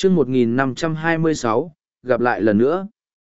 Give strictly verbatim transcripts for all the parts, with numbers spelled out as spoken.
chương một nghìn năm trăm hai mươi sáu, gặp lại lần nữa.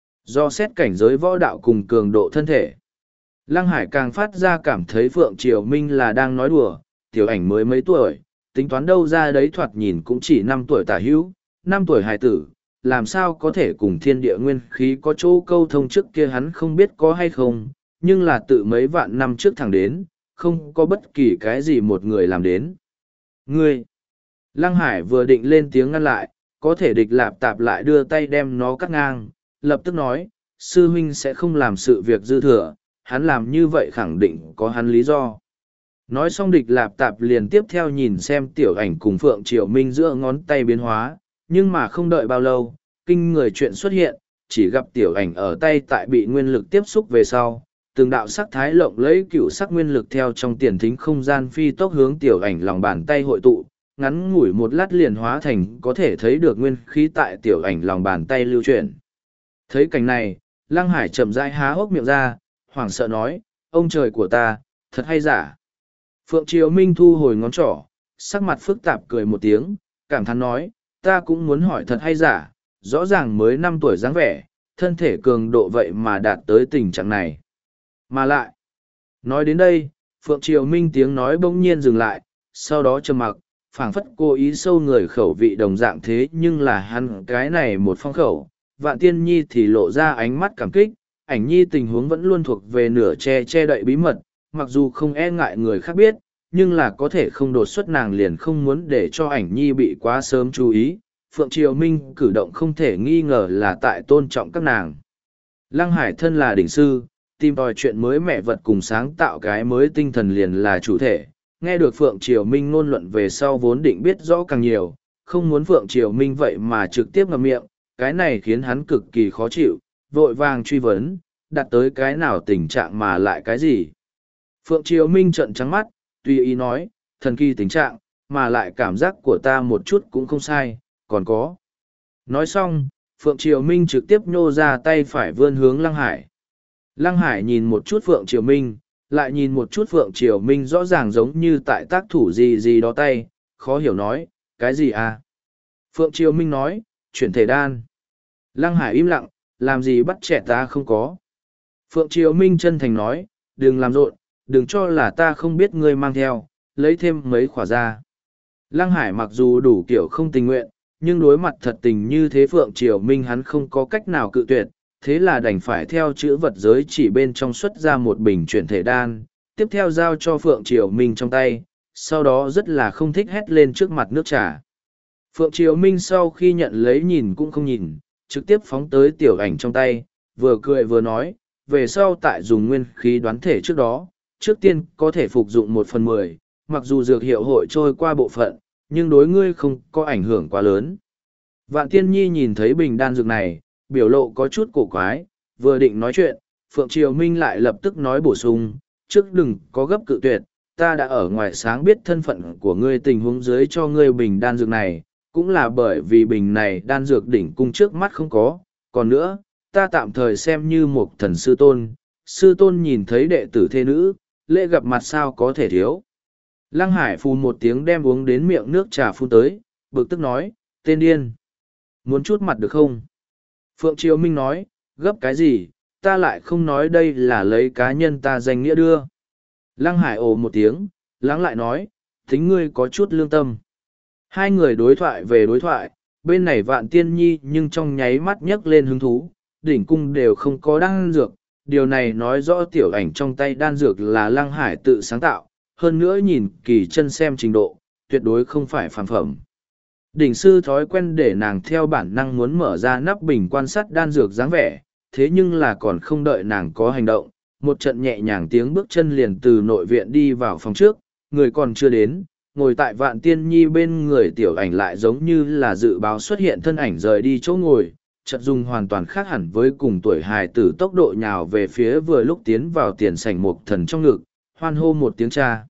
Do xét cảnh giới võ đạo cùng cường độ thân thể, Lăng Hải càng phát ra cảm thấy Phượng Triều Minh là đang nói đùa, tiểu ảnh mới mấy tuổi, tính toán đâu ra đấy thoạt nhìn cũng chỉ năm tuổi tả hữu, năm tuổi hài tử, làm sao có thể cùng thiên địa nguyên khí có chỗ câu thông trước kia hắn không biết có hay không, nhưng là tự mấy vạn năm trước thẳng đến, không có bất kỳ cái gì một người làm đến. Ngươi! Lăng Hải vừa định lên tiếng ngăn lại, có thể địch lạp tạp lại đưa tay đem nó cắt ngang, lập tức nói, sư huynh sẽ không làm sự việc dư thừa, hắn làm như vậy khẳng định có hắn lý do. Nói xong địch lạp tạp liền tiếp theo nhìn xem tiểu ảnh cùng Phượng Triều Minh giữa ngón tay biến hóa, nhưng mà không đợi bao lâu, kinh người chuyện xuất hiện, chỉ gặp tiểu ảnh ở tay tại bị nguyên lực tiếp xúc về sau, từng đạo sắc thái lộng lẫy cựu sắc nguyên lực theo trong tiền thính không gian phi tốc hướng tiểu ảnh lòng bàn tay hội tụ, ngắn ngủi một lát liền hóa thành có thể thấy được nguyên khí tại tiểu ảnh lòng bàn tay lưu chuyển. Thấy cảnh này, Lăng Hải chậm rãi há hốc miệng ra, hoảng sợ nói, ông trời của ta, thật hay giả. Phượng Triều Minh thu hồi ngón trỏ, sắc mặt phức tạp cười một tiếng, cảm thán nói, ta cũng muốn hỏi thật hay giả, rõ ràng mới năm tuổi dáng vẻ, thân thể cường độ vậy mà đạt tới tình trạng này. Mà lại, nói đến đây, Phượng Triều Minh tiếng nói bỗng nhiên dừng lại, sau đó trầm mặc, phảng phất cố ý sâu người khẩu vị đồng dạng thế nhưng là hắn cái này một phong khẩu, Vạn Tiên Nhi thì lộ ra ánh mắt cảm kích, ảnh nhi tình huống vẫn luôn thuộc về nửa che che đậy bí mật, mặc dù không e ngại người khác biết, nhưng là có thể không đột xuất nàng liền không muốn để cho ảnh nhi bị quá sớm chú ý. Phượng Triều Minh cử động không thể nghi ngờ là tại tôn trọng các nàng. Lăng Hải thân là đỉnh sư, tìm tòi chuyện mới mẹ vật cùng sáng tạo cái mới tinh thần liền là chủ thể. Nghe được Phượng Triều Minh ngôn luận về sau vốn định biết rõ càng nhiều, không muốn Phượng Triều Minh vậy mà trực tiếp ngậm miệng, cái này khiến hắn cực kỳ khó chịu, vội vàng truy vấn, đặt tới cái nào tình trạng mà lại cái gì. Phượng Triều Minh trợn trắng mắt, tùy ý nói, thần kỳ tình trạng, mà lại cảm giác của ta một chút cũng không sai, còn có. Nói xong, Phượng Triều Minh trực tiếp nhô ra tay phải vươn hướng Lăng Hải. Lăng Hải nhìn một chút Phượng Triều Minh, lại nhìn một chút Phượng Triều Minh rõ ràng giống như tại tác thủ gì gì đó tay, khó hiểu nói, cái gì à? Phượng Triều Minh nói, chuyển thể đan. Lăng Hải im lặng, làm gì bắt trẻ ta không có. Phượng Triều Minh chân thành nói, đừng làm rộn, đừng cho là ta không biết ngươi mang theo, lấy thêm mấy khỏa ra. Lăng Hải mặc dù đủ kiểu không tình nguyện, nhưng đối mặt thật tình như thế Phượng Triều Minh hắn không có cách nào cự tuyệt, thế là đành phải theo chữ vật giới chỉ bên trong xuất ra một bình chuyển thể đan, tiếp theo giao cho Phượng Triều Minh trong tay, sau đó rất là không thích hét lên trước mặt nước trà. Phượng Triều Minh sau khi nhận lấy nhìn cũng không nhìn, trực tiếp phóng tới tiểu ảnh trong tay, vừa cười vừa nói, về sau tại dùng nguyên khí đoán thể trước đó, trước tiên có thể phục dụng một phần mười, mặc dù dược hiệu hội trôi qua bộ phận, nhưng đối ngươi không có ảnh hưởng quá lớn. Vạn Tiên Nhi nhìn thấy bình đan dược này, biểu lộ có chút cổ quái, vừa định nói chuyện, Phượng Triều Minh lại lập tức nói bổ sung, trước đừng có gấp cự tuyệt, ta đã ở ngoài sáng biết thân phận của ngươi tình huống dưới cho ngươi bình đan dược này, cũng là bởi vì bình này đan dược đỉnh cung trước mắt không có, còn nữa, ta tạm thời xem như một thần sư tôn, sư tôn nhìn thấy đệ tử thê nữ, lễ gặp mặt sao có thể thiếu. Lăng Hải phun một tiếng đem uống đến miệng nước trà phun tới, bực tức nói, tên điên. Muốn chút mặt được không? Phượng Triều Minh nói, gấp cái gì, ta lại không nói đây là lấy cá nhân ta danh nghĩa đưa. Lăng Hải ồ một tiếng, lắng lại nói, tính ngươi có chút lương tâm. Hai người đối thoại về đối thoại, bên này Vạn Tiên Nhi nhưng trong nháy mắt nhấc lên hứng thú, đỉnh cung đều không có đan dược, điều này nói rõ tiểu ảnh trong tay đan dược là Lăng Hải tự sáng tạo, hơn nữa nhìn kỳ chân xem trình độ, tuyệt đối không phải phàm phẩm. Đỉnh sư thói quen để nàng theo bản năng muốn mở ra nắp bình quan sát đan dược dáng vẻ, thế nhưng là còn không đợi nàng có hành động, một trận nhẹ nhàng tiếng bước chân liền từ nội viện đi vào phòng trước, người còn chưa đến, ngồi tại Vạn Tiên Nhi bên người tiểu ảnh lại giống như là dự báo xuất hiện thân ảnh rời đi chỗ ngồi, chợt dùng hoàn toàn khác hẳn với cùng tuổi hài tử tốc độ nhào về phía vừa lúc tiến vào tiền sảnh Mục Thần trong ngực, hoan hô một tiếng cha.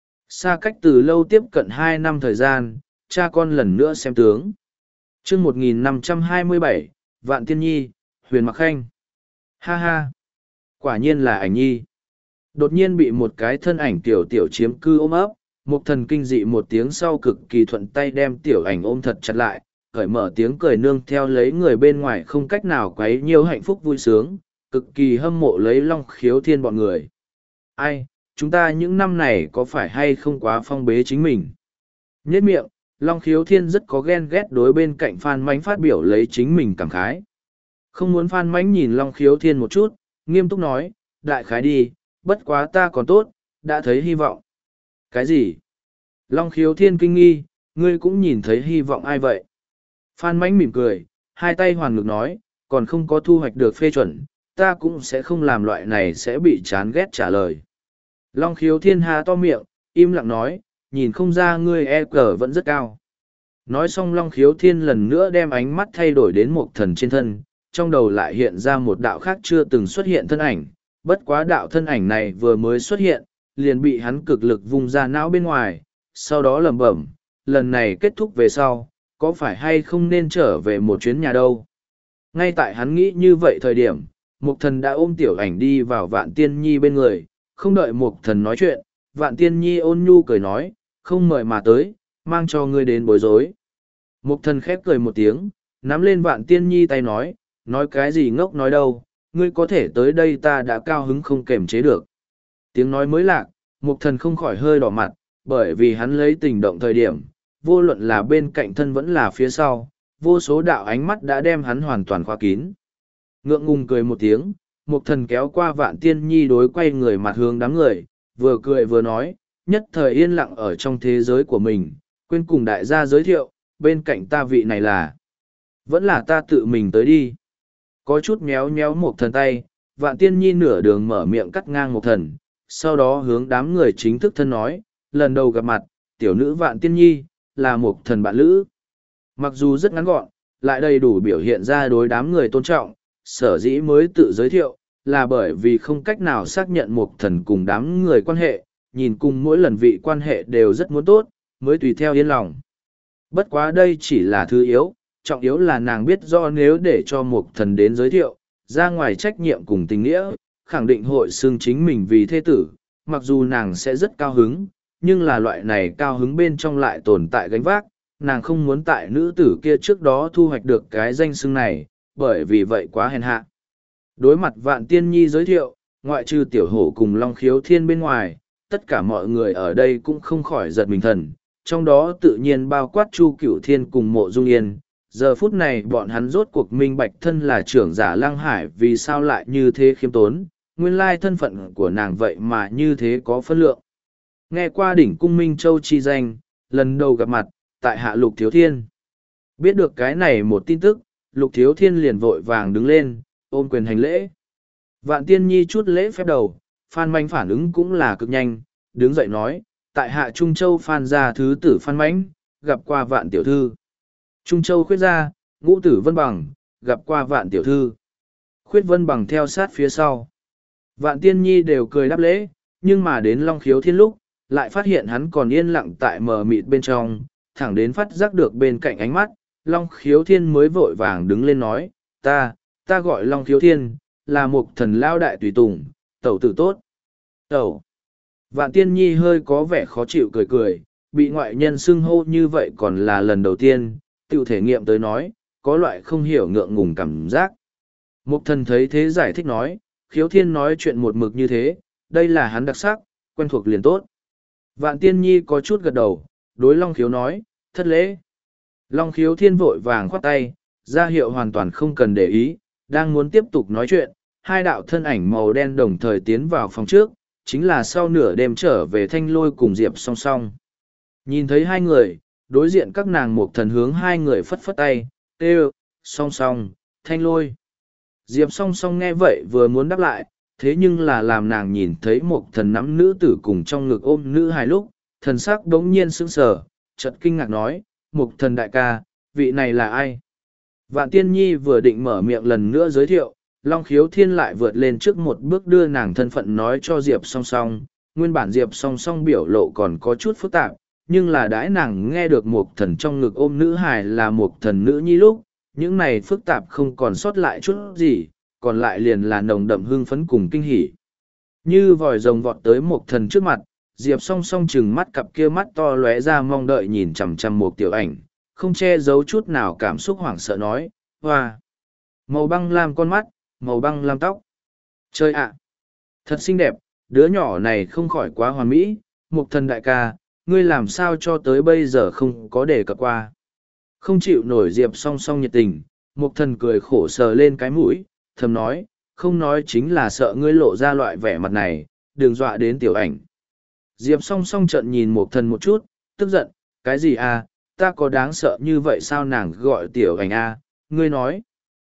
Xa cách từ lâu tiếp cận hai năm thời gian, cha con lần nữa xem tướng. chương một nghìn năm trăm hai mươi bảy, Vạn Tiên Nhi, Huyền Mặc Khanh. Ha ha! Quả nhiên là ảnh nhi. Đột nhiên bị một cái thân ảnh tiểu tiểu chiếm cư ôm ấp, Mục Thần kinh dị một tiếng sau cực kỳ thuận tay đem tiểu ảnh ôm thật chặt lại, cởi mở tiếng cười nương theo lấy người bên ngoài không cách nào quấy nhiều hạnh phúc vui sướng, cực kỳ hâm mộ lấy Long Khiếu Thiên bọn người. Ai, chúng ta những năm này có phải hay không quá phong bế chính mình? Nhết miệng, Long Khiếu Thiên rất có ghen ghét đối bên cạnh Phan Mánh phát biểu lấy chính mình cảm khái. Không muốn Phan Mánh nhìn Long Khiếu Thiên một chút, nghiêm túc nói, đại khái đi, bất quá ta còn tốt, đã thấy hy vọng. Cái gì? Long Khiếu Thiên kinh nghi, ngươi cũng nhìn thấy hy vọng ai vậy? Phan Mánh mỉm cười, hai tay hoàn ngực nói, còn không có thu hoạch được phê chuẩn, ta cũng sẽ không làm loại này sẽ bị chán ghét trả lời. Long Khiếu Thiên há to miệng, im lặng nói, nhìn không ra ngươi e cờ vẫn rất cao. Nói xong Long Khiếu Thiên lần nữa đem ánh mắt thay đổi đến một thần trên thân, trong đầu lại hiện ra một đạo khác chưa từng xuất hiện thân ảnh, bất quá đạo thân ảnh này vừa mới xuất hiện, liền bị hắn cực lực vung ra não bên ngoài, sau đó lẩm bẩm, lần này kết thúc về sau, có phải hay không nên trở về một chuyến nhà đâu. Ngay tại hắn nghĩ như vậy thời điểm, Mục Thần đã ôm tiểu ảnh đi vào Vạn Tiên Nhi bên người, không đợi Mục Thần nói chuyện, Vạn Tiên Nhi ôn nhu cười nói, không mời mà tới, mang cho ngươi đến bối rối. Mục Thần khép cười một tiếng, nắm lên Vạn Tiên Nhi tay nói, nói cái gì ngốc nói đâu, ngươi có thể tới đây ta đã cao hứng không kềm chế được. Tiếng nói mới lạc, Mục Thần không khỏi hơi đỏ mặt, bởi vì hắn lấy tình động thời điểm, vô luận là bên cạnh thân vẫn là phía sau, vô số đạo ánh mắt đã đem hắn hoàn toàn khóa kín. Ngượng ngùng cười một tiếng, Mục Thần kéo qua Vạn Tiên Nhi đối quay người mặt hướng đám người, vừa cười vừa nói, nhất thời yên lặng ở trong thế giới của mình, quên cùng đại gia giới thiệu, bên cạnh ta vị này là, vẫn là ta tự mình tới đi. Có chút méo méo Mục Thần tay, Vạn Tiên Nhi nửa đường mở miệng cắt ngang Mục Thần, sau đó hướng đám người chính thức thân nói, lần đầu gặp mặt, tiểu nữ Vạn Tiên Nhi, là Mục Thần bạn lữ. Mặc dù rất ngắn gọn, lại đầy đủ biểu hiện ra đối đám người tôn trọng, sở dĩ mới tự giới thiệu, là bởi vì không cách nào xác nhận Mục Thần cùng đám người quan hệ, nhìn cùng mỗi lần vị quan hệ đều rất muốn tốt, mới tùy theo yên lòng. Bất quá đây chỉ là thứ yếu, trọng yếu là nàng biết do nếu để cho Mục Thần đến giới thiệu, ra ngoài trách nhiệm cùng tình nghĩa, khẳng định hội xưng chính mình vì thế tử, mặc dù nàng sẽ rất cao hứng, nhưng là loại này cao hứng bên trong lại tồn tại gánh vác, nàng không muốn tại nữ tử kia trước đó thu hoạch được cái danh xưng này, bởi vì vậy quá hèn hạ. Đối mặt Vạn Tiên Nhi giới thiệu, ngoại trừ tiểu hổ cùng Long Khiếu Thiên bên ngoài, tất cả mọi người ở đây cũng không khỏi giật mình thần, trong đó tự nhiên bao quát Chu Cửu Thiên cùng Mộ Dung Yên. Giờ phút này bọn hắn rốt cuộc minh bạch thân là trưởng giả Lăng Hải vì sao lại như thế khiêm tốn, nguyên lai thân phận của nàng vậy mà như thế có phân lượng. Nghe qua đỉnh cung Minh Châu chi danh, lần đầu gặp mặt, tại hạ Lục Thiếu Thiên. Biết được cái này một tin tức, Lục Thiếu Thiên liền vội vàng đứng lên, ôm quyền hành lễ. Vạn Tiên Nhi chút lễ phép đầu, Phan Mánh phản ứng cũng là cực nhanh, đứng dậy nói, tại hạ Trung Châu Phan gia thứ tử Phan Mánh, gặp qua Vạn tiểu thư. Trung Châu Khuyết gia, Ngũ tử Vân Bằng, gặp qua Vạn tiểu thư. Khuyết Vân Bằng theo sát phía sau. Vạn Tiên Nhi đều cười đáp lễ, nhưng mà đến Long Khiếu Thiên lúc, lại phát hiện hắn còn yên lặng tại mờ mịt bên trong, thẳng đến phát giác được bên cạnh ánh mắt, Long Khiếu Thiên mới vội vàng đứng lên nói, ta, ta gọi Long Khiếu Thiên, là một thần lao đại tùy tùng, tẩu tử tốt. Tẩu. Vạn Tiên Nhi hơi có vẻ khó chịu cười cười, bị ngoại nhân xưng hô như vậy còn là lần đầu tiên, tự thể nghiệm tới nói, có loại không hiểu ngượng ngùng cảm giác. Mục thần thấy thế giải thích nói, Khiếu Thiên nói chuyện một mực như thế, đây là hắn đặc sắc, quen thuộc liền tốt. Vạn Tiên Nhi có chút gật đầu, đối Long Khiếu nói, thất lễ. Long Khiếu Thiên vội vàng khoát tay, ra hiệu hoàn toàn không cần để ý, đang muốn tiếp tục nói chuyện, hai đạo thân ảnh màu đen đồng thời tiến vào phòng trước, chính là sau nửa đêm trở về Thanh Lôi cùng Diệp song song. Nhìn thấy hai người, đối diện các nàng một thần hướng hai người phất phất tay, kêu, song song, Thanh Lôi. Diệp song song nghe vậy vừa muốn đáp lại, thế nhưng là làm nàng nhìn thấy một thần nắm nữ tử cùng trong ngực ôm nữ hài lúc, thần sắc đống nhiên sững sờ, chợt kinh ngạc nói, một thần đại ca, vị này là ai? Vạn Tiên Nhi vừa định mở miệng lần nữa giới thiệu, Long Khiếu Thiên lại vượt lên trước một bước đưa nàng thân phận nói cho Diệp song song, nguyên bản Diệp song song biểu lộ còn có chút phức tạp, nhưng là đãi nàng nghe được một thần trong ngực ôm nữ hài là một thần nữ nhi lúc, những này phức tạp không còn sót lại chút gì, còn lại liền là nồng đậm hưng phấn cùng kinh hỉ. Như vòi rồng vọt tới một thần trước mặt, Diệp song song chừng mắt cặp kia mắt to lóe ra mong đợi nhìn chằm chằm một tiểu ảnh, không che giấu chút nào cảm xúc hoảng sợ nói, hoa. Màu băng lam con mắt, màu băng lam tóc. Chơi ạ! Thật xinh đẹp, đứa nhỏ này không khỏi quá hoàn mỹ, Mục Thần đại ca, ngươi làm sao cho tới bây giờ không có đề cập qua. Không chịu nổi Diệp Song Song nhiệt tình, Mục Thần cười khổ sờ lên cái mũi, thầm nói, không nói chính là sợ ngươi lộ ra loại vẻ mặt này, đừng dọa đến tiểu ảnh. Diệp Song Song trợn nhìn Mục Thần một chút, tức giận, cái gì à, ta có đáng sợ như vậy sao nàng gọi tiểu ảnh à, ngươi nói.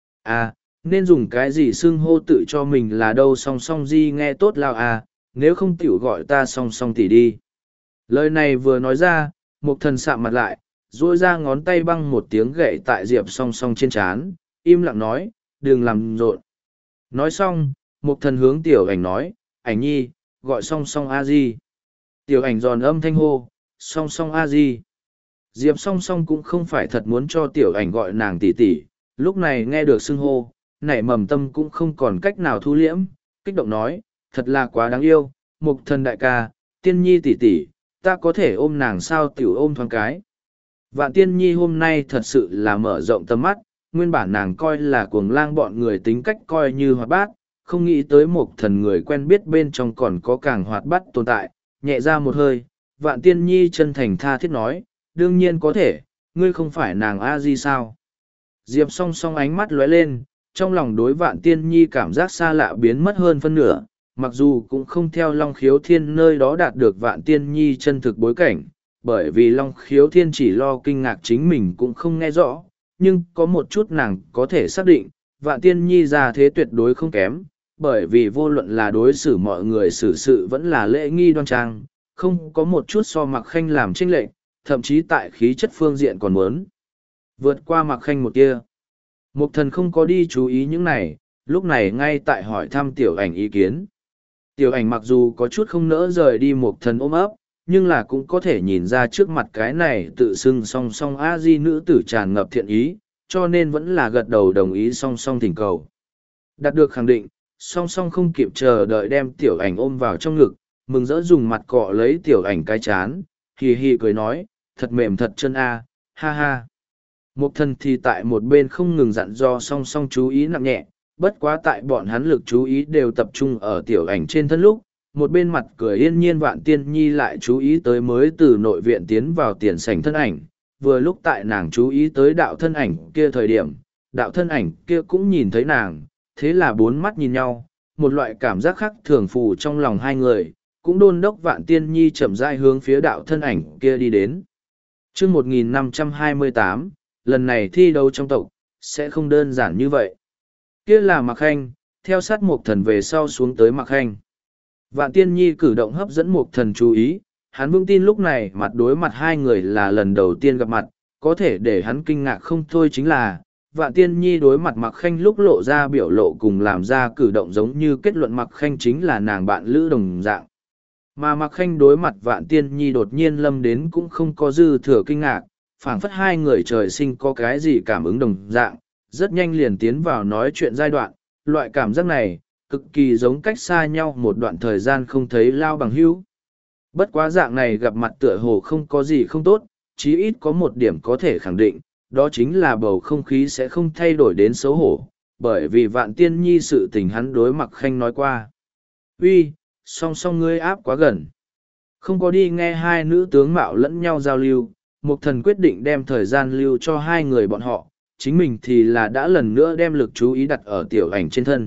À, nên dùng cái gì xưng hô tự cho mình là đâu Song Song di nghe tốt lao à, nếu không tiểu gọi ta Song Song tỉ đi. Lời này vừa nói ra, Mục Thần sạm mặt lại, duỗi ra ngón tay băng một tiếng gậy tại Diệp Song Song trên trán, im lặng nói, đừng làm rộn. Nói xong, Mục Thần hướng tiểu ảnh nói, ảnh nhi, gọi Song Song a di. Tiểu ảnh giòn âm thanh hô, Song Song a di. Diệp Song Song cũng không phải thật muốn cho tiểu ảnh gọi nàng tỷ tỷ, lúc này nghe được xưng hô, nảy mầm tâm cũng không còn cách nào thu liễm, kích động nói, thật là quá đáng yêu, Mục Thần đại ca, Tiên Nhi tỷ tỷ, ta có thể ôm nàng sao tiểu ôm thoáng cái. Vạn Tiên Nhi hôm nay thật sự là mở rộng tầm mắt, nguyên bản nàng coi là cuồng lang bọn người tính cách coi như hoạt bát, không nghĩ tới Mục Thần người quen biết bên trong còn có càng hoạt bát tồn tại, nhẹ ra một hơi, Vạn Tiên Nhi chân thành tha thiết nói, đương nhiên có thể, ngươi không phải nàng a di sao. Diệp Song Song ánh mắt lóe lên, trong lòng đối Vạn Tiên Nhi cảm giác xa lạ biến mất hơn phân nửa, mặc dù cũng không theo Long Khiếu Thiên nơi đó đạt được Vạn Tiên Nhi chân thực bối cảnh, bởi vì Long Khiếu Thiên chỉ lo kinh ngạc chính mình cũng không nghe rõ, nhưng có một chút nàng có thể xác định, Vạn Tiên Nhi ra thế tuyệt đối không kém, bởi vì vô luận là đối xử mọi người xử sự vẫn là lễ nghi đoan trang, không có một chút so Mạc Khanh làm chênh lệch, thậm chí tại khí chất phương diện còn muốn vượt qua Mạc Khanh một tia. Mục Thần không có đi chú ý những này, lúc này ngay tại hỏi thăm tiểu ảnh ý kiến. Tiểu ảnh mặc dù có chút không nỡ rời đi Mục Thần ôm ấp, nhưng là cũng có thể nhìn ra trước mặt cái này tự xưng song song a di nữ tử tràn ngập thiện ý, cho nên vẫn là gật đầu đồng ý song song thỉnh cầu. Đạt được khẳng định, song song không kịp chờ đợi đem tiểu ảnh ôm vào trong ngực, mừng rỡ dùng mặt cọ lấy tiểu ảnh cái chán, hì hì cười nói, thật mềm thật chân a, ha ha. Mục Thần thì tại một bên không ngừng dặn do song song chú ý nặng nhẹ, bất quá tại bọn hắn lực chú ý đều tập trung ở tiểu ảnh trên thân lúc, một bên mặt cười yên nhiên Vạn Tiên Nhi lại chú ý tới mới từ nội viện tiến vào tiền sảnh thân ảnh, vừa lúc tại nàng chú ý tới đạo thân ảnh kia thời điểm, đạo thân ảnh kia cũng nhìn thấy nàng, thế là bốn mắt nhìn nhau, một loại cảm giác khác thường phù trong lòng hai người, cũng đôn đốc Vạn Tiên Nhi chậm rãi hướng phía đạo thân ảnh kia đi đến. Chương một nghìn năm trăm hai mươi tám, lần này thi đấu trong tộc, sẽ không đơn giản như vậy. Kia là Mạc Khanh, theo sát Mục Thần về sau xuống tới Mạc Khanh. Vạn Tiên Nhi cử động hấp dẫn Mục Thần chú ý, hắn vững tin lúc này mặt đối mặt hai người là lần đầu tiên gặp mặt, có thể để hắn kinh ngạc không thôi chính là, Vạn Tiên Nhi đối mặt Mạc Khanh lúc lộ ra biểu lộ cùng làm ra cử động giống như kết luận Mạc Khanh chính là nàng bạn lữ đồng dạng. Mà Mạc Khanh đối mặt Vạn Tiên Nhi đột nhiên lâm đến cũng không có dư thừa kinh ngạc, phảng phất hai người trời sinh có cái gì cảm ứng đồng dạng, rất nhanh liền tiến vào nói chuyện giai đoạn, loại cảm giác này, cực kỳ giống cách xa nhau một đoạn thời gian không thấy lao bằng hữu. Bất quá dạng này gặp mặt tựa hồ không có gì không tốt, chí ít có một điểm có thể khẳng định, đó chính là bầu không khí sẽ không thay đổi đến xấu hổ, bởi vì Vạn Tiên Nhi sự tình hắn đối Mạc Khanh nói qua. Uy, song song ngươi áp quá gần. Không có đi nghe hai nữ tướng mạo lẫn nhau giao lưu, Mục Thần quyết định đem thời gian lưu cho hai người bọn họ, chính mình thì là đã lần nữa đem lực chú ý đặt ở tiểu ảnh trên thân.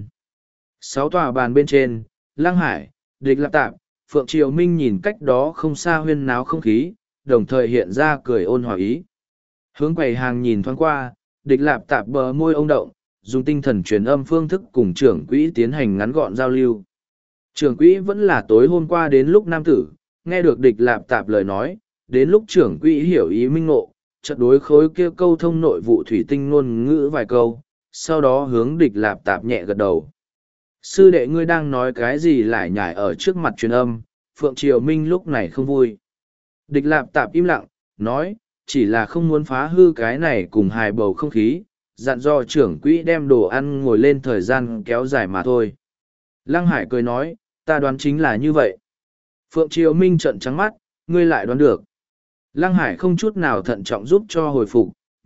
Sáu tòa bàn bên trên, Lăng Hải, Địch Lạp Tạp, Phượng Triều Minh nhìn cách đó không xa huyên náo không khí, đồng thời hiện ra cười ôn hòa ý. Hướng quầy hàng nhìn thoáng qua, Địch Lạp Tạp bờ môi ông động, dùng tinh thần truyền âm phương thức cùng trưởng quỹ tiến hành ngắn gọn giao lưu. Trưởng quỹ vẫn là tối hôm qua đến lúc nam tử, nghe được Địch Lạp Tạp lời nói, đến lúc trưởng quỹ hiểu ý minh ngộ, chợt đối khối kia câu thông nội vụ thủy tinh ngôn ngữ vài câu, sau đó hướng Địch Lạp Tạp nhẹ gật đầu. Sư đệ ngươi đang nói cái gì lại nhải ở trước mặt truyền âm, Phượng Triều Minh lúc này không vui. Địch Lạp Tạp im lặng, nói, chỉ là không muốn phá hư cái này cùng hài bầu không khí, dặn dò trưởng quỹ đem đồ ăn ngồi lên thời gian kéo dài mà thôi. Lăng Hải cười nói, ta đoán chính là như vậy. Phượng Triều Minh trợn trắng mắt, ngươi lại đoán được. Lăng Hải không chút nào thận trọng giúp cho hồi phục,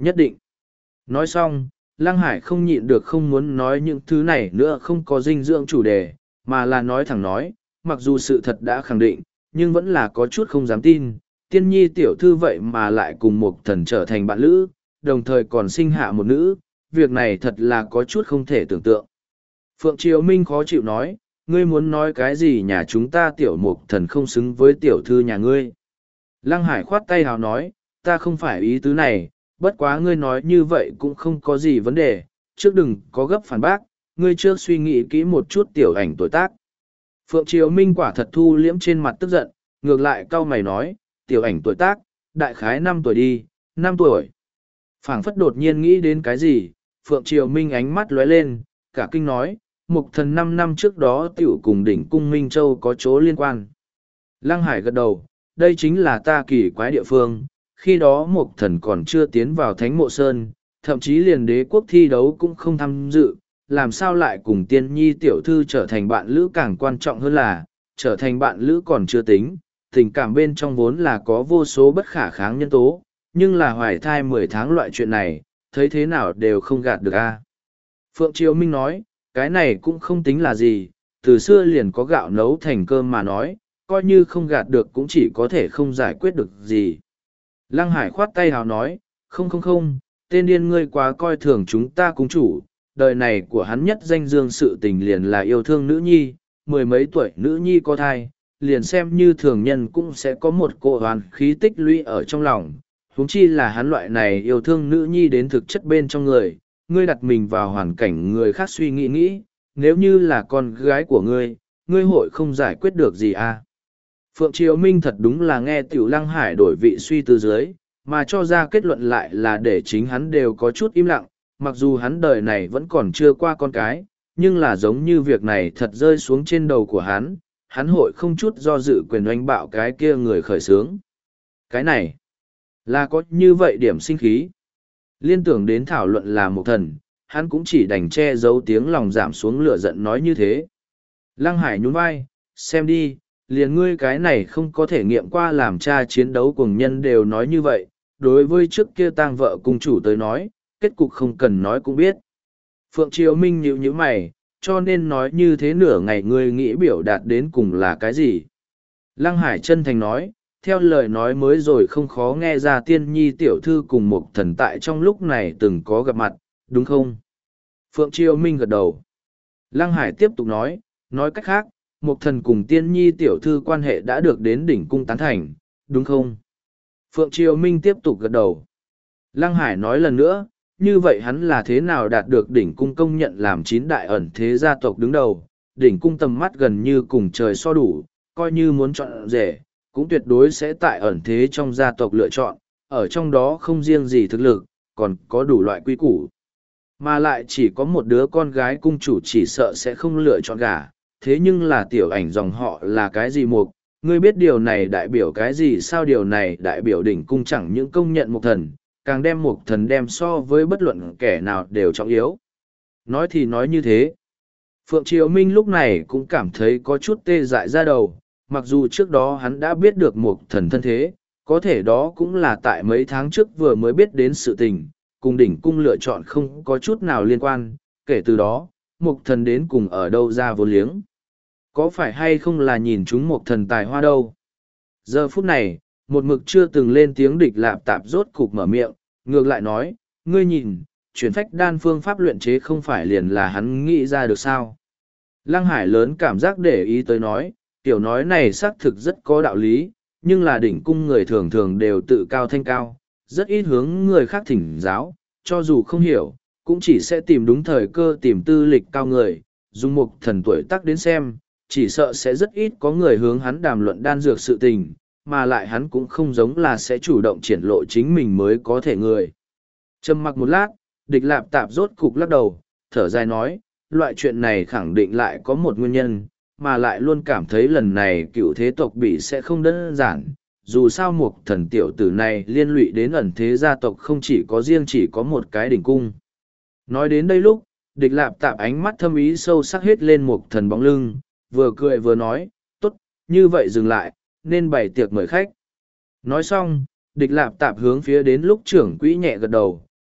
Nhất định. Nói xong, Lăng Hải không nhịn được không muốn nói những thứ này nữa không có dinh dưỡng chủ đề, mà là nói thẳng nói, mặc dù sự thật đã khẳng định, nhưng vẫn là có chút không dám tin, tiên nhi tiểu thư vậy mà lại cùng một thần trở thành bạn lữ, đồng thời còn sinh hạ một nữ, việc này thật là có chút không thể tưởng tượng. Phượng Triều Minh khó chịu nói, ngươi muốn nói cái gì nhà chúng ta tiểu mục thần không xứng với tiểu thư nhà ngươi. Lăng Hải khoát tay hào nói, ta không phải ý tứ này, bất quá ngươi nói như vậy cũng không có gì vấn đề, trước đừng có gấp phản bác, ngươi trước suy nghĩ kỹ một chút tiểu ảnh tuổi tác. Phượng Triều Minh quả thật thu liễm trên mặt tức giận, ngược lại cau mày nói, tiểu ảnh tuổi tác, đại khái năm tuổi đi, năm tuổi. Phảng phất đột nhiên nghĩ đến cái gì, Phượng Triều Minh ánh mắt lóe lên, cả kinh nói, mục thần năm năm trước đó tiểu cùng đỉnh cung Minh Châu có chỗ liên quan. Lăng Hải gật đầu, đây chính là ta kỳ quái địa phương, khi đó mục thần còn chưa tiến vào Thánh Mộ Sơn, thậm chí liền đế quốc thi đấu cũng không tham dự, làm sao lại cùng tiên nhi tiểu thư trở thành bạn lữ càng quan trọng hơn là, trở thành bạn lữ còn chưa tính, tình cảm bên trong vốn là có vô số bất khả kháng nhân tố, nhưng là hoài thai mười tháng loại chuyện này, thấy thế nào đều không gạt được a. Phượng Triều Minh nói, cái này cũng không tính là gì, từ xưa liền có gạo nấu thành cơm mà nói, coi như không gạt được cũng chỉ có thể không giải quyết được gì. Lăng Hải khoát tay hào nói, không không không, tên điên ngươi quá coi thường chúng ta cung chủ, đời này của hắn nhất danh dương sự tình liền là yêu thương nữ nhi, mười mấy tuổi nữ nhi có thai, liền xem như thường nhân cũng sẽ có một cỗ hoàn khí tích lũy ở trong lòng, huống chi là hắn loại này yêu thương nữ nhi đến thực chất bên trong người, ngươi đặt mình vào hoàn cảnh người khác suy nghĩ nghĩ, nếu như là con gái của ngươi, ngươi hội không giải quyết được gì à. Phượng Triều Minh thật đúng là nghe Tiểu Lăng Hải đổi vị suy tư dưới, mà cho ra kết luận lại là để chính hắn đều có chút im lặng, mặc dù hắn đời này vẫn còn chưa qua con cái, nhưng là giống như việc này thật rơi xuống trên đầu của hắn, hắn hội không chút do dự quyền oanh bạo cái kia người khởi sướng. Cái này, là có như vậy điểm sinh khí. Liên tưởng đến thảo luận là một thần, hắn cũng chỉ đành che giấu tiếng lòng giảm xuống lửa giận nói như thế. Lăng Hải nhún vai, xem đi, liền ngươi cái này không có thể nghiệm qua làm cha chiến đấu cùng nhân đều nói như vậy, đối với trước kia tang vợ cung chủ tới nói, kết cục không cần nói cũng biết. Phượng Triều Minh nhíu nhíu mày, cho nên nói như thế nửa ngày ngươi nghĩ biểu đạt đến cùng là cái gì. Lăng Hải chân thành nói, theo lời nói mới rồi không khó nghe ra tiên nhi tiểu thư cùng một thần tại trong lúc này từng có gặp mặt, đúng không? Phượng Triều Minh gật đầu. Lăng Hải tiếp tục nói, nói cách khác, một thần cùng tiên nhi tiểu thư quan hệ đã được đến đỉnh cung tán thành, đúng không? Phượng Triều Minh tiếp tục gật đầu. Lăng Hải nói lần nữa, như vậy hắn là thế nào đạt được đỉnh cung công nhận làm chín đại ẩn thế gia tộc đứng đầu, đỉnh cung tầm mắt gần như cùng trời so đủ, coi như muốn chọn rể, cũng tuyệt đối sẽ tại ẩn thế trong gia tộc lựa chọn, ở trong đó không riêng gì thực lực, còn có đủ loại quy củ. Mà lại chỉ có một đứa con gái cung chủ chỉ sợ sẽ không lựa chọn gả, thế nhưng là tiểu ảnh dòng họ là cái gì mục, ngươi biết điều này đại biểu cái gì sao điều này đại biểu đỉnh cung chẳng những công nhận một thần, càng đem một thần đem so với bất luận kẻ nào đều trọng yếu. Nói thì nói như thế. Phượng Triều Minh lúc này cũng cảm thấy có chút tê dại ra đầu, mặc dù trước đó hắn đã biết được một thần thân thế, có thể đó cũng là tại mấy tháng trước vừa mới biết đến sự tình, cùng đỉnh cung lựa chọn không có chút nào liên quan, kể từ đó, một thần đến cùng ở đâu ra vô liếng. Có phải hay không là nhìn chúng một thần tài hoa đâu? Giờ phút này, một mực chưa từng lên tiếng địch lạp tạp rốt cục mở miệng, ngược lại nói, ngươi nhìn, chuyển phách đan phương pháp luyện chế không phải liền là hắn nghĩ ra được sao? Lăng Hải lớn cảm giác để ý tới nói, tiểu nói này xác thực rất có đạo lý, nhưng là đỉnh cung người thường thường đều tự cao thanh cao, rất ít hướng người khác thỉnh giáo, cho dù không hiểu, cũng chỉ sẽ tìm đúng thời cơ tìm tư lịch cao người, dùng một thần tuổi tác đến xem, chỉ sợ sẽ rất ít có người hướng hắn đàm luận đan dược sự tình, mà lại hắn cũng không giống là sẽ chủ động triển lộ chính mình mới có thể người. Trầm mặc một lát, địch lạp tạp rốt cục lắc đầu, thở dài nói, loại chuyện này khẳng định lại có một nguyên nhân, mà lại luôn cảm thấy lần này cựu thế tộc bị sẽ không đơn giản. Dù sao một thần tiểu tử này liên lụy đến ẩn thế gia tộc không chỉ có riêng chỉ có một cái đỉnh cung. Nói đến đây lúc, địch lạp tạp ánh mắt thâm ý sâu sắc hết lên một thần bóng lưng, vừa cười vừa nói, tốt, như vậy dừng lại, nên bày tiệc mời khách. Nói xong, địch lạp tạp hướng phía đến lúc trưởng quỹ nhẹ gật đầu,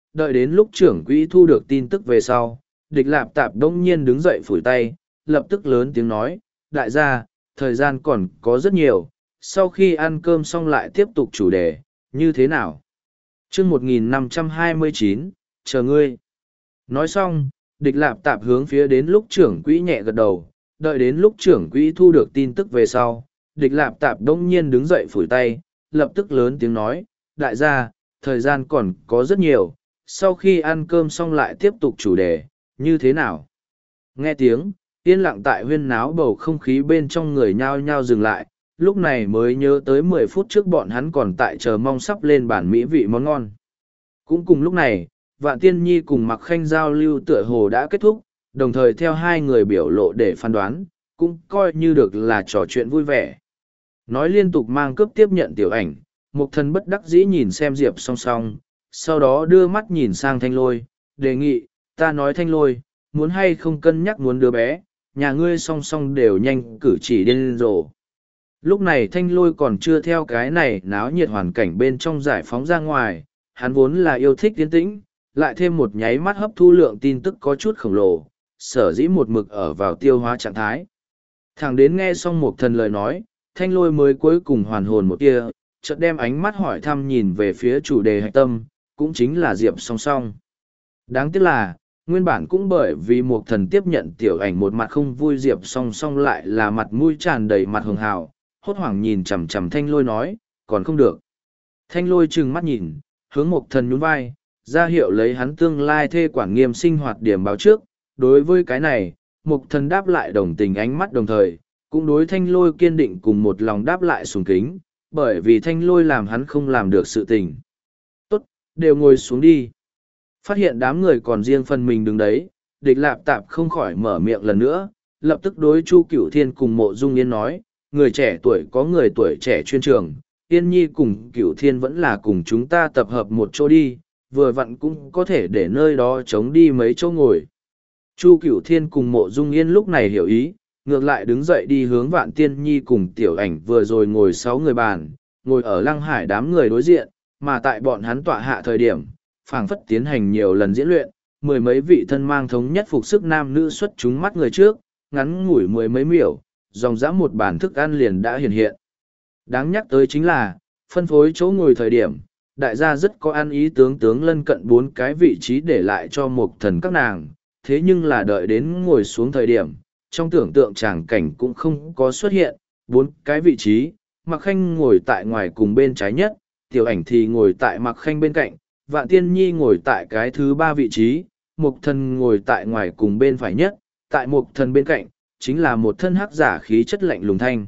đợi đến lúc trưởng quỹ thu được tin tức về sau, địch lạp tạp đông nhiên đứng dậy phủi tay, lập tức lớn tiếng nói, đại gia, thời gian còn có rất nhiều, sau khi ăn cơm xong lại tiếp tục chủ đề, như thế nào? chương một nghìn năm trăm hai mươi chín, chờ ngươi. Nói xong, địch lạp tạp hướng phía đến lúc trưởng quỹ nhẹ gật đầu, đợi đến lúc trưởng quỹ thu được tin tức về sau, địch lạp tạp đông nhiên đứng dậy phủi tay, lập tức lớn tiếng nói, đại gia, thời gian còn có rất nhiều, sau khi ăn cơm xong lại tiếp tục chủ đề, như thế nào? Nghe tiếng, yên lặng tại huyên náo bầu không khí bên trong người nhao nhao dừng lại, lúc này mới nhớ tới mười phút trước bọn hắn còn tại chờ mong sắp lên bản mỹ vị món ngon. Cũng cùng lúc này, Vạn Tiên Nhi cùng Mặc Khanh giao lưu tựa hồ đã kết thúc, đồng thời theo hai người biểu lộ để phán đoán, cũng coi như được là trò chuyện vui vẻ. Nói liên tục mang cướp tiếp nhận tiểu ảnh, Mục Thần bất đắc dĩ nhìn xem Diệp song song, sau đó đưa mắt nhìn sang Thanh Lôi, đề nghị, ta nói Thanh Lôi, muốn hay không cân nhắc muốn đứa bé, nhà ngươi song song đều nhanh cử chỉ điên rồ. Lúc này Thanh Lôi còn chưa theo cái này náo nhiệt hoàn cảnh bên trong giải phóng ra ngoài, hắn vốn là yêu thích tiến tĩnh, lại thêm một nháy mắt hấp thu lượng tin tức có chút khổng lồ, sở dĩ một mực ở vào tiêu hóa trạng thái. Thẳng đến nghe xong Mục Thần lời nói, Thanh Lôi mới cuối cùng hoàn hồn một tia, chợt đem ánh mắt hỏi thăm nhìn về phía chủ đề hạch tâm, cũng chính là Diệp song song. Đáng tiếc là, nguyên bản cũng bởi vì Mục Thần tiếp nhận tiểu ảnh một mặt không vui, Diệp song song lại là mặt mũi tràn đầy mặt hường hào, hốt hoảng nhìn chằm chằm Thanh Lôi nói, còn không được. Thanh Lôi trừng mắt nhìn, hướng Mục Thần nhún vai, ra hiệu lấy hắn tương lai thê quản nghiêm sinh hoạt điểm báo trước. Đối với cái này, Mục Thần đáp lại đồng tình ánh mắt đồng thời, cũng đối Thanh Lôi kiên định cùng một lòng đáp lại sùng kính, bởi vì Thanh Lôi làm hắn không làm được sự tình. Tốt, đều ngồi xuống đi. Phát hiện đám người còn riêng phần mình đứng đấy, địch lạp tạp không khỏi mở miệng lần nữa, lập tức đối Chu Cửu Thiên cùng Mộ Dung Yên nói, người trẻ tuổi có người tuổi trẻ chuyên trường, Yên Nhi cùng Cửu Thiên vẫn là cùng chúng ta tập hợp một chỗ đi, vừa vặn cũng có thể để nơi đó chống đi mấy chỗ ngồi. Chu Cửu Thiên cùng Mộ Dung Yên lúc này hiểu ý, ngược lại đứng dậy đi hướng Vạn Tiên Nhi cùng tiểu ảnh vừa rồi ngồi sáu người bàn, ngồi ở Lăng Hải đám người đối diện, mà tại bọn hắn tọa hạ thời điểm, phảng phất tiến hành nhiều lần diễn luyện, mười mấy vị thân mang thống nhất phục sức nam nữ xuất chúng mắt người trước, ngắn ngủi mười mấy miểu, dòng dã một bàn thức ăn liền đã hiện hiện. Đáng nhắc tới chính là, phân phối chỗ ngồi thời điểm, đại gia rất có ăn ý tướng tướng lân cận bốn cái vị trí để lại cho Mục Thần các nàng, thế nhưng là đợi đến ngồi xuống thời điểm, trong tưởng tượng tràng cảnh cũng không có xuất hiện, bốn cái vị trí, Mạc Khanh ngồi tại ngoài cùng bên trái nhất, tiểu ảnh thì ngồi tại Mạc Khanh bên cạnh, Vạn Tiên Nhi ngồi tại cái thứ ba vị trí, Mục Thần ngồi tại ngoài cùng bên phải nhất, tại Mục Thần bên cạnh, chính là một thân hắc giả khí chất lạnh lùng Thanh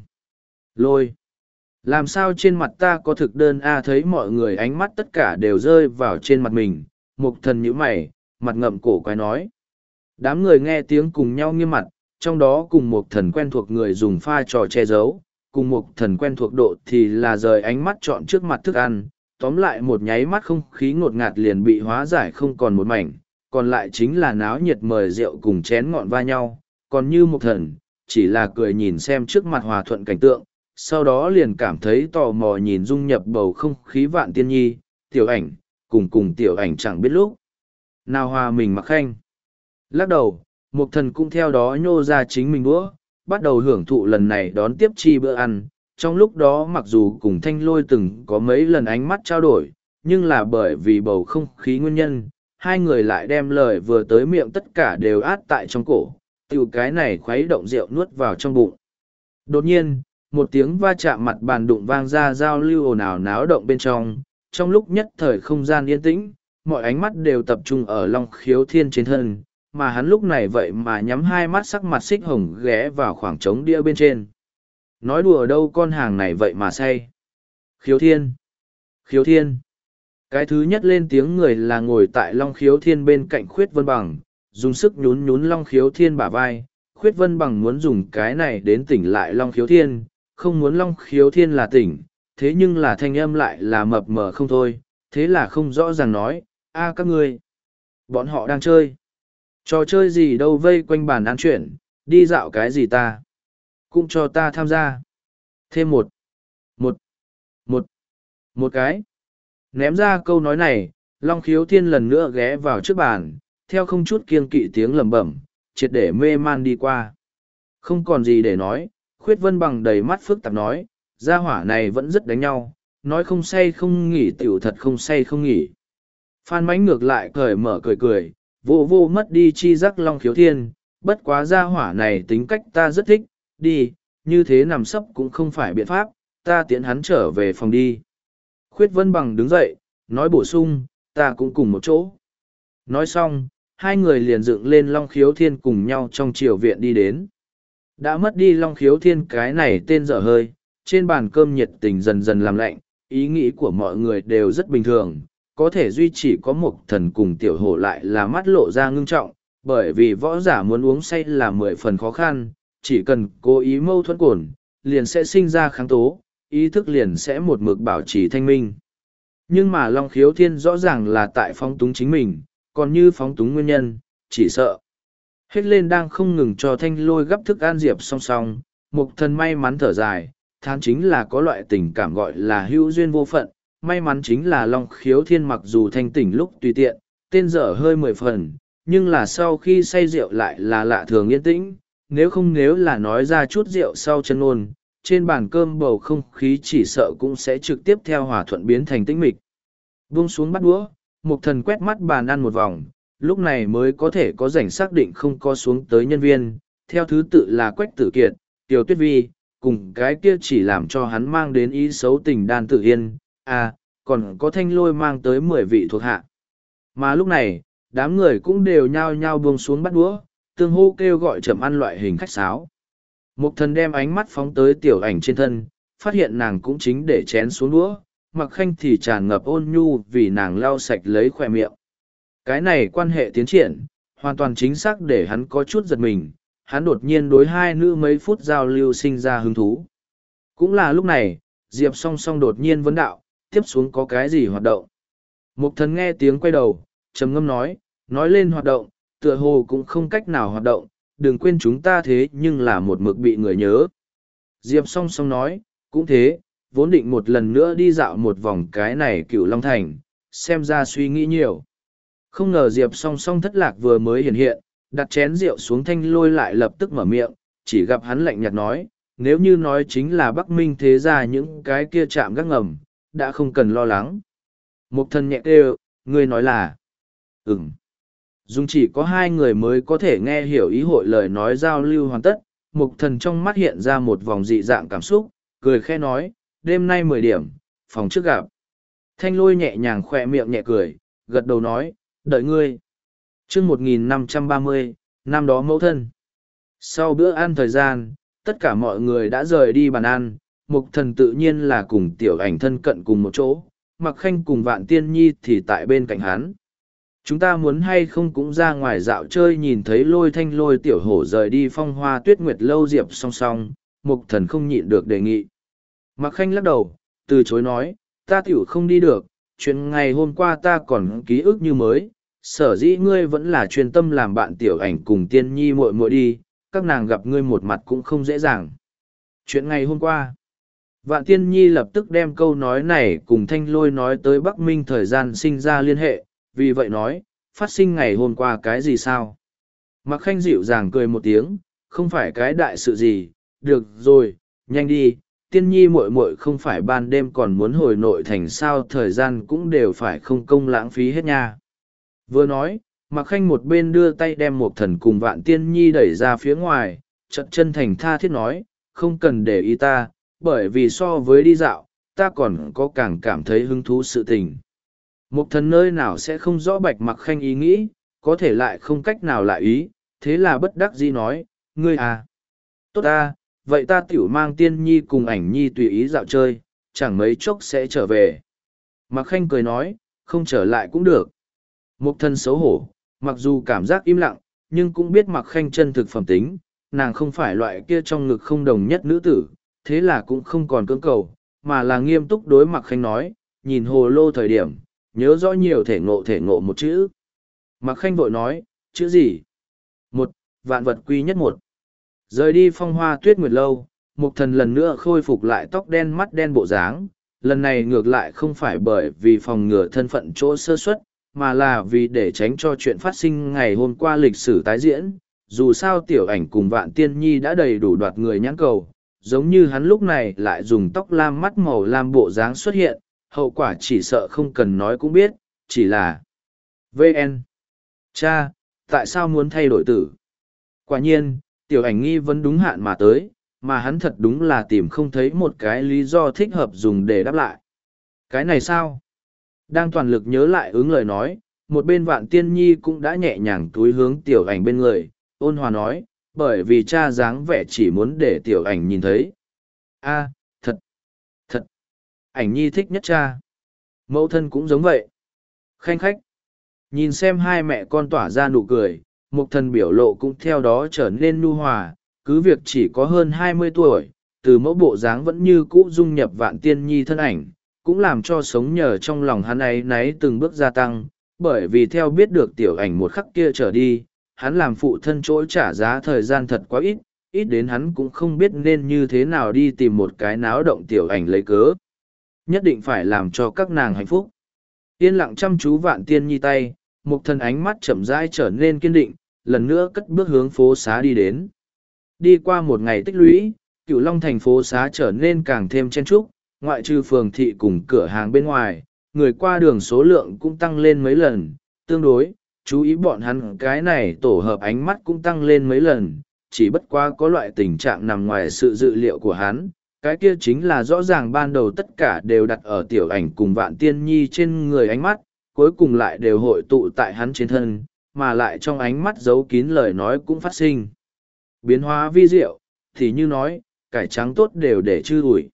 Lôi. Làm sao trên mặt ta có thực đơn a? Thấy mọi người ánh mắt tất cả đều rơi vào trên mặt mình, Mục Thần nhíu mày, mặt ngậm cổ quái nói. Đám người nghe tiếng cùng nhau nghiêm mặt, trong đó cùng Mục Thần quen thuộc người dùng pha trò che giấu, cùng Mục Thần quen thuộc độ thì là rời ánh mắt chọn trước mặt thức ăn, tóm lại một nháy mắt không khí ngột ngạt liền bị hóa giải không còn một mảnh, còn lại chính là náo nhiệt mời rượu cùng chén ngọn va nhau, còn như Mục Thần, chỉ là cười nhìn xem trước mặt hòa thuận cảnh tượng, sau đó liền cảm thấy tò mò nhìn dung nhập bầu không khí Vạn Tiên Nhi, tiểu ảnh, cùng cùng tiểu ảnh chẳng biết lúc nào hòa mình Mạc Khanh. Lắc đầu, Mục Thần cũng theo đó nhô ra chính mình đũa, bắt đầu hưởng thụ lần này đón tiếp chi bữa ăn. Trong lúc đó mặc dù cùng Thanh Lôi từng có mấy lần ánh mắt trao đổi, nhưng là bởi vì bầu không khí nguyên nhân, hai người lại đem lời vừa tới miệng tất cả đều át tại trong cổ, tiểu cái này khuấy động rượu nuốt vào trong bụng. Đột nhiên, một tiếng va chạm mặt bàn đụng vang ra, giao lưu ồn ào náo động bên trong, trong lúc nhất thời không gian yên tĩnh, mọi ánh mắt đều tập trung ở Long Khiếu Thiên trên thân, mà hắn lúc này vậy mà nhắm hai mắt sắc mặt xích hồng ghé vào khoảng trống đĩa bên trên. Nói đùa đâu con hàng này vậy mà say. Khiếu Thiên! Khiếu Thiên! Cái thứ nhất lên tiếng người là ngồi tại Long Khiếu Thiên bên cạnh Khuyết Vân Bằng, dùng sức nhún nhún Long Khiếu Thiên bả vai. Khuyết Vân Bằng muốn dùng cái này đến tỉnh lại Long Khiếu Thiên, không muốn Long Khiếu Thiên là tỉnh, thế nhưng là thanh âm lại là mập mờ không thôi, thế là không rõ ràng nói, a các ngươi, bọn họ đang chơi. Trò chơi gì đâu, vây quanh bàn ăn chuyển, đi dạo cái gì ta. Cũng cho ta tham gia. Thêm một, một, một, một cái. Ném ra câu nói này, Long Khiếu Thiên lần nữa ghé vào trước bàn, theo không chút kiêng kỵ tiếng lẩm bẩm, triệt để mê man đi qua. Không còn gì để nói, Khuyết Vân Bằng đầy mắt phức tạp nói, gia hỏa này vẫn rất đánh nhau, nói không say không nghỉ tiểu thật không say không nghỉ. Phan Mãnh ngược lại cởi mở cười cười, vô vô mất đi chi giác Long Khiếu Thiên, bất quá gia hỏa này tính cách ta rất thích, đi, như thế nằm sấp cũng không phải biện pháp, ta tiễn hắn trở về phòng đi. Khuyết Vân Bằng đứng dậy, nói bổ sung, ta cũng cùng một chỗ. Nói xong, hai người liền dựng lên Long Khiếu Thiên cùng nhau trong triều viện đi đến. Đã mất đi Long Khiếu Thiên cái này tên dở hơi, trên bàn cơm nhiệt tình dần dần làm lạnh, ý nghĩ của mọi người đều rất bình thường, có thể duy chỉ có một thần cùng tiểu hổ lại là mắt lộ ra ngưng trọng, bởi vì võ giả muốn uống say là mười phần khó khăn, chỉ cần cố ý mâu thuẫn cồn, liền sẽ sinh ra kháng tố, ý thức liền sẽ một mực bảo trì thanh minh. Nhưng mà Long Khiếu Thiên rõ ràng là tại phóng túng chính mình, còn như phóng túng nguyên nhân, chỉ sợ. Hết lên đang không ngừng cho Thanh Lôi gấp thức ăn diệp song song, Mục Thần may mắn thở dài, than chính là có loại tình cảm gọi là hữu duyên vô phận, may mắn chính là Long Khiếu Thiên mặc dù thanh tỉnh lúc tùy tiện, tên dở hơi mười phần, nhưng là sau khi say rượu lại là lạ thường yên tĩnh, nếu không nếu là nói ra chút rượu sau chân ôn, trên bàn cơm bầu không khí chỉ sợ cũng sẽ trực tiếp theo hòa thuận biến thành tĩnh mịch. Buông xuống bắt đũa, Mục Thần quét mắt bàn ăn một vòng, lúc này mới có thể có rảnh xác định không có xuống tới nhân viên, theo thứ tự là Quách Tử Kiệt, Tiểu Tuyết Vi, cùng cái kia chỉ làm cho hắn mang đến ý xấu tình Đan Tử Yên, à, còn có Thanh Lôi mang tới mười vị thuộc hạ. Mà lúc này, đám người cũng đều nhao nhao buông xuống bắt đũa, tương hô kêu gọi chậm ăn loại hình khách sáo. Mục Thần đem ánh mắt phóng tới tiểu ảnh trên thân, phát hiện nàng cũng chính để chén xuống đũa, Mặc Khanh thì tràn ngập ôn nhu vì nàng lau sạch lấy khỏe miệng. Cái này quan hệ tiến triển, hoàn toàn chính xác để hắn có chút giật mình, hắn đột nhiên đối hai nữ mấy phút giao lưu sinh ra hứng thú. Cũng là lúc này, Diệp song song đột nhiên vấn đạo, tiếp xuống có cái gì hoạt động. Mục Thần nghe tiếng quay đầu, trầm ngâm nói, nói lên hoạt động, tựa hồ cũng không cách nào hoạt động, đừng quên chúng ta thế nhưng là một mực bị người nhớ. Diệp song song nói, cũng thế, vốn định một lần nữa đi dạo một vòng cái này Cửu Long Thành, xem ra suy nghĩ nhiều. Không ngờ Diệp song song thất lạc vừa mới hiện hiện, đặt chén rượu xuống Thanh Lôi lại lập tức mở miệng, chỉ gặp hắn lạnh nhạt nói, nếu như nói chính là Bắc Minh thế ra những cái kia chạm gác ngầm, đã không cần lo lắng. Mục Thần nhẹ kêu, ngươi nói là, ừm. Dùng chỉ có hai người mới có thể nghe hiểu ý hội lời nói giao lưu hoàn tất, Mục Thần trong mắt hiện ra một vòng dị dạng cảm xúc, cười khẽ nói, đêm nay mười điểm, phòng trước gặp. Thanh Lôi nhẹ nhàng khoe miệng nhẹ cười, gật đầu nói, đợi ngươi. Chương một nghìn năm trăm ba mươi, năm đó mẫu thân. Sau bữa ăn thời gian, tất cả mọi người đã rời đi bàn ăn, Mục Thần tự nhiên là cùng tiểu ảnh thân cận cùng một chỗ, Mặc Khanh cùng Vạn Tiên Nhi thì tại bên cạnh hắn. Chúng ta muốn hay không cũng ra ngoài dạo chơi nhìn thấy Lôi Thanh Lôi tiểu hổ rời đi Phong Hoa Tuyết Nguyệt lâu diệp song song, Mục Thần không nhịn được đề nghị. Mặc Khanh lắc đầu, từ chối nói, ta tiểu không đi được, chuyện ngày hôm qua ta còn ký ức như mới, sở dĩ ngươi vẫn là chuyên tâm làm bạn tiểu ảnh cùng Tiên Nhi muội muội đi, các nàng gặp ngươi một mặt cũng không dễ dàng. Chuyện ngày hôm qua, Vạn Tiên Nhi lập tức đem câu nói này cùng Thanh Lôi nói tới Bắc Minh thời gian sinh ra liên hệ, vì vậy nói, phát sinh ngày hôm qua cái gì sao? Mặc Khanh dịu dàng cười một tiếng, không phải cái đại sự gì, được rồi, nhanh đi, Tiên Nhi muội muội không phải ban đêm còn muốn hồi nội thành sao, thời gian cũng đều phải không công lãng phí hết nha. Vừa nói, Mặc Khanh một bên đưa tay đem một thần cùng Vạn Tiên Nhi đẩy ra phía ngoài, chợt chân thành tha thiết nói, không cần để ý ta, bởi vì so với đi dạo, ta còn có càng cảm thấy hứng thú sự tình. Một thần nơi nào sẽ không rõ Bạch Mặc Khanh ý nghĩ, có thể lại không cách nào lại ý, thế là bất đắc dĩ nói, ngươi à, tốt ta, vậy ta tiểu mang Tiên Nhi cùng ảnh Nhi tùy ý dạo chơi, chẳng mấy chốc sẽ trở về. Mặc Khanh cười nói, không trở lại cũng được. Một thần xấu hổ, mặc dù cảm giác im lặng, nhưng cũng biết Mặc Khanh chân thực phẩm tính, nàng không phải loại kia trong ngực không đồng nhất nữ tử, thế là cũng không còn cưỡng cầu, mà là nghiêm túc đối Mặc Khanh nói, nhìn hồ lô thời điểm, nhớ rõ nhiều thể ngộ thể ngộ một chữ. Mặc Khanh vội nói, chữ gì? Một, vạn vật quy nhất một. Rời đi Phong Hoa Tuyết Nguyệt lâu, Mục Thần lần nữa khôi phục lại tóc đen mắt đen bộ dáng, lần này ngược lại không phải bởi vì phòng ngừa thân phận chỗ sơ suất, mà là vì để tránh cho chuyện phát sinh ngày hôm qua lịch sử tái diễn. Dù sao tiểu ảnh cùng Vạn Tiên Nhi đã đầy đủ đoạt người nhãn cầu, giống như hắn lúc này lại dùng tóc lam mắt màu lam bộ dáng xuất hiện, hậu quả chỉ sợ không cần nói cũng biết, chỉ là vê en. Cha, tại sao muốn thay đổi tử? Quả nhiên, tiểu ảnh nghi vấn đúng hạn mà tới, mà hắn thật đúng là tìm không thấy một cái lý do thích hợp dùng để đáp lại. Cái này sao? Đang toàn lực nhớ lại ứng lời nói, một bên Vạn Tiên Nhi cũng đã nhẹ nhàng túi hướng tiểu ảnh bên người, ôn hòa nói, bởi vì cha dáng vẻ chỉ muốn để tiểu ảnh nhìn thấy. A, thật, thật, ảnh nhi thích nhất cha. Mẫu thân cũng giống vậy. Khanh khách. Nhìn xem hai mẹ con tỏa ra nụ cười, Mục Thần biểu lộ cũng theo đó trở nên nhu hòa, cứ việc chỉ có hơn hai mươi tuổi, từ mẫu bộ dáng vẫn như cũ dung nhập Vạn Tiên Nhi thân ảnh, cũng làm cho sống nhờ trong lòng hắn ấy náy từng bước gia tăng, bởi vì theo biết được tiểu ảnh một khắc kia trở đi, hắn làm phụ thân chỗ trả giá thời gian thật quá ít, ít đến hắn cũng không biết nên như thế nào đi tìm một cái náo động tiểu ảnh lấy cớ. Nhất định phải làm cho các nàng hạnh phúc. Yên lặng chăm chú Vạn Tiên Nhi tay, Mục Thần ánh mắt chậm rãi trở nên kiên định, lần nữa cất bước hướng phố xá đi đến. Đi qua một ngày tích lũy, Cửu Long thành phố xá trở nên càng thêm chen chúc, ngoại trừ phường thị cùng cửa hàng bên ngoài, người qua đường số lượng cũng tăng lên mấy lần, tương đối, chú ý bọn hắn cái này tổ hợp ánh mắt cũng tăng lên mấy lần, chỉ bất quá có loại tình trạng nằm ngoài sự dự liệu của hắn, cái kia chính là rõ ràng ban đầu tất cả đều đặt ở tiểu ảnh cùng Vạn Tiên Nhi trên người ánh mắt, cuối cùng lại đều hội tụ tại hắn trên thân, mà lại trong ánh mắt giấu kín lời nói cũng phát sinh. Biến hóa vi diệu, thì như nói, cải trắng tốt đều để chư ủi.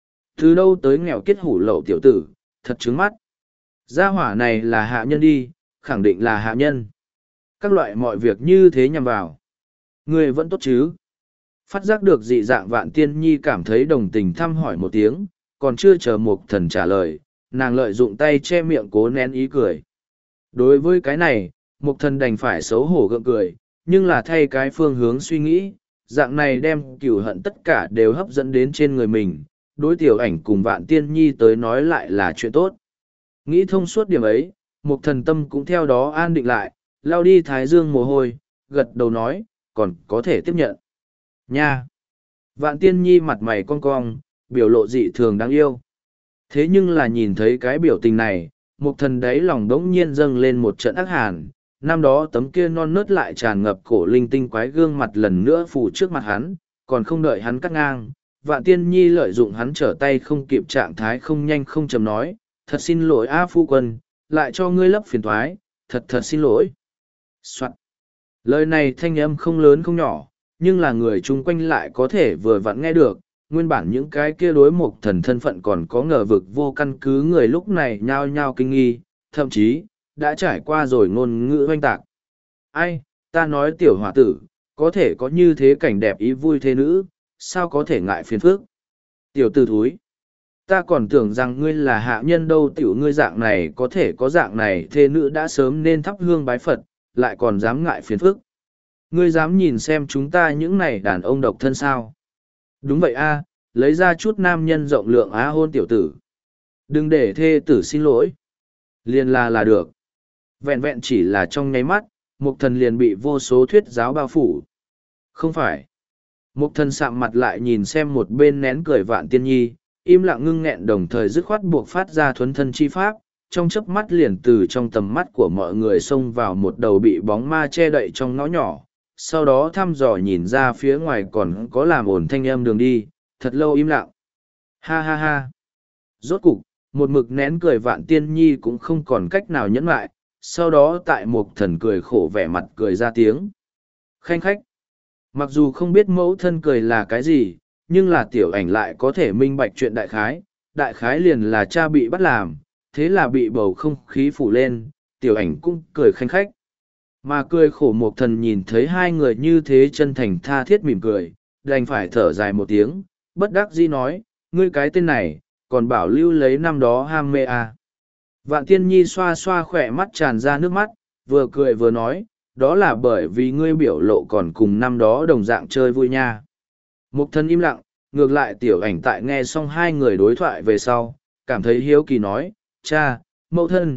Từ đâu tới nghèo kết hủ lậu tiểu tử, thật trứng mắt. Gia hỏa này là hạ nhân đi, khẳng định là hạ nhân. Các loại mọi việc như thế nhằm vào. Người vẫn tốt chứ? Phát giác được dị dạng Vạn Tiên Nhi cảm thấy đồng tình thăm hỏi một tiếng, còn chưa chờ Mục Thần trả lời, nàng lợi dụng tay che miệng cố nén ý cười. Đối với cái này, Mục Thần đành phải xấu hổ gượng cười, nhưng là thay cái phương hướng suy nghĩ, dạng này đem cửu hận tất cả đều hấp dẫn đến trên người mình, đối tiểu ảnh cùng Vạn Tiên Nhi tới nói lại là chuyện tốt. Nghĩ thông suốt điểm ấy, Mục Thần tâm cũng theo đó an định lại, lao đi thái dương mồ hôi, gật đầu nói, còn có thể tiếp nhận. Nha! Vạn Tiên Nhi mặt mày cong cong, biểu lộ dị thường đáng yêu. Thế nhưng là nhìn thấy cái biểu tình này, Mục Thần đáy lòng đống nhiên dâng lên một trận ác hàn. Năm đó tấm kia non nớt lại tràn ngập cổ linh tinh quái gương mặt lần nữa phủ trước mặt hắn, còn không đợi hắn cắt ngang. Vạn Tiên Nhi lợi dụng hắn trở tay không kịp trạng thái không nhanh không chầm nói, thật xin lỗi A phu quân, lại cho ngươi lấp phiền thoái, thật thật xin lỗi. Soạn. Lời này thanh âm không lớn không nhỏ, nhưng là người chung quanh lại có thể vừa vặn nghe được, nguyên bản những cái kia đối Mục Thần thân phận còn có ngờ vực vô căn cứ người lúc này nhao nhao kinh nghi, thậm chí, đã trải qua rồi ngôn ngữ oanh tạc. Ai, ta nói tiểu hòa tử, có thể có như thế cảnh đẹp ý vui thế nữ, sao có thể ngại phiền phức? Tiểu tử thúi, ta còn tưởng rằng ngươi là hạ nhân đâu, tiểu ngươi dạng này có thể có dạng này thế nữ đã sớm nên thắp hương bái Phật, lại còn dám ngại phiền phức. Ngươi dám nhìn xem chúng ta những này đàn ông độc thân sao? Đúng vậy a, lấy ra chút nam nhân rộng lượng á hôn tiểu tử. Đừng để thê tử xin lỗi. Liền là là được. Vẹn vẹn chỉ là trong nháy mắt, Mục Thần liền bị vô số thuyết giáo bao phủ. Không phải. Mục Thần sạm mặt lại nhìn xem một bên nén cười Vạn Tiên Nhi, im lặng ngưng nghẹn đồng thời dứt khoát buộc phát ra thuấn thân chi pháp, trong chớp mắt liền từ trong tầm mắt của mọi người xông vào một đầu bị bóng ma che đậy trong ngõ nhỏ, sau đó thăm dò nhìn ra phía ngoài còn có làm ổn thanh âm đường đi, thật lâu im lặng. Ha ha ha. Rốt cục, một mực nén cười Vạn Tiên Nhi cũng không còn cách nào nhẫn lại, sau đó tại Mục Thần cười khổ vẻ mặt cười ra tiếng. Khanh khách. Mặc dù không biết mẫu thân cười là cái gì, nhưng là tiểu ảnh lại có thể minh bạch chuyện đại khái, đại khái liền là cha bị bắt làm, thế là bị bầu không khí phủ lên, tiểu ảnh cũng cười khanh khách. Mà cười khổ Mục Thần nhìn thấy hai người như thế chân thành tha thiết mỉm cười, đành phải thở dài một tiếng, bất đắc dĩ nói, ngươi cái tên này, còn bảo lưu lấy năm đó ham mê à. Vạn Tiên Nhi xoa xoa khỏe mắt tràn ra nước mắt, vừa cười vừa nói, đó là bởi vì ngươi biểu lộ còn cùng năm đó đồng dạng chơi vui nha. Mục Thần im lặng, ngược lại tiểu ảnh tại nghe xong hai người đối thoại về sau, cảm thấy hiếu kỳ nói, cha, mẫu thân,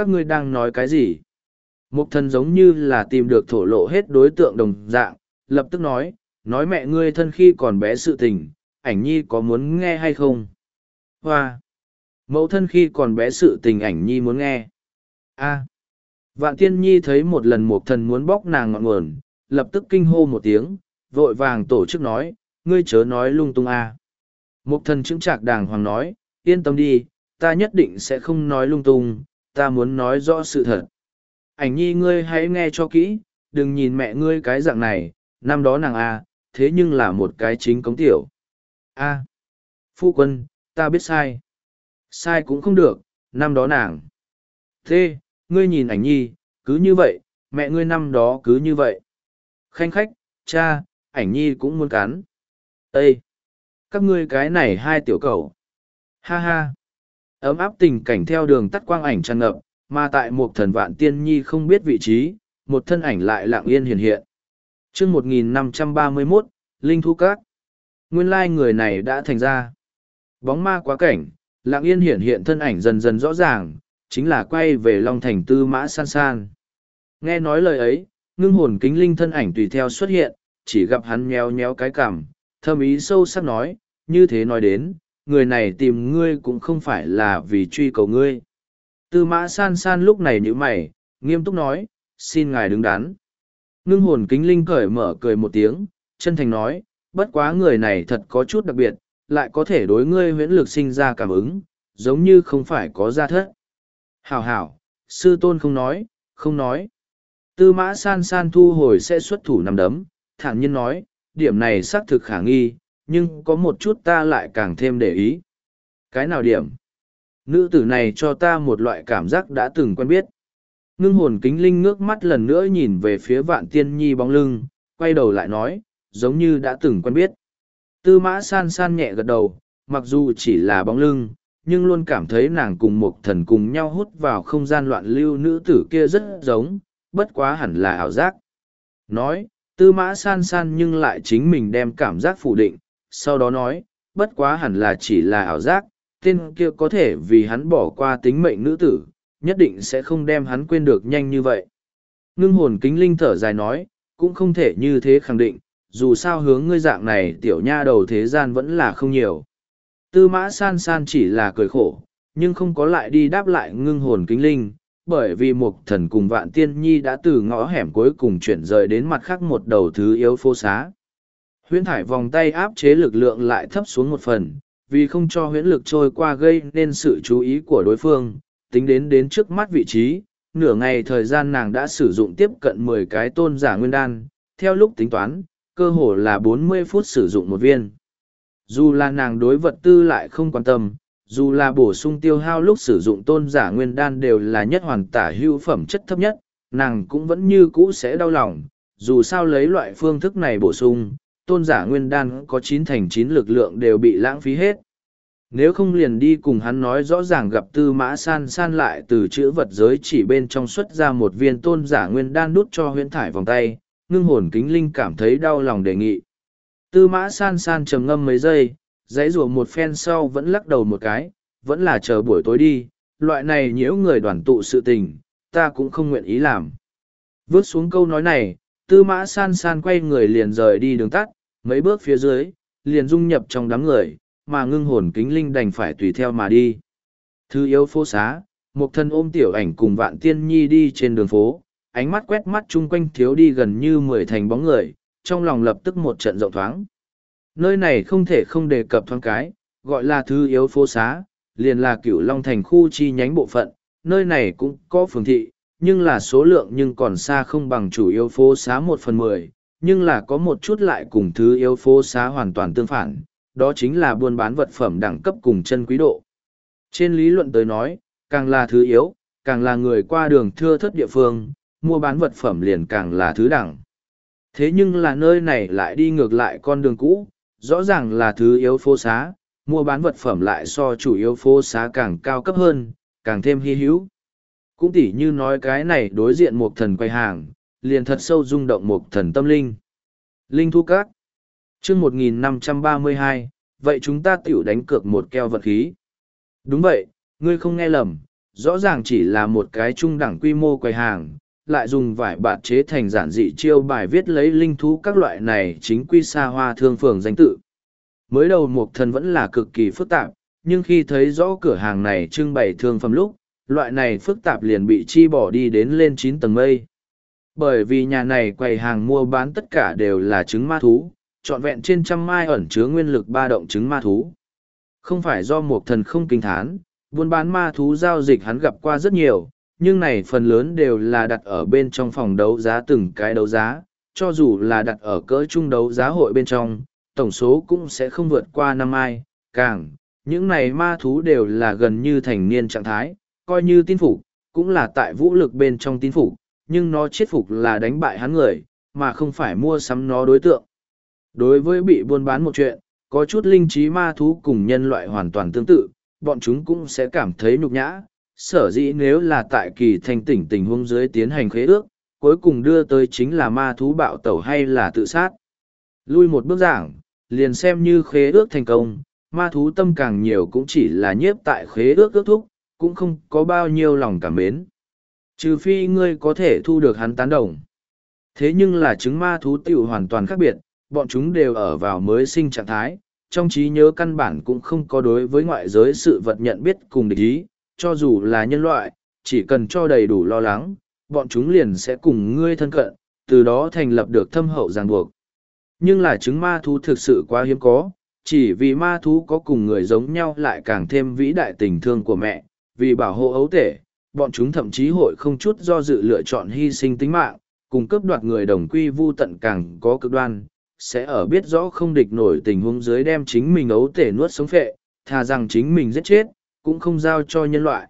các ngươi đang nói cái gì? Mục thần giống như là tìm được thổ lộ hết đối tượng đồng dạng, lập tức nói, nói mẹ ngươi thân khi còn bé sự tình, ảnh nhi có muốn nghe hay không? Hoa! Mẫu thân khi còn bé sự tình ảnh nhi muốn nghe. A! Vạn tiên nhi thấy một lần mục thần muốn bóc nàng ngọn nguồn, lập tức kinh hô một tiếng, vội vàng tổ chức nói, ngươi chớ nói lung tung a. Mục thần chứng trạc đàng hoàng nói, yên tâm đi, ta nhất định sẽ không nói lung tung, ta muốn nói rõ sự thật. Ảnh nhi ngươi hãy nghe cho kỹ, đừng nhìn mẹ ngươi cái dạng này, năm đó nàng a, thế nhưng là một cái chính cống tiểu. A. Phu quân, ta biết sai. Sai cũng không được, năm đó nàng. Thế, ngươi nhìn ảnh nhi, cứ như vậy, mẹ ngươi năm đó cứ như vậy. Khanh khách, cha, ảnh nhi cũng muốn cắn. Ê! Các ngươi cái này hai tiểu cầu. Ha ha! Ấm áp tình cảnh theo đường tắt quang ảnh tràn ngập, mà tại một thần vạn tiên nhi không biết vị trí, một thân ảnh lại lặng yên hiện hiện. chương một nghìn năm trăm ba mươi mốt, Linh Thu Các. Nguyên lai người này đã thành ra. Bóng ma quá cảnh, lặng yên hiện hiện thân ảnh dần dần rõ ràng, chính là quay về Long Thành Tư Mã San San. Nghe nói lời ấy, ngưng hồn kính linh thân ảnh tùy theo xuất hiện, chỉ gặp hắn nheo nhéo cái cằm, thâm ý sâu sắc nói, như thế nói đến, người này tìm ngươi cũng không phải là vì truy cầu ngươi. Tư Mã San San lúc này nhíu mày, nghiêm túc nói, xin ngài đứng đắn. Ngưng hồn kính linh cởi mở cười một tiếng, chân thành nói, bất quá người này thật có chút đặc biệt, lại có thể đối ngươi huyễn lực sinh ra cảm ứng, giống như không phải có gia thất. Hảo hảo, sư tôn không nói, không nói. Tư Mã San San thu hồi sẽ xuất thủ nằm đấm, thản nhiên nói, điểm này xác thực khả nghi, nhưng có một chút ta lại càng thêm để ý. Cái nào điểm? Nữ tử này cho ta một loại cảm giác đã từng quen biết. Ngưng hồn kính linh ngước mắt lần nữa nhìn về phía vạn tiên nhi bóng lưng, quay đầu lại nói, giống như đã từng quen biết. Tư Mã San San nhẹ gật đầu, mặc dù chỉ là bóng lưng, nhưng luôn cảm thấy nàng cùng một thần cùng nhau hút vào không gian loạn lưu nữ tử kia rất giống, bất quá hẳn là ảo giác. Nói, Tư Mã San San nhưng lại chính mình đem cảm giác phủ định, sau đó nói, bất quá hẳn là chỉ là ảo giác, tên kia có thể vì hắn bỏ qua tính mệnh nữ tử, nhất định sẽ không đem hắn quên được nhanh như vậy. Ngưng hồn kính linh thở dài nói, cũng không thể như thế khẳng định, dù sao hướng ngươi dạng này tiểu nha đầu thế gian vẫn là không nhiều. Tư Mã San San chỉ là cười khổ, nhưng không có lại đi đáp lại ngưng hồn kính linh, bởi vì một thần cùng vạn tiên nhi đã từ ngõ hẻm cuối cùng chuyển rời đến mặt khác một đầu thứ yếu phố xá. Huyễn thải vòng tay áp chế lực lượng lại thấp xuống một phần, vì không cho huyễn lực trôi qua gây nên sự chú ý của đối phương, tính đến đến trước mắt vị trí, nửa ngày thời gian nàng đã sử dụng tiếp cận mười cái tôn giả nguyên đan, theo lúc tính toán, cơ hồ là bốn mươi phút sử dụng một viên. Dù là nàng đối vật tư lại không quan tâm, dù là bổ sung tiêu hao lúc sử dụng tôn giả nguyên đan đều là nhất hoàn tả hữu phẩm chất thấp nhất, nàng cũng vẫn như cũ sẽ đau lòng, dù sao lấy loại phương thức này bổ sung, tôn giả nguyên đan có chín thành chín lực lượng đều bị lãng phí hết. Nếu không liền đi cùng hắn nói rõ ràng gặp Tư Mã San San lại từ chữ vật giới chỉ bên trong xuất ra một viên tôn giả nguyên đan đút cho huyễn thải vòng tay, ngưng hồn kính linh cảm thấy đau lòng đề nghị. Tư Mã San San trầm ngâm mấy giây, dãy rủa một phen sau vẫn lắc đầu một cái, vẫn là chờ buổi tối đi, loại này nhiễu người đoàn tụ sự tình, ta cũng không nguyện ý làm. Vớt xuống câu nói này, Tư Mã San San quay người liền rời đi đường tắt, mấy bước phía dưới, liền dung nhập trong đám người, mà ngưng hồn kính linh đành phải tùy theo mà đi. Thứ yếu phố xá, một thân ôm tiểu ảnh cùng vạn tiên nhi đi trên đường phố, ánh mắt quét mắt chung quanh thiếu đi gần như mười thành bóng người, trong lòng lập tức một trận rộng thoáng. Nơi này không thể không đề cập thoáng cái, gọi là thứ yếu phố xá, liền là Cửu Long thành khu chi nhánh bộ phận, nơi này cũng có phường thị, nhưng là số lượng nhưng còn xa không bằng chủ yếu phố xá một phần mười, nhưng là có một chút lại cùng thứ yếu phố xá hoàn toàn tương phản, đó chính là buôn bán vật phẩm đẳng cấp cùng chân quý độ. Trên lý luận tới nói, càng là thứ yếu, càng là người qua đường thưa thớt địa phương, mua bán vật phẩm liền càng là thứ đẳng. Thế nhưng là nơi này lại đi ngược lại con đường cũ, rõ ràng là thứ yếu phố xá, mua bán vật phẩm lại so chủ yếu phố xá càng cao cấp hơn, càng thêm hy hữu. Cũng tỉ như nói cái này đối diện một thần quay hàng, liền thật sâu rung động một thần tâm linh. Linh Thu Các chương một nghìn năm trăm ba mươi hai, vậy chúng ta tiểu đánh cược một keo vật khí. Đúng vậy, ngươi không nghe lầm, rõ ràng chỉ là một cái trung đẳng quy mô quầy hàng, lại dùng vải bạt chế thành giản dị chiêu bài viết lấy linh thú các loại này chính quy xa hoa thương phường danh tự. Mới đầu Mục Thần vẫn là cực kỳ phức tạp, nhưng khi thấy rõ cửa hàng này trưng bày thương phẩm lúc, loại này phức tạp liền bị chi bỏ đi đến lên chín tầng mây. Bởi vì nhà này quầy hàng mua bán tất cả đều là trứng ma thú, trọn vẹn trên trăm mai ẩn chứa nguyên lực ba động trứng ma thú. Không phải do Mục Thần không kinh thán, buôn bán ma thú giao dịch hắn gặp qua rất nhiều, nhưng này phần lớn đều là đặt ở bên trong phòng đấu giá từng cái đấu giá, cho dù là đặt ở cỡ trung đấu giá hội bên trong, tổng số cũng sẽ không vượt qua năm mai, càng, những này ma thú đều là gần như thành niên trạng thái, coi như tin phục, cũng là tại vũ lực bên trong tin phục, nhưng nó chết phục là đánh bại hắn người, mà không phải mua sắm nó đối tượng. Đối với bị buôn bán một chuyện, có chút linh trí ma thú cùng nhân loại hoàn toàn tương tự, bọn chúng cũng sẽ cảm thấy nhục nhã. Sở dĩ nếu là tại kỳ thanh tỉnh tình huống dưới tiến hành khế ước, cuối cùng đưa tới chính là ma thú bạo tẩu hay là tự sát. Lui một bước giảng, liền xem như khế ước thành công, ma thú tâm càng nhiều cũng chỉ là nhiếp tại khế ước ước thúc, cũng không có bao nhiêu lòng cảm mến. Trừ phi ngươi có thể thu được hắn tán đồng. Thế nhưng là trứng ma thú tiểu hoàn toàn khác biệt, bọn chúng đều ở vào mới sinh trạng thái, trong trí nhớ căn bản cũng không có đối với ngoại giới sự vật nhận biết cùng địch ý, cho dù là nhân loại, chỉ cần cho đầy đủ lo lắng, bọn chúng liền sẽ cùng ngươi thân cận, từ đó thành lập được thâm hậu ràng buộc. Nhưng là trứng ma thú thực sự quá hiếm có, chỉ vì ma thú có cùng người giống nhau lại càng thêm vĩ đại tình thương của mẹ, vì bảo hộ ấu tể, bọn chúng thậm chí hội không chút do dự lựa chọn hy sinh tính mạng, cùng cướp đoạt người đồng quy vu tận càng có cực đoan, sẽ ở biết rõ không địch nổi tình huống dưới đem chính mình ấu tể nuốt sống phệ, thà rằng chính mình giết chết, cũng không giao cho nhân loại.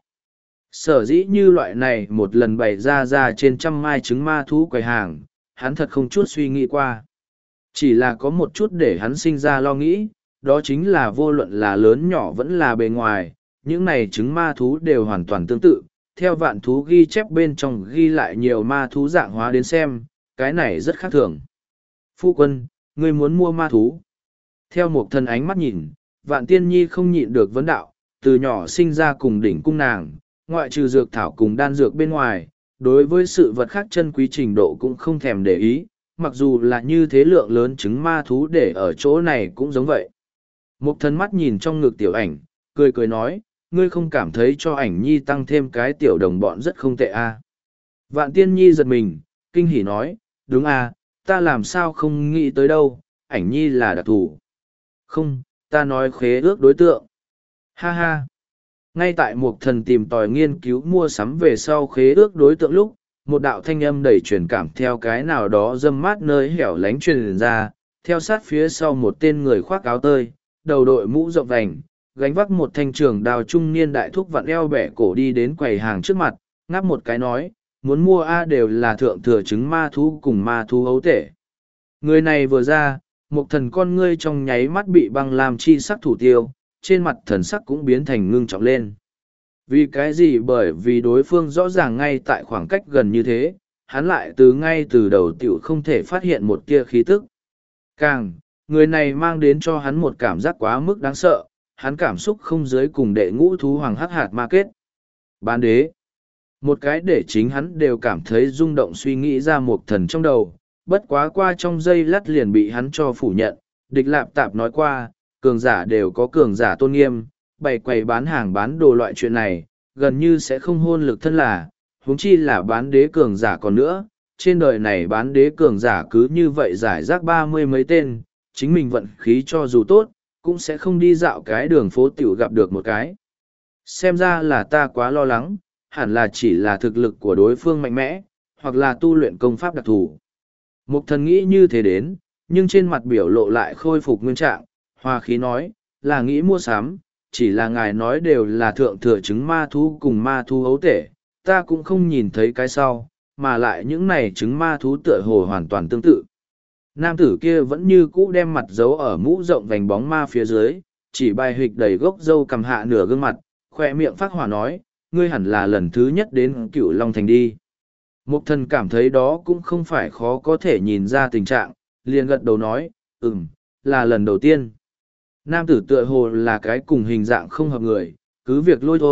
Sở dĩ như loại này một lần bày ra ra trên trăm mai trứng ma thú quầy hàng, hắn thật không chút suy nghĩ qua. Chỉ là có một chút để hắn sinh ra lo nghĩ, đó chính là vô luận là lớn nhỏ vẫn là bề ngoài, những này trứng ma thú đều hoàn toàn tương tự. Theo vạn thú ghi chép bên trong ghi lại nhiều ma thú dạng hóa đến xem, cái này rất khác thường. Phu quân, ngươi muốn mua ma thú. Theo một thân ánh mắt nhìn, vạn tiên nhi không nhịn được vấn đạo, từ nhỏ sinh ra cùng đỉnh cung nàng, ngoại trừ dược thảo cùng đan dược bên ngoài, đối với sự vật khác chân quý trình độ cũng không thèm để ý, mặc dù là như thế lượng lớn trứng ma thú để ở chỗ này cũng giống vậy. Một thân mắt nhìn trong ngực tiểu ảnh, cười cười nói, ngươi không cảm thấy cho ảnh nhi tăng thêm cái tiểu đồng bọn rất không tệ à. Vạn tiên nhi giật mình, kinh hỉ nói, đúng à, ta làm sao không nghĩ tới đâu, ảnh nhi là đặc thù. Không, ta nói khế ước đối tượng. Ha ha. Ngay tại một thần tìm tòi nghiên cứu mua sắm về sau khế ước đối tượng lúc, một đạo thanh âm đầy truyền cảm theo cái nào đó dâm mát nơi hẻo lánh truyền ra, theo sát phía sau một tên người khoác áo tơi, đầu đội mũ rộng vành, gánh vác một thanh trường đào trung niên đại thúc vặn eo bẻ cổ đi đến quầy hàng trước mặt, ngáp một cái nói, muốn mua A đều là thượng thừa trứng ma thú cùng ma thú ấu tể. Người này vừa ra, một thần con ngươi trong nháy mắt bị băng làm chi sắc thủ tiêu, trên mặt thần sắc cũng biến thành ngưng trọng lên. Vì cái gì? Bởi vì đối phương rõ ràng ngay tại khoảng cách gần như thế, hắn lại từ ngay từ đầu tiểu không thể phát hiện một tia khí tức. Càng, người này mang đến cho hắn một cảm giác quá mức đáng sợ, hắn cảm xúc không dưới cùng đệ ngũ thú hoàng hắc hạt ma kết. Bán đế. Một cái để chính hắn đều cảm thấy rung động suy nghĩ ra một thần trong đầu, bất quá qua trong giây lát liền bị hắn cho phủ nhận. Địch lạp tạp nói qua, cường giả đều có cường giả tôn nghiêm, bày quầy bán hàng bán đồ loại chuyện này, gần như sẽ không hôn lực thân là, huống chi là bán đế cường giả còn nữa. Trên đời này bán đế cường giả cứ như vậy giải rác ba mươi mấy tên, chính mình vận khí cho dù tốt, cũng sẽ không đi dạo cái đường phố tiểu gặp được một cái. Xem ra là ta quá lo lắng, hẳn là chỉ là thực lực của đối phương mạnh mẽ, hoặc là tu luyện công pháp đặc thù. Mục thần nghĩ như thế đến, nhưng trên mặt biểu lộ lại khôi phục nguyên trạng, hòa khí nói, là nghĩ mua sắm, chỉ là ngài nói đều là thượng thừa trứng ma thú cùng ma thú ấu tể, ta cũng không nhìn thấy cái sau, mà lại những này trứng ma thú tựa hồ hoàn toàn tương tự. Nam tử kia vẫn như cũ đem mặt giấu ở mũ rộng vành bóng ma phía dưới, chỉ bài hịch đầy gốc râu cầm hạ nửa gương mặt, khoe miệng phát hỏa nói, ngươi hẳn là lần thứ nhất đến Cửu Long Thành đi. Mục thần cảm thấy đó cũng không phải khó có thể nhìn ra tình trạng, liền gật đầu nói, ừm, là lần đầu tiên. Nam tử tựa hồ là cái cùng hình dạng không hợp người, cứ việc lôi thôi,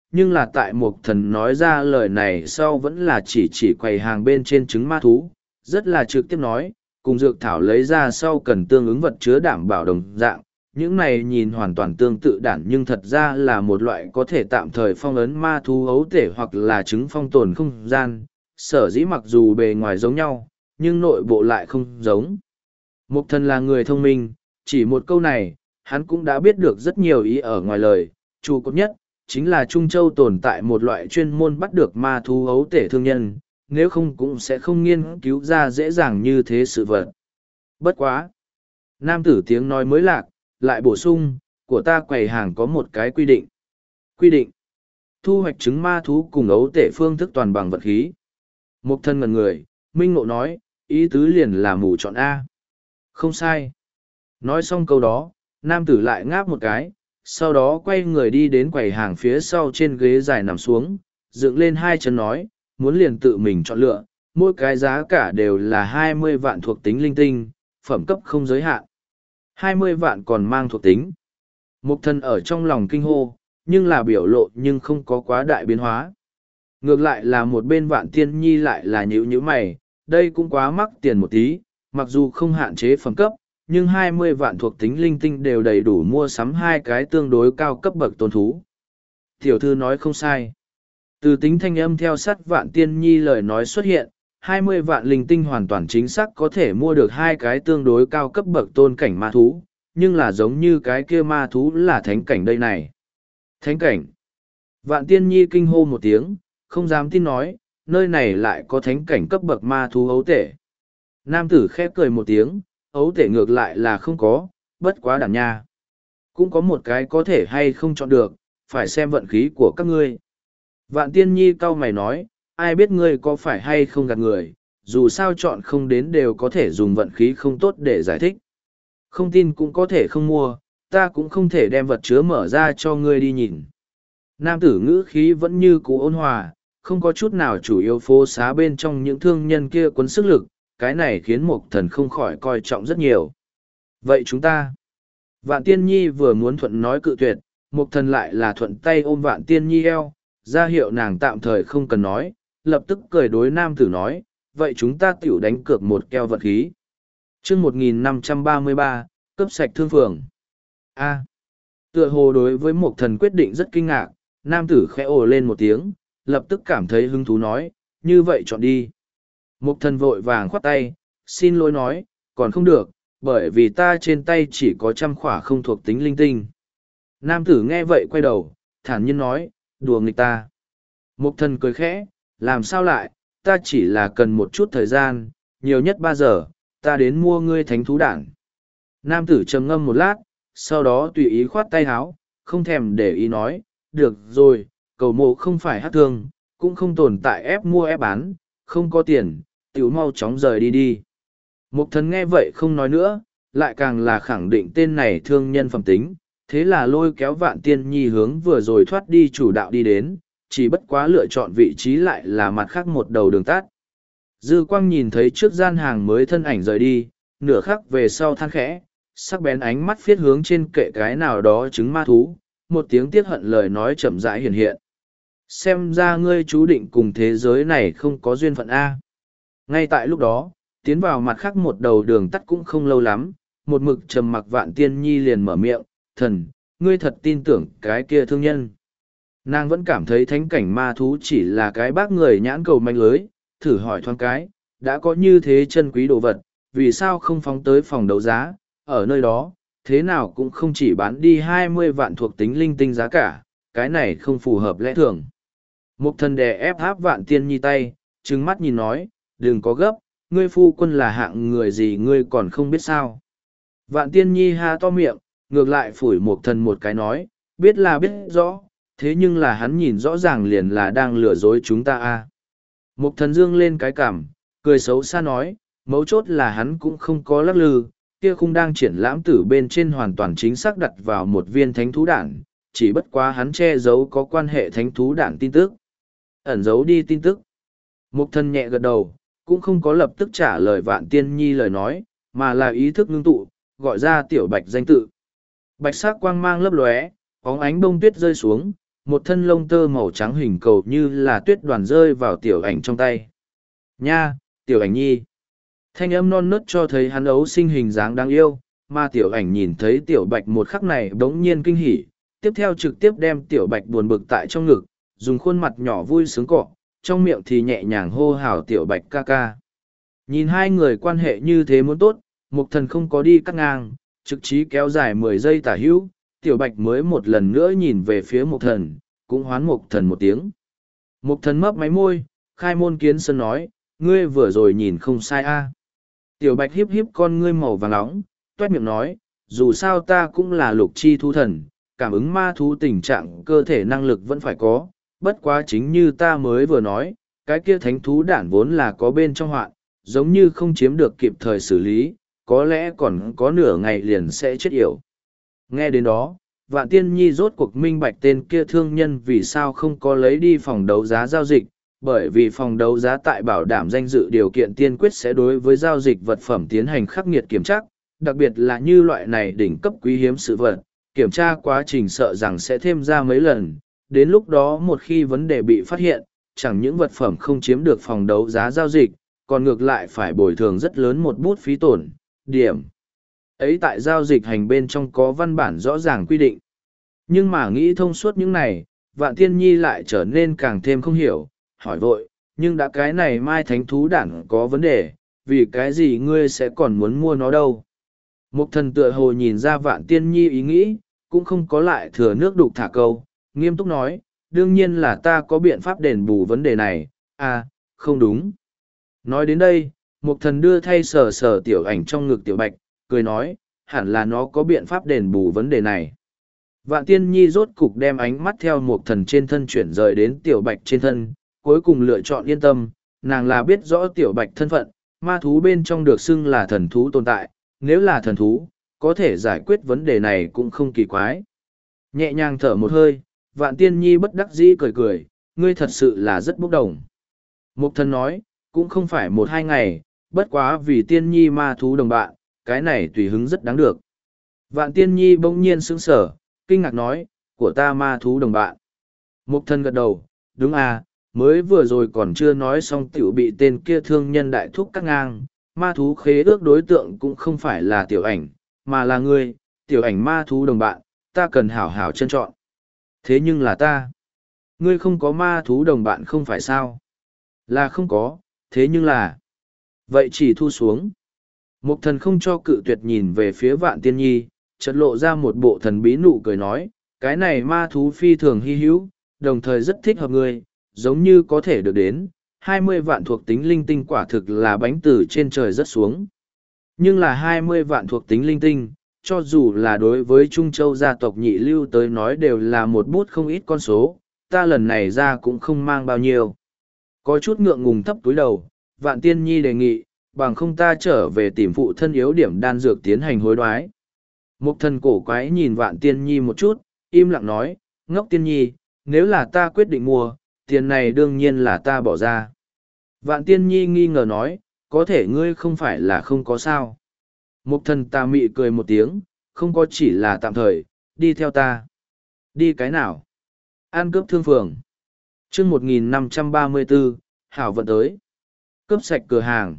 nhưng là tại Mục Thần nói ra lời này sau vẫn là chỉ chỉ quầy hàng bên trên trứng ma thú, rất là trực tiếp nói, cùng dược thảo lấy ra sau cần tương ứng vật chứa đảm bảo đồng dạng. Những này nhìn hoàn toàn tương tự đản nhưng thật ra là một loại có thể tạm thời phong ấn ma thú ấu tể hoặc là trứng phong tồn không gian, sở dĩ mặc dù bề ngoài giống nhau, nhưng nội bộ lại không giống. Mục Thần là người thông minh, chỉ một câu này, hắn cũng đã biết được rất nhiều ý ở ngoài lời, chủ cốt nhất, chính là Trung Châu tồn tại một loại chuyên môn bắt được ma thú ấu tể thương nhân, nếu không cũng sẽ không nghiên cứu ra dễ dàng như thế sự vật. Bất quá! Nam tử tiếng nói mới lạc, lại bổ sung, của ta quầy hàng có một cái quy định. Quy định. Thu hoạch trứng ma thú cùng ấu tể phương thức toàn bằng vật khí. Mục Thần ngần người, minh ngộ nói, ý tứ liền là mù chọn A. Không sai. Nói xong câu đó, nam tử lại ngáp một cái, sau đó quay người đi đến quầy hàng phía sau trên ghế dài nằm xuống, dựng lên hai chân nói, muốn liền tự mình chọn lựa, mỗi cái giá cả đều là hai mươi vạn thuộc tính linh tinh, phẩm cấp không giới hạn. hai mươi vạn còn mang thuộc tính. Mục Thần ở trong lòng kinh hô, nhưng là biểu lộ nhưng không có quá đại biến hóa. Ngược lại là một bên Vạn Tiên Nhi lại là nhíu nhíu mày, đây cũng quá mắc tiền một tí, mặc dù không hạn chế phẩm cấp, nhưng hai mươi vạn thuộc tính linh tinh đều đầy đủ mua sắm hai cái tương đối cao cấp bậc tôn thú. Tiểu thư nói không sai. Từ tính thanh âm theo sát Vạn Tiên Nhi lời nói xuất hiện, hai mươi vạn linh tinh hoàn toàn chính xác có thể mua được hai cái tương đối cao cấp bậc tôn cảnh ma thú, nhưng là giống như cái kia ma thú là thánh cảnh đây này. Thánh cảnh. Vạn Tiên Nhi kinh hô một tiếng, không dám tin nói, nơi này lại có thánh cảnh cấp bậc ma thú ấu tể. Nam tử khép cười một tiếng, ấu tể ngược lại là không có, bất quá đảm nha. Cũng có một cái có thể hay không chọn được, phải xem vận khí của các ngươi. Vạn Tiên Nhi cau mày nói, ai biết ngươi có phải hay không gạt người, dù sao chọn không đến đều có thể dùng vận khí không tốt để giải thích. Không tin cũng có thể không mua, ta cũng không thể đem vật chứa mở ra cho ngươi đi nhìn. Nam tử ngữ khí vẫn như cũ ôn hòa, không có chút nào chủ yếu phố xá bên trong những thương nhân kia quấn sức lực, cái này khiến Mục Thần không khỏi coi trọng rất nhiều. Vậy chúng ta, Vạn Tiên Nhi vừa muốn thuận nói cự tuyệt, Mục Thần lại là thuận tay ôm Vạn Tiên Nhi eo, ra hiệu nàng tạm thời không cần nói, lập tức cười đối nam tử nói, vậy chúng ta tiểu đánh cược một keo vật khí. chương một nghìn năm trăm ba mươi ba, cấp sạch thương phường. A. Tựa hồ đối với Mục Thần quyết định rất kinh ngạc, nam tử khẽ ồ lên một tiếng, lập tức cảm thấy hứng thú nói, như vậy chọn đi. Mục Thần vội vàng khoát tay, xin lỗi nói, còn không được, bởi vì ta trên tay chỉ có trăm khỏa không thuộc tính linh tinh. Nam tử nghe vậy quay đầu, thản nhiên nói, đùa nghịch ta. Mục Thần cười khẽ, làm sao lại, ta chỉ là cần một chút thời gian, nhiều nhất ba giờ, ta đến mua ngươi thánh thú đản. Nam tử trầm ngâm một lát, sau đó tùy ý khoát tay háo, không thèm để ý nói, được rồi, cầu mộ không phải hát thương, cũng không tồn tại ép mua ép bán, không có tiền, tiểu mau chóng rời đi đi. Mục Thần nghe vậy không nói nữa, lại càng là khẳng định tên này thương nhân phẩm tính, thế là lôi kéo Vạn Tiên Nhi hướng vừa rồi thoát đi chủ đạo đi đến, chỉ bất quá lựa chọn vị trí lại là mặt khác một đầu đường tắt. Dư Quang nhìn thấy trước gian hàng mới thân ảnh rời đi, nửa khắc về sau than khẽ, sắc bén ánh mắt phiết hướng trên kệ cái nào đó trứng ma thú, một tiếng tiếc hận lời nói chậm rãi hiện hiện. Xem ra ngươi chú định cùng thế giới này không có duyên phận A. Ngay tại lúc đó, tiến vào mặt khác một đầu đường tắt cũng không lâu lắm, một mực trầm mặc Vạn Tiên Nhi liền mở miệng, thần, ngươi thật tin tưởng cái kia thương nhân. Nàng vẫn cảm thấy thánh cảnh ma thú chỉ là cái bác người nhãn cầu manh lưới, thử hỏi thoáng cái, đã có như thế chân quý đồ vật, vì sao không phóng tới phòng đấu giá, ở nơi đó, thế nào cũng không chỉ bán đi hai mươi vạn thuộc tính linh tinh giá cả, cái này không phù hợp lẽ thường. Mục Thần đè ép áp Vạn Tiên Nhi tay, trừng mắt nhìn nói, đừng có gấp, ngươi phu quân là hạng người gì ngươi còn không biết sao. Vạn Tiên Nhi ha to miệng, ngược lại phủi Mục Thần một cái nói, biết là biết rõ, thế nhưng là hắn nhìn rõ ràng liền là đang lừa dối chúng ta a. À. Mục Thần dương lên cái cằm, cười xấu xa nói, mấu chốt là hắn cũng không có lắc lư, kia khung đang triển lãm tử bên trên hoàn toàn chính xác đặt vào một viên thánh thú đản, chỉ bất quá hắn che giấu có quan hệ thánh thú đản tin tức. Ẩn giấu đi tin tức. Mục Thần nhẹ gật đầu, cũng không có lập tức trả lời Vạn Tiên Nhi lời nói, mà là ý thức ngưng tụ, gọi ra tiểu bạch danh tự. Bạch sắc quang mang lấp lóe, bóng ánh bông tuyết rơi xuống, một thân lông tơ màu trắng hình cầu như là tuyết đoàn rơi vào tiểu ảnh trong tay. Nha, tiểu ảnh nhi. Thanh âm non nớt cho thấy hắn ấu sinh hình dáng đáng yêu, mà tiểu ảnh nhìn thấy tiểu bạch một khắc này bỗng nhiên kinh hỉ, tiếp theo trực tiếp đem tiểu bạch buồn bực tại trong ngực, dùng khuôn mặt nhỏ vui sướng cọ, trong miệng thì nhẹ nhàng hô hào tiểu bạch ca ca. Nhìn hai người quan hệ như thế muốn tốt, mục thần không có đi cắt ngang, trực trí kéo dài mười giây tả hữu, tiểu bạch mới một lần nữa nhìn về phía mục thần, cũng hoán mục thần một tiếng. Mục thần mấp máy môi, khai môn kiến sơn nói, ngươi vừa rồi nhìn không sai a. Tiểu bạch hiếp hiếp con ngươi màu vàng nóng, toét miệng nói, dù sao ta cũng là lục chi thú thần, cảm ứng ma thú tình trạng cơ thể năng lực vẫn phải có, bất quá chính như ta mới vừa nói, cái kia thánh thú đản vốn là có bên trong hoạn, giống như không chiếm được kịp thời xử lý, có lẽ còn có nửa ngày liền sẽ chết yểu. Nghe đến đó, Vạn Tiên Nhi rốt cuộc minh bạch tên kia thương nhân vì sao không có lấy đi phòng đấu giá giao dịch, bởi vì phòng đấu giá tại bảo đảm danh dự điều kiện tiên quyết sẽ đối với giao dịch vật phẩm tiến hành khắc nghiệt kiểm tra, đặc biệt là như loại này đỉnh cấp quý hiếm sự vật, kiểm tra quá trình sợ rằng sẽ thêm ra mấy lần, đến lúc đó một khi vấn đề bị phát hiện, chẳng những vật phẩm không chiếm được phòng đấu giá giao dịch, còn ngược lại phải bồi thường rất lớn một bút phí tổn, điểm. Ấy tại giao dịch hành bên trong có văn bản rõ ràng quy định. Nhưng mà nghĩ thông suốt những này, Vạn Tiên Nhi lại trở nên càng thêm không hiểu, hỏi vội, nhưng đã cái này mai thánh thú đản có vấn đề, vì cái gì ngươi sẽ còn muốn mua nó đâu? Mục thần tựa hồ nhìn ra Vạn Tiên Nhi ý nghĩ, cũng không có lại thừa nước đục thả câu, nghiêm túc nói, đương nhiên là ta có biện pháp đền bù vấn đề này, à, không đúng. Nói đến đây, mục thần đưa thay sờ sờ tiểu ảnh trong ngực tiểu bạch, cười nói, hẳn là nó có biện pháp đền bù vấn đề này. Vạn Tiên Nhi rốt cục đem ánh mắt theo mục thần trên thân chuyển rời đến tiểu bạch trên thân, cuối cùng lựa chọn yên tâm, nàng là biết rõ tiểu bạch thân phận, ma thú bên trong được xưng là thần thú tồn tại, nếu là thần thú, có thể giải quyết vấn đề này cũng không kỳ quái. Nhẹ nhàng thở một hơi, Vạn Tiên Nhi bất đắc dĩ cười cười, ngươi thật sự là rất bốc đồng. Mục thần nói, cũng không phải một hai ngày, bất quá vì Tiên Nhi ma thú đồng bạn, cái này tùy hứng rất đáng được. Vạn Tiên Nhi bỗng nhiên sững sờ, kinh ngạc nói, của ta ma thú đồng bạn. Mục thần gật đầu, đúng à, mới vừa rồi còn chưa nói xong tiểu bị tên kia thương nhân đại thúc cắt ngang, ma thú khế ước đối tượng cũng không phải là tiểu ảnh, mà là ngươi, tiểu ảnh ma thú đồng bạn, ta cần hảo hảo trân trọng. Thế nhưng là ta, ngươi không có ma thú đồng bạn không phải sao? Là không có, thế nhưng là, vậy chỉ thu xuống. Mục thần không cho cự tuyệt nhìn về phía Vạn Tiên Nhi, chợt lộ ra một bộ thần bí nụ cười nói, cái này ma thú phi thường hy hữu, đồng thời rất thích hợp ngươi, giống như có thể được đến, hai mươi vạn thuộc tính linh tinh quả thực là bánh từ trên trời rất xuống. Nhưng là hai mươi vạn thuộc tính linh tinh, cho dù là đối với Trung Châu gia tộc nhị lưu tới nói đều là một bút không ít con số, ta lần này ra cũng không mang bao nhiêu. Có chút ngượng ngùng thấp túi đầu, Vạn Tiên Nhi đề nghị, bằng không ta trở về tìm phụ thân yếu điểm đan dược tiến hành hối đoái. Mục thần cổ quái nhìn Vạn Tiên Nhi một chút, im lặng nói, ngốc Tiên Nhi, nếu là ta quyết định mua, tiền này đương nhiên là ta bỏ ra. Vạn Tiên Nhi nghi ngờ nói, có thể ngươi không phải là không có sao. Mục thần tà mị cười một tiếng, không có chỉ là tạm thời, đi theo ta. Đi cái nào? An cướp thương phường. chương một nghìn năm trăm ba mươi bốn, Hảo vận tới. Cướp sạch cửa hàng.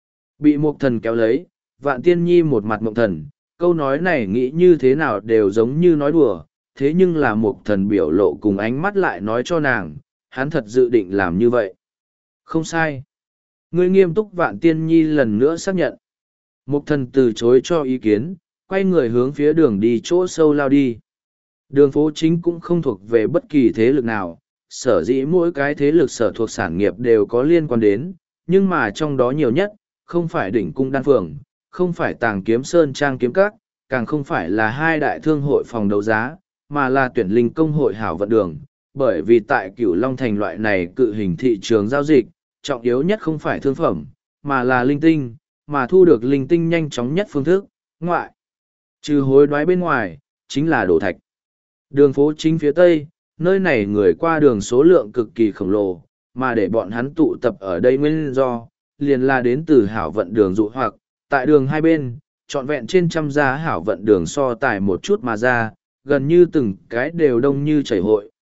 Bị mục thần kéo lấy, Vạn Tiên Nhi một mặt mộng thần, câu nói này nghĩ như thế nào đều giống như nói đùa, thế nhưng là mục thần biểu lộ cùng ánh mắt lại nói cho nàng, hắn thật dự định làm như vậy. Không sai. Ngươi nghiêm túc. Vạn Tiên Nhi lần nữa xác nhận. Mục thần từ chối cho ý kiến, quay người hướng phía đường đi chỗ sâu lao đi. Đường phố chính cũng không thuộc về bất kỳ thế lực nào, sở dĩ mỗi cái thế lực sở thuộc sản nghiệp đều có liên quan đến, nhưng mà trong đó nhiều nhất, không phải đỉnh cung đan phường, không phải tàng kiếm sơn trang kiếm các, càng không phải là hai đại thương hội phòng đấu giá, mà là tuyển linh công hội hảo vận đường, bởi vì tại Cửu Long Thành loại này cự hình thị trường giao dịch, trọng yếu nhất không phải thương phẩm, mà là linh tinh, mà thu được linh tinh nhanh chóng nhất phương thức, ngoại. Trừ hối đoái bên ngoài, chính là đổ thạch. Đường phố chính phía tây, nơi này người qua đường số lượng cực kỳ khổng lồ, mà để bọn hắn tụ tập ở đây nguyên do, liền là đến từ hảo vận đường dụ hoặc, tại đường hai bên, trọn vẹn trên trăm gia hảo vận đường so tài một chút mà ra, gần như từng cái đều đông như chảy hội,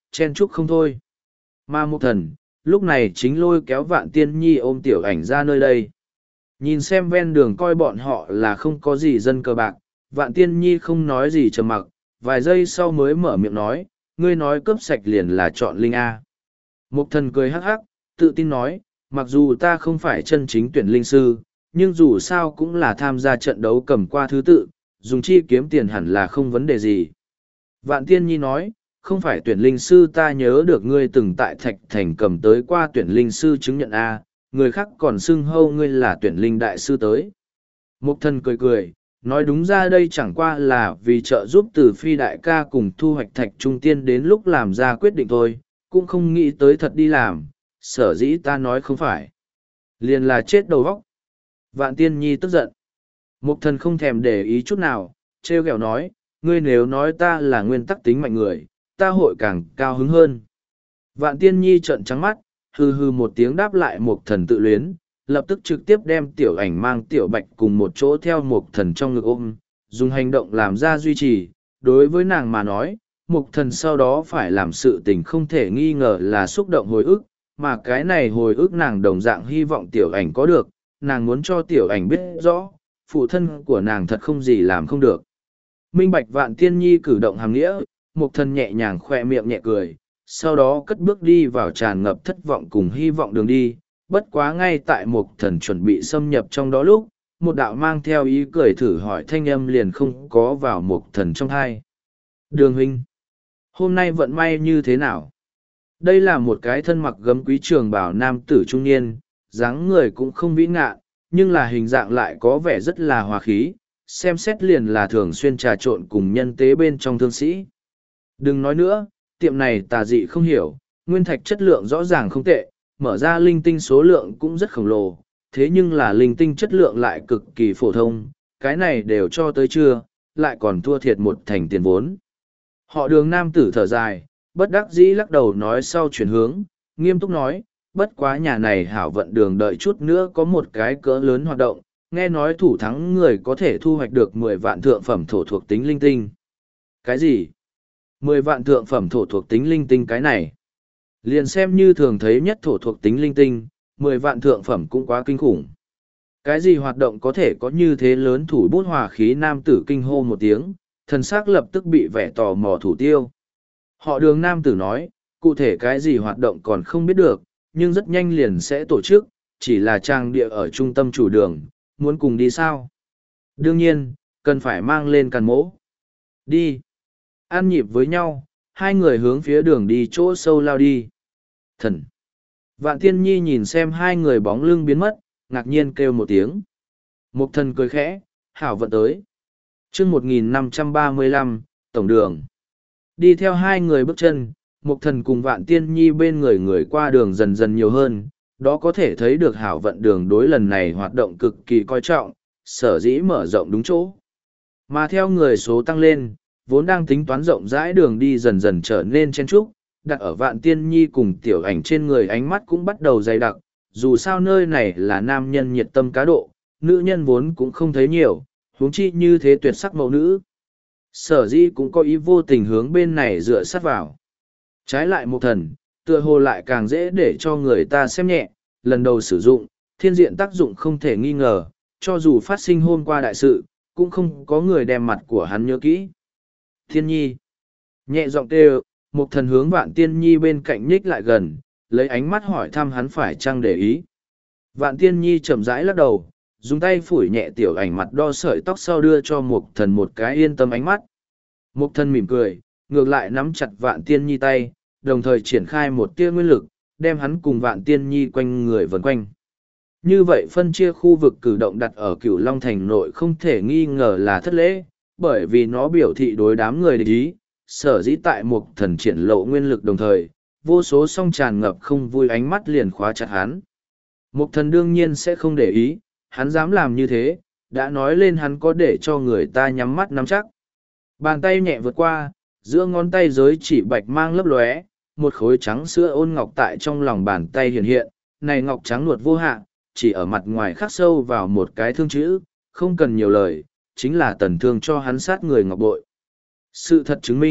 chen chúc không thôi. Mà Mục Thần, lúc này chính lôi kéo Vạn Tiên Nhi ôm tiểu ảnh ra nơi đây. Nhìn xem ven đường coi bọn họ là không có gì dân cờ bạc, Vạn Tiên Nhi không nói gì trầm mặc, vài giây sau mới mở miệng nói, ngươi nói cướp sạch liền là chọn Linh A. Mục Thần cười hắc hắc, tự tin nói, mặc dù ta không phải chân chính tuyển linh sư, nhưng dù sao cũng là tham gia trận đấu cầm qua thứ tự, dùng chi kiếm tiền hẳn là không vấn đề gì. Vạn Tiên Nhi nói, không phải tuyển linh sư, ta nhớ được ngươi từng tại Thạch Thành cầm tới qua tuyển linh sư chứng nhận A, người khác còn xưng hâu ngươi là tuyển linh đại sư tới. Mục Thần cười cười, nói đúng ra đây chẳng qua là vì trợ giúp từ phi đại ca cùng thu hoạch thạch trung tiên đến lúc làm ra quyết định thôi, cũng không nghĩ tới thật đi làm, sở dĩ ta nói không phải. Liền là chết đầu vóc. Vạn Tiên Nhi tức giận. Mục Thần không thèm để ý chút nào, trêu ghẹo nói, ngươi nếu nói ta là nguyên tắc tính mạnh người, ta hội càng cao hứng hơn. Vạn Tiên Nhi trợn trắng mắt, hư hư một tiếng đáp lại Mục Thần tự luyến, lập tức trực tiếp đem tiểu ảnh mang tiểu bạch cùng một chỗ theo Mục Thần trong ngực ôm, dùng hành động làm ra duy trì. Đối với nàng mà nói, Mục Thần sau đó phải làm sự tình không thể nghi ngờ là xúc động hồi ức, mà cái này hồi ức nàng đồng dạng hy vọng tiểu ảnh có được, nàng muốn cho tiểu ảnh biết rõ, phụ thân của nàng thật không gì làm không được. Minh bạch Vạn Tiên Nhi cử động hàm nghĩa, Mục Thần nhẹ nhàng khoe miệng nhẹ cười, sau đó cất bước đi vào tràn ngập thất vọng cùng hy vọng đường đi. Bất quá ngay tại Mục Thần chuẩn bị xâm nhập trong đó lúc, một đạo mang theo ý cười thử hỏi thanh âm liền không có vào Mục Thần trong thai. Đường huynh, hôm nay vận may như thế nào? Đây là một cái thân mặc gấm quý trường bào nam tử trung niên, dáng người cũng không vĩ ngạ, nhưng là hình dạng lại có vẻ rất là hòa khí, xem xét liền là thường xuyên trà trộn cùng nhân tế bên trong thương sĩ. Đừng nói nữa, tiệm này tà dị không hiểu, nguyên thạch chất lượng rõ ràng không tệ, mở ra linh tinh số lượng cũng rất khổng lồ, thế nhưng là linh tinh chất lượng lại cực kỳ phổ thông, cái này đều cho tới chưa, lại còn thua thiệt một thành tiền vốn. Họ Đường nam tử thở dài, bất đắc dĩ lắc đầu nói sau chuyển hướng, nghiêm túc nói, bất quá nhà này hảo vận đường đợi chút nữa có một cái cỡ lớn hoạt động, nghe nói thủ thắng người có thể thu hoạch được mười vạn thượng phẩm thổ thuộc tính linh tinh. Cái gì? Mười vạn thượng phẩm thổ thuộc tính linh tinh cái này? Liền xem như thường thấy nhất thổ thuộc tính linh tinh, mười vạn thượng phẩm cũng quá kinh khủng. Cái gì hoạt động có thể có như thế lớn thủ bút hòa khí nam tử kinh hô một tiếng, thần sắc lập tức bị vẻ tò mò thủ tiêu. Họ Đường nam tử nói, cụ thể cái gì hoạt động còn không biết được, nhưng rất nhanh liền sẽ tổ chức, chỉ là trang địa ở trung tâm chủ đường, muốn cùng đi sao? Đương nhiên, cần phải mang lên càn mỗ. Đi. Ăn nhịp với nhau, hai người hướng phía đường đi chỗ sâu lao đi. Thần. Vạn Tiên Nhi nhìn xem hai người bóng lưng biến mất, ngạc nhiên kêu một tiếng. Mục Thần cười khẽ, hảo vận tới. chương một nghìn năm trăm ba mươi lăm, Tổng đường. Đi theo hai người bước chân, Mục Thần cùng Vạn Tiên Nhi bên người người qua đường dần dần nhiều hơn, đó có thể thấy được hảo vận đường đối lần này hoạt động cực kỳ coi trọng, sở dĩ mở rộng đúng chỗ. Mà theo người số tăng lên, vốn đang tính toán rộng rãi đường đi dần dần trở nên chen trúc, đặt ở Vạn Tiên Nhi cùng tiểu ảnh trên người ánh mắt cũng bắt đầu dày đặc, dù sao nơi này là nam nhân nhiệt tâm cá độ, nữ nhân vốn cũng không thấy nhiều, huống chi như thế tuyệt sắc mẫu nữ. Sở dĩ cũng có ý vô tình hướng bên này dựa sát vào. Trái lại Mục Thần, tựa hồ lại càng dễ để cho người ta xem nhẹ, lần đầu sử dụng, thiên diện tác dụng không thể nghi ngờ, cho dù phát sinh hôm qua đại sự, cũng không có người đem mặt của hắn nhớ kỹ. Thiên Nhi. Nhẹ giọng kêu, Mục Thần hướng Vạn Tiên Nhi bên cạnh nhích lại gần, lấy ánh mắt hỏi thăm hắn phải chăng để ý. Vạn Tiên Nhi chậm rãi lắc đầu, dùng tay phủi nhẹ tiểu ảnh mặt đo sợi tóc sau đưa cho Mục Thần một cái yên tâm ánh mắt. Mục Thần mỉm cười, ngược lại nắm chặt Vạn Tiên Nhi tay, đồng thời triển khai một tia nguyên lực, đem hắn cùng Vạn Tiên Nhi quanh người vần quanh. Như vậy phân chia khu vực cử động đặt ở Cửu Long Thành nội không thể nghi ngờ là thất lễ, bởi vì nó biểu thị đối đám người địch ý, sở dĩ tại Mục Thần triển lộ nguyên lực đồng thời, vô số song tràn ngập không vui ánh mắt liền khóa chặt hắn. Mục Thần đương nhiên sẽ không để ý, hắn dám làm như thế, đã nói lên hắn có để cho người ta nhắm mắt nắm chắc. Bàn tay nhẹ vượt qua, giữa ngón tay giới chỉ bạch mang lấp lóe, một khối trắng sữa ôn ngọc tại trong lòng bàn tay hiện hiện, này ngọc trắng nuột vô hạn, chỉ ở mặt ngoài khắc sâu vào một cái thương chữ, không cần nhiều lời, chính là tần thương cho hắn sát người ngọc bội. Sự thật chứng minh,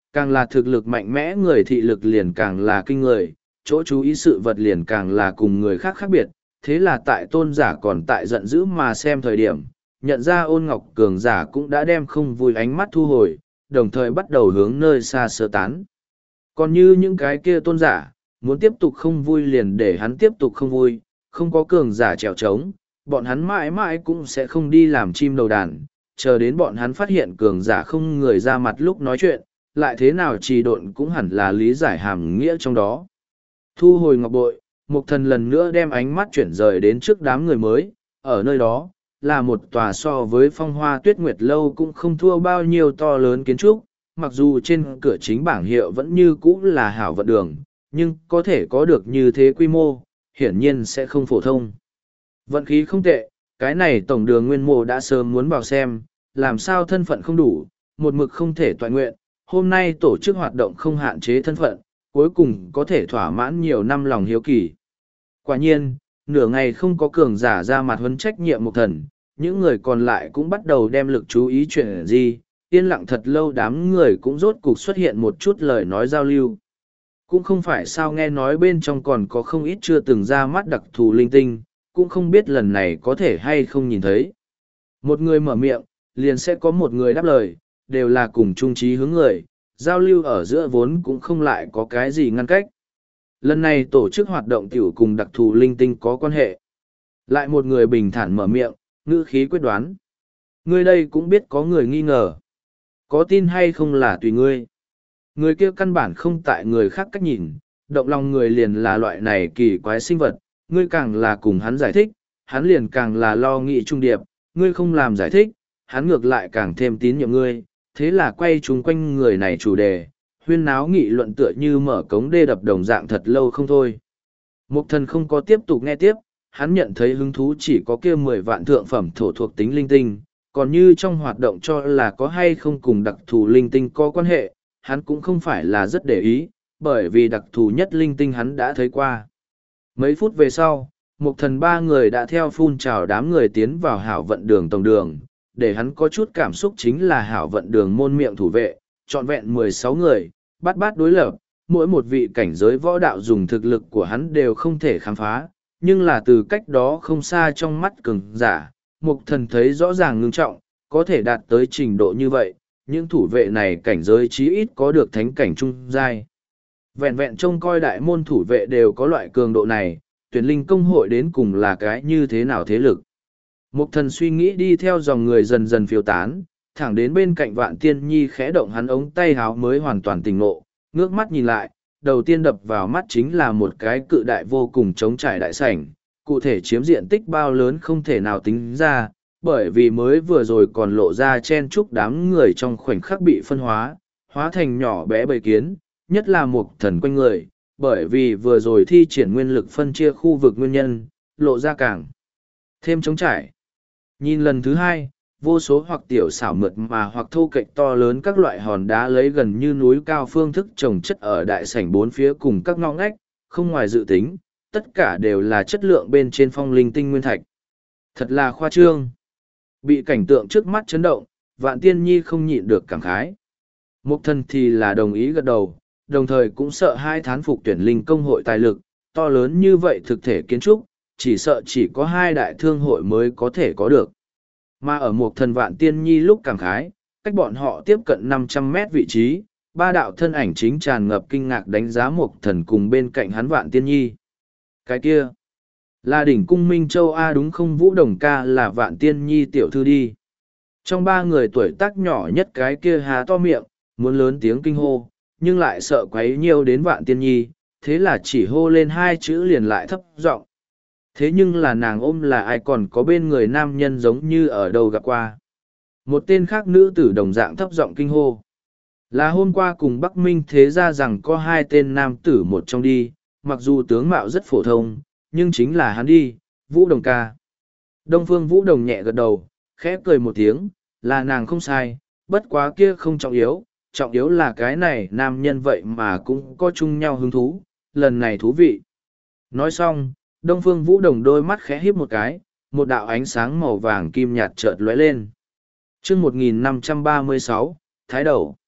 càng là thực lực mạnh mẽ người thị lực liền càng là kinh người, chỗ chú ý sự vật liền càng là cùng người khác khác biệt, thế là tại tôn giả còn tại giận dữ mà xem thời điểm, nhận ra ôn ngọc cường giả cũng đã đem không vui ánh mắt thu hồi, đồng thời bắt đầu hướng nơi xa sơ tán. Còn như những cái kia tôn giả, muốn tiếp tục không vui liền để hắn tiếp tục không vui, không có cường giả trèo trống, bọn hắn mãi mãi cũng sẽ không đi làm chim đầu đàn, chờ đến bọn hắn phát hiện cường giả không người ra mặt lúc nói chuyện, lại thế nào trì độn cũng hẳn là lý giải hàm nghĩa trong đó. Thu hồi ngọc bội, Mục Thần lần nữa đem ánh mắt chuyển rời đến trước đám người mới, ở nơi đó, là một tòa so với phong hoa tuyết nguyệt lâu cũng không thua bao nhiêu to lớn kiến trúc, mặc dù trên cửa chính bảng hiệu vẫn như cũ là hảo vận đường, nhưng có thể có được như thế quy mô, hiển nhiên sẽ không phổ thông. Vận khí không tệ, cái này tổng đường nguyên mô đã sớm muốn vào xem, làm sao thân phận không đủ, một mực không thể toại nguyện, hôm nay tổ chức hoạt động không hạn chế thân phận, cuối cùng có thể thỏa mãn nhiều năm lòng hiếu kỳ. Quả nhiên, nửa ngày không có cường giả ra mặt huấn trách nhiệm Mục Thần, những người còn lại cũng bắt đầu đem lực chú ý chuyện gì, yên lặng thật lâu đám người cũng rốt cục xuất hiện một chút lời nói giao lưu. Cũng không phải sao nghe nói bên trong còn có không ít chưa từng ra mắt đặc thù linh tinh, cũng không biết lần này có thể hay không nhìn thấy. Một người mở miệng, liền sẽ có một người đáp lời, đều là cùng chung trí hướng người, giao lưu ở giữa vốn cũng không lại có cái gì ngăn cách. Lần này tổ chức hoạt động tiểu cùng đặc thù linh tinh có quan hệ. Lại một người bình thản mở miệng, ngữ khí quyết đoán. Ngươi đây cũng biết có người nghi ngờ. Có tin hay không là tùy ngươi. Người kia căn bản không tại người khác cách nhìn, động lòng người liền là loại này kỳ quái sinh vật, ngươi càng là cùng hắn giải thích, hắn liền càng là lo nghĩ trung điệp, ngươi không làm giải thích, hắn ngược lại càng thêm tín nhiệm ngươi, thế là quay chung quanh người này chủ đề, huyên náo nghị luận tựa như mở cống đê đập đồng dạng thật lâu không thôi. Mục Thần không có tiếp tục nghe tiếp, hắn nhận thấy hứng thú chỉ có kia mười vạn thượng phẩm thổ thuộc tính linh tinh, còn như trong hoạt động cho là có hay không cùng đặc thù linh tinh có quan hệ, hắn cũng không phải là rất để ý, bởi vì đặc thù nhất linh tinh hắn đã thấy qua. Mấy phút về sau, Mục Thần ba người đã theo phun trào đám người tiến vào hảo vận đường tổng đường, để hắn có chút cảm xúc chính là hảo vận đường môn miệng thủ vệ, trọn vẹn mười sáu người, bát bát đối lập, mỗi một vị cảnh giới võ đạo dùng thực lực của hắn đều không thể khám phá, nhưng là từ cách đó không xa trong mắt cường giả, Mục Thần thấy rõ ràng ngưng trọng, có thể đạt tới trình độ như vậy, những thủ vệ này cảnh giới chí ít có được thánh cảnh trung giai. Vẹn vẹn trông coi đại môn thủ vệ đều có loại cường độ này, tuyển linh công hội đến cùng là cái như thế nào thế lực. Mục Thần suy nghĩ đi theo dòng người dần dần phiêu tán, thẳng đến bên cạnh Vạn Tiên Nhi khẽ động hắn ống tay háo mới hoàn toàn tỉnh ngộ, ngước mắt nhìn lại, đầu tiên đập vào mắt chính là một cái cự đại vô cùng trống trải đại sảnh, cụ thể chiếm diện tích bao lớn không thể nào tính ra, bởi vì mới vừa rồi còn lộ ra chen chúc đám người trong khoảnh khắc bị phân hóa, hóa thành nhỏ bé bầy kiến, nhất là Mục Thần quanh người, bởi vì vừa rồi thi triển nguyên lực phân chia khu vực nguyên nhân, lộ ra càng thêm trống trải. Nhìn lần thứ hai, vô số hoặc tiểu xảo mượt mà hoặc thô kệch to lớn các loại hòn đá lấy gần như núi cao phương thức trồng chất ở đại sảnh bốn phía cùng các ngõ ngách, không ngoài dự tính, tất cả đều là chất lượng bên trên phong linh tinh nguyên thạch. Thật là khoa trương. Bị cảnh tượng trước mắt chấn động, Vạn Tiên Nhi không nhịn được cảm khái. Mục Thần thì là đồng ý gật đầu, đồng thời cũng sợ hai thán phục tuyển linh công hội tài lực, to lớn như vậy thực thể kiến trúc, chỉ sợ chỉ có hai đại thương hội mới có thể có được. Mà ở Mục Thần Vạn Tiên Nhi lúc cảm khái, cách bọn họ tiếp cận năm trăm mét vị trí, ba đạo thân ảnh chính tràn ngập kinh ngạc đánh giá Mục Thần cùng bên cạnh hắn Vạn Tiên Nhi. Cái kia, là đỉnh cung Minh Châu A đúng không? Vũ Đồng ca là Vạn Tiên Nhi tiểu thư đi. Trong ba người tuổi tác nhỏ nhất cái kia há to miệng, muốn lớn tiếng kinh hô, nhưng lại sợ quấy nhiều đến Vạn Tiên Nhi, thế là chỉ hô lên hai chữ liền lại thấp giọng. Thế nhưng là nàng ôm là ai còn có bên người nam nhân giống như ở đâu gặp qua. Một tên khác nữ tử đồng dạng thấp giọng kinh hô. Là hôm qua cùng Bắc Minh thế ra rằng có hai tên nam tử một trong đi, mặc dù tướng mạo rất phổ thông, nhưng chính là hắn đi, Vũ Đồng ca. Đông Phương Vũ Đồng nhẹ gật đầu, khẽ cười một tiếng, là nàng không sai, bất quá kia không trọng yếu, trọng yếu là cái này nam nhân vậy mà cũng có chung nhau hứng thú, lần này thú vị. Nói xong, Đông Phương Vũ Đồng đôi mắt khẽ híp một cái, một đạo ánh sáng màu vàng kim nhạt chợt lóe lên. Chương một nghìn năm trăm ba mươi sáu, Thái Đầu.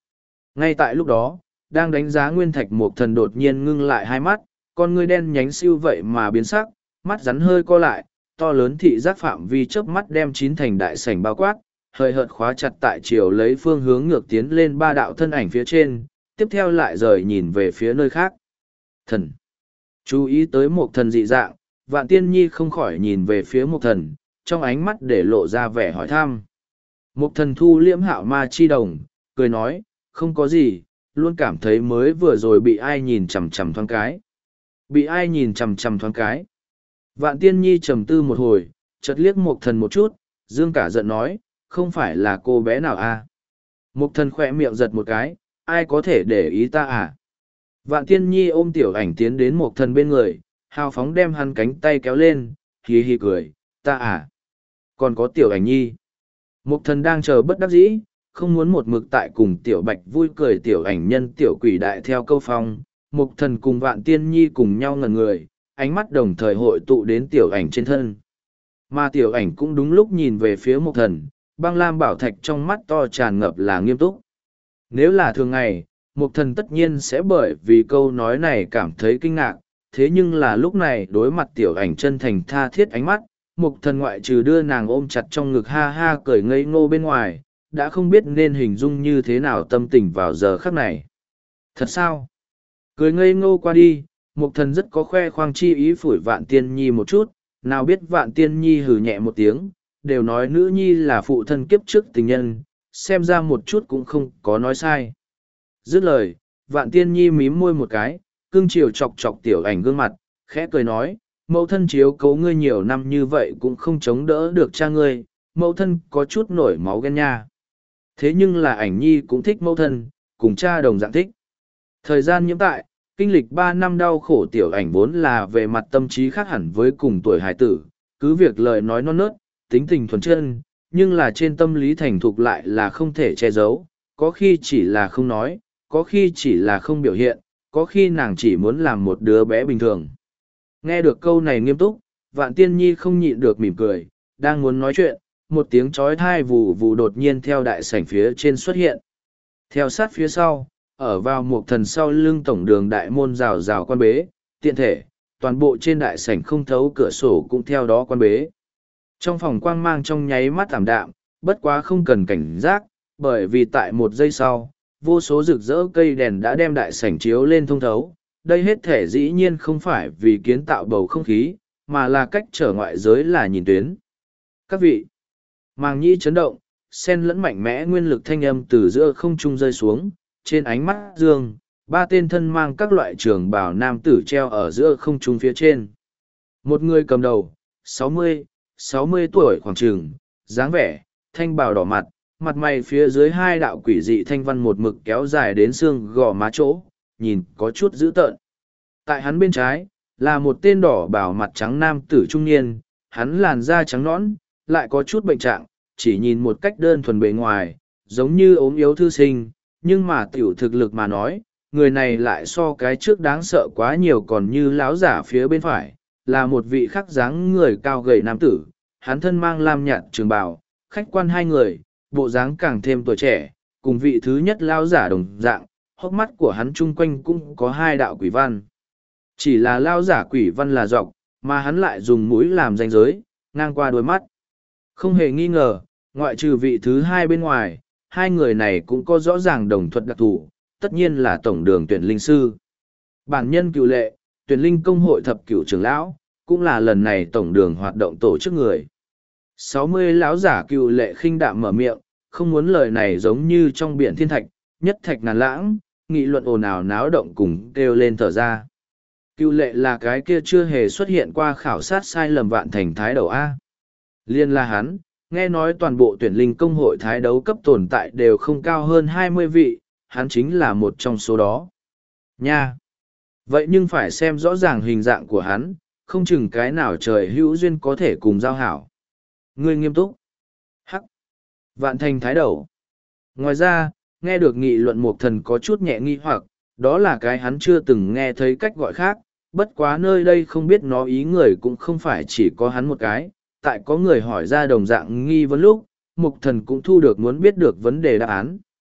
Ngay tại lúc đó, đang đánh giá nguyên thạch mộc thần đột nhiên ngưng lại hai mắt, con ngươi đen nhánh siêu vậy mà biến sắc, mắt rắn hơi co lại, to lớn thị giác phạm vi chớp mắt đem chín thành đại sảnh bao quát, hơi hợt khóa chặt tại chiều lấy phương hướng ngược tiến lên ba đạo thân ảnh phía trên, tiếp theo lại rời nhìn về phía nơi khác. Thần! Chú ý tới một thần dị dạng, Vạn Tiên Nhi không khỏi nhìn về phía một thần, trong ánh mắt để lộ ra vẻ hỏi thăm. Một thần thu liễm hạo ma chi đồng, cười nói, không có gì, luôn cảm thấy mới vừa rồi bị ai nhìn chằm chằm thoáng cái. Bị ai nhìn chằm chằm thoáng cái. Vạn Tiên Nhi trầm tư một hồi, chợt liếc một thần một chút, dương cả giận nói, không phải là cô bé nào à. Một thần khỏe miệng giật một cái, ai có thể để ý ta à. Vạn Tiên Nhi ôm tiểu ảnh tiến đến một thần bên người, hào phóng đem hắn cánh tay kéo lên, hì hì cười, ta à. Còn có tiểu ảnh nhi. Một thần đang chờ bất đắc dĩ, không muốn một mực tại cùng tiểu bạch vui cười tiểu ảnh nhân tiểu quỷ đại theo câu phong. Một thần cùng Vạn Tiên Nhi cùng nhau ngẩn người, ánh mắt đồng thời hội tụ đến tiểu ảnh trên thân. Mà tiểu ảnh cũng đúng lúc nhìn về phía một thần, băng lam bảo thạch trong mắt to tràn ngập là nghiêm túc. Nếu là thường ngày, một thần tất nhiên sẽ bởi vì câu nói này cảm thấy kinh ngạc, thế nhưng là lúc này đối mặt tiểu ảnh chân thành tha thiết ánh mắt, một thần ngoại trừ đưa nàng ôm chặt trong ngực ha ha cười ngây ngô bên ngoài, đã không biết nên hình dung như thế nào tâm tình vào giờ khắc này. Thật sao? Cười ngây ngô qua đi, một thần rất có khoe khoang chi ý phủi Vạn Tiên Nhi một chút, nào biết Vạn Tiên Nhi hừ nhẹ một tiếng, đều nói nữ nhi là phụ thân kiếp trước tình nhân, xem ra một chút cũng không có nói sai. Dứt lời, Vạn Tiên Nhi mím môi một cái, cưng chiều chọc chọc tiểu ảnh gương mặt, khẽ cười nói, mẫu thân chiếu cấu ngươi nhiều năm như vậy cũng không chống đỡ được cha ngươi, mẫu thân có chút nổi máu ghen nha. Thế nhưng là ảnh nhi cũng thích mẫu thân, cùng cha đồng dạng thích. Thời gian nhiễm tại, kinh lịch ba năm đau khổ tiểu ảnh vốn là về mặt tâm trí khác hẳn với cùng tuổi hải tử, cứ việc lời nói non nớt, tính tình thuần chân, nhưng là trên tâm lý thành thục lại là không thể che giấu, có khi chỉ là không nói, có khi chỉ là không biểu hiện, có khi nàng chỉ muốn làm một đứa bé bình thường. Nghe được câu này nghiêm túc, Vạn Tiên Nhi không nhịn được mỉm cười, đang muốn nói chuyện, một tiếng chói tai vù vù đột nhiên theo đại sảnh phía trên xuất hiện. Theo sát phía sau, ở vào một thần sau lưng tổng đường đại môn rào rào quan bế, tiện thể, toàn bộ trên đại sảnh không thấu cửa sổ cũng theo đó quan bế. Trong phòng quang mang trong nháy mắt ảm đạm, bất quá không cần cảnh giác, bởi vì tại một giây sau, vô số rực rỡ cây đèn đã đem đại sảnh chiếu lên thông thấu. Đây hết thể dĩ nhiên không phải vì kiến tạo bầu không khí, mà là cách trở ngoại giới là nhìn tuyến. Các vị, màng nhĩ chấn động, sen lẫn mạnh mẽ nguyên lực thanh âm từ giữa không trung rơi xuống, trên ánh mắt dương, ba tên thân mang các loại trường bào nam tử treo ở giữa không trung phía trên. Một người cầm đầu, sáu mươi, sáu mươi tuổi khoảng trường, dáng vẻ, thanh bào đỏ mặt, mặt mày phía dưới hai đạo quỷ dị thanh văn một mực kéo dài đến xương gò má chỗ, nhìn có chút dữ tợn. Tại hắn bên trái, là một tên đỏ bảo mặt trắng nam tử trung niên, hắn làn da trắng nõn, lại có chút bệnh trạng, chỉ nhìn một cách đơn thuần bề ngoài, giống như ốm yếu thư sinh, nhưng mà tiểu thực lực mà nói, người này lại so cái trước đáng sợ quá nhiều còn như láo giả phía bên phải, là một vị khắc dáng người cao gầy nam tử, hắn thân mang lam nhạt trường bào, khách quan hai người, bộ dáng càng thêm tuổi trẻ, cùng vị thứ nhất lao giả đồng dạng, hốc mắt của hắn chung quanh cũng có hai đạo quỷ văn. Chỉ là lao giả quỷ văn là dọc, mà hắn lại dùng mũi làm ranh giới, ngang qua đôi mắt. Không hề nghi ngờ, ngoại trừ vị thứ hai bên ngoài, hai người này cũng có rõ ràng đồng thuật đặc thù, tất nhiên là tổng đường tuyển linh sư. Bản nhân cựu lệ, tuyển linh công hội thập cửu trưởng lão, cũng là lần này tổng đường hoạt động tổ chức người. sáu mươi lão giả cựu lệ khinh đạm mở miệng, không muốn lời này giống như trong biển thiên thạch, nhất thạch ngàn lãng, nghị luận ồn ào náo động cùng kêu lên thở ra. Cựu lệ là cái kia chưa hề xuất hiện qua khảo sát sai lầm vạn thành thái đầu A. Liên là hắn, nghe nói toàn bộ tuyển linh công hội thái đấu cấp tồn tại đều không cao hơn hai mươi vị, hắn chính là một trong số đó. Nha! Vậy nhưng phải xem rõ ràng hình dạng của hắn, không chừng cái nào trời hữu duyên có thể cùng giao hảo. Ngươi nghiêm túc. Hắc! Vạn thành thái đầu. Ngoài ra, nghe được nghị luận một thần có chút nhẹ nghi hoặc, đó là cái hắn chưa từng nghe thấy cách gọi khác, bất quá nơi đây không biết nó ý người cũng không phải chỉ có hắn một cái, tại có người hỏi ra đồng dạng nghi vấn lúc, mục thần cũng thu được muốn biết được vấn đề đáp án.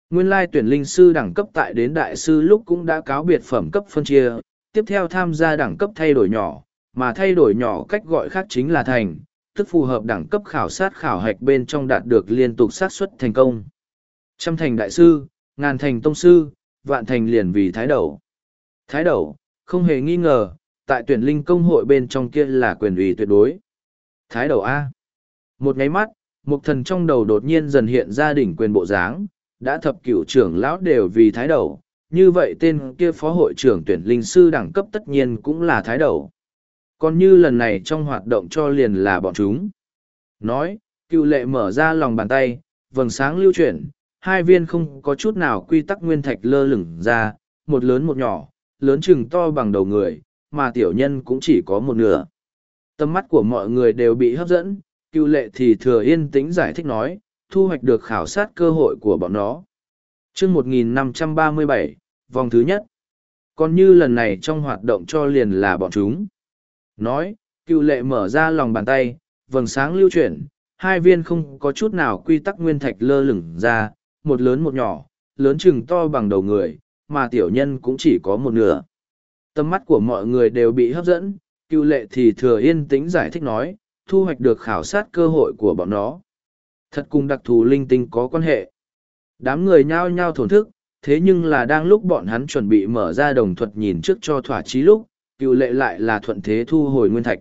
Nguyên lai tuyển linh sư đẳng cấp tại đến đại sư lúc cũng đã cáo biệt phẩm cấp phân chia, tiếp theo tham gia đẳng cấp thay đổi nhỏ, mà thay đổi nhỏ cách gọi khác chính là thành, tức phù hợp đẳng cấp khảo sát khảo hạch bên trong đạt được liên tục xác suất thành công. Trăm thành đại sư, ngàn thành tông sư, vạn thành liền vì thái đầu. Thái đầu, không hề nghi ngờ, tại tuyển linh công hội bên trong kia là quyền ủy tuyệt đối. Thái đầu A. Một nháy mắt, một thần trong đầu đột nhiên dần hiện ra đỉnh quyền bộ dáng, đã thập cửu trưởng lão đều vì thái đầu, như vậy tên kia phó hội trưởng tuyển linh sư đẳng cấp tất nhiên cũng là thái đầu. Còn như lần này trong hoạt động cho liền là bọn chúng. Nói, cựu lệ mở ra lòng bàn tay, vầng sáng lưu chuyển, hai viên không có chút nào quy tắc nguyên thạch lơ lửng ra, một lớn một nhỏ, lớn chừng to bằng đầu người, mà tiểu nhân cũng chỉ có một nửa. Tâm mắt của mọi người đều bị hấp dẫn, cựu lệ thì thừa yên tĩnh giải thích nói, thu hoạch được khảo sát cơ hội của bọn nó. chương một nghìn năm trăm ba mươi bảy, vòng thứ nhất. Còn như lần này trong hoạt động cho liền là bọn chúng. Nói, cựu lệ mở ra lòng bàn tay, vầng sáng lưu chuyển, hai viên không có chút nào quy tắc nguyên thạch lơ lửng ra, một lớn một nhỏ, lớn chừng to bằng đầu người, mà tiểu nhân cũng chỉ có một nửa. Tâm mắt của mọi người đều bị hấp dẫn, cựu lệ thì thừa yên tĩnh giải thích nói, thu hoạch được khảo sát cơ hội của bọn nó. Thật cùng đặc thù linh tinh có quan hệ. Đám người nhao nhao thổn thức, thế nhưng là đang lúc bọn hắn chuẩn bị mở ra đồng thuật nhìn trước cho thỏa chí lúc, cựu lệ lại là thuận thế thu hồi nguyên thạch.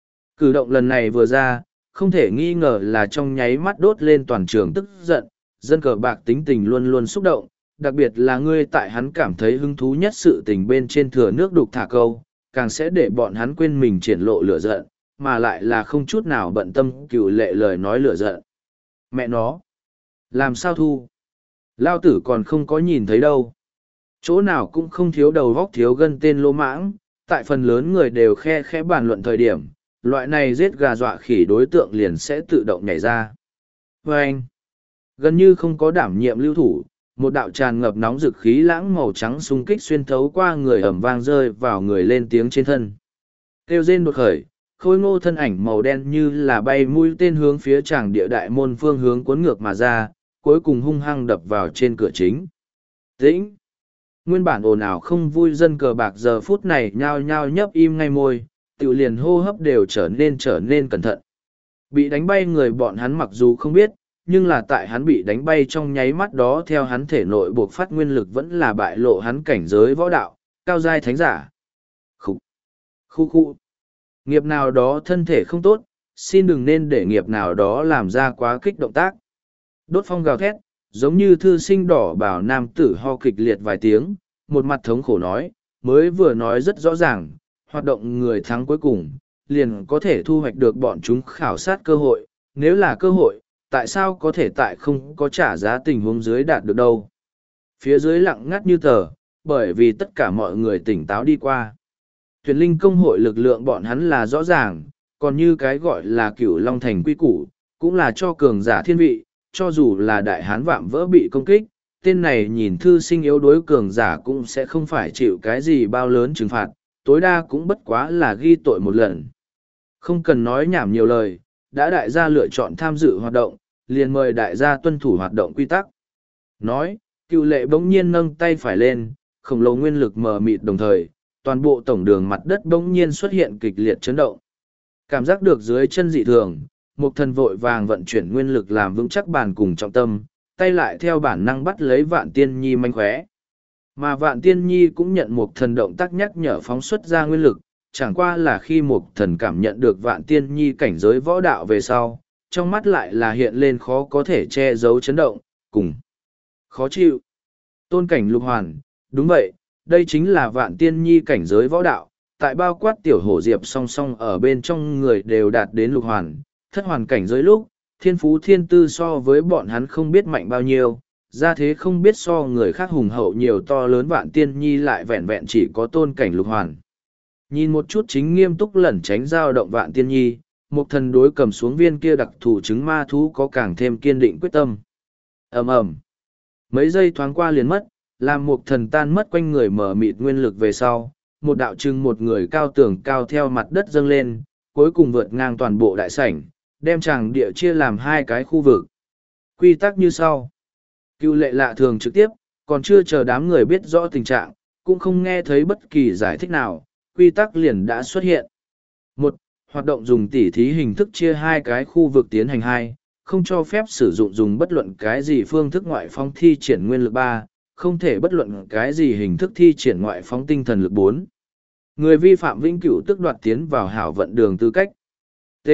Cử động lần này vừa ra, không thể nghi ngờ là trong nháy mắt đốt lên toàn trường tức giận, dân cờ bạc tính tình luôn luôn xúc động, đặc biệt là ngươi tại hắn cảm thấy hứng thú nhất sự tình bên trên thừa nước đục thả câu, càng sẽ để bọn hắn quên mình triển lộ lửa giận, mà lại là không chút nào bận tâm cựu lệ lời nói lửa giận. Mẹ nó! Làm sao thu? Lao tử còn không có nhìn thấy đâu. Chỗ nào cũng không thiếu đầu vóc thiếu gân tên lỗ mãng, tại phần lớn người đều khe khẽ bàn luận thời điểm, loại này giết gà dọa khỉ đối tượng liền sẽ tự động nhảy ra. Và anh, gần như không có đảm nhiệm lưu thủ, một đạo tràn ngập nóng rực khí lãng màu trắng xung kích xuyên thấu qua người ẩm vang rơi vào người lên tiếng trên thân. Kêu rên đột khởi, khôi ngô thân ảnh màu đen như là bay mũi tên hướng phía tràng địa đại môn phương hướng cuốn ngược mà ra, cuối cùng hung hăng đập vào trên cửa chính. Tĩnh! Nguyên bản ồn ào không vui dân cờ bạc giờ phút này nhao nhao nhấp im ngay môi, tự liền hô hấp đều trở nên trở nên cẩn thận. Bị đánh bay người bọn hắn mặc dù không biết, nhưng là tại hắn bị đánh bay trong nháy mắt đó theo hắn thể nội buộc phát nguyên lực vẫn là bại lộ hắn cảnh giới võ đạo, cao giai thánh giả. Khúc! Khu khu! Nghiệp nào đó thân thể không tốt, xin đừng nên để nghiệp nào đó làm ra quá kích động tác. Đốt phong gào thét, giống như thư sinh đỏ bảo nam tử ho kịch liệt vài tiếng, một mặt thống khổ nói, mới vừa nói rất rõ ràng, hoạt động người thắng cuối cùng, liền có thể thu hoạch được bọn chúng khảo sát cơ hội, nếu là cơ hội, tại sao có thể tại không có trả giá tình huống dưới đạt được đâu. Phía dưới lặng ngắt như tờ, bởi vì tất cả mọi người tỉnh táo đi qua. Tuyển linh công hội lực lượng bọn hắn là rõ ràng, còn như cái gọi là cửu long thành quy củ, cũng là cho cường giả thiên vị, cho dù là đại hán vạm vỡ bị công kích, tên này nhìn thư sinh yếu đối cường giả cũng sẽ không phải chịu cái gì bao lớn trừng phạt, tối đa cũng bất quá là ghi tội một lần. Không cần nói nhảm nhiều lời, đã đại gia lựa chọn tham dự hoạt động, liền mời đại gia tuân thủ hoạt động quy tắc. Nói, cựu lệ bỗng nhiên nâng tay phải lên, khổng lồ nguyên lực mờ mịt đồng thời, toàn bộ tổng đường mặt đất bỗng nhiên xuất hiện kịch liệt chấn động. Cảm giác được dưới chân dị thường, một thần vội vàng vận chuyển nguyên lực làm vững chắc bàn cùng trọng tâm, tay lại theo bản năng bắt lấy vạn tiên nhi manh khóe. Mà vạn tiên nhi cũng nhận một thần động tác nhắc nhở phóng xuất ra nguyên lực, chẳng qua là khi một thần cảm nhận được vạn tiên nhi cảnh giới võ đạo về sau, trong mắt lại là hiện lên khó có thể che giấu chấn động, cùng khó chịu. Tôn cảnh lục hoàn, đúng vậy, đây chính là vạn tiên nhi cảnh giới võ đạo, tại bao quát tiểu hổ diệp song song ở bên trong người đều đạt đến lục hoàn, thất hoàn cảnh giới lúc, thiên phú thiên tư so với bọn hắn không biết mạnh bao nhiêu, ra thế không biết so người khác hùng hậu nhiều to lớn vạn tiên nhi lại vẹn vẹn chỉ có tôn cảnh lục hoàn. Nhìn một chút chính nghiêm túc lẩn tránh dao động vạn tiên nhi, một thần đối cầm xuống viên kia đặc thù trứng ma thú có càng thêm kiên định quyết tâm. ầm ầm Mấy giây thoáng qua liền mất, làm một thần tan mất quanh người mở mịt nguyên lực về sau, một đạo trưng một người cao tường cao theo mặt đất dâng lên, cuối cùng vượt ngang toàn bộ đại sảnh, đem tràng địa chia làm hai cái khu vực. Quy tắc như sau. Cựu lệ lạ thường trực tiếp, còn chưa chờ đám người biết rõ tình trạng, cũng không nghe thấy bất kỳ giải thích nào, quy tắc liền đã xuất hiện. Một, hoạt động dùng tỉ thí hình thức chia hai cái khu vực tiến hành hai, không cho phép sử dụng dùng bất luận cái gì phương thức ngoại phóng thi triển nguyên lực ba, không thể bất luận cái gì hình thức thi triển ngoại phóng tinh thần lực bốn. Người vi phạm vĩnh cửu tức đoạt tiến vào hảo vận đường tư cách. T.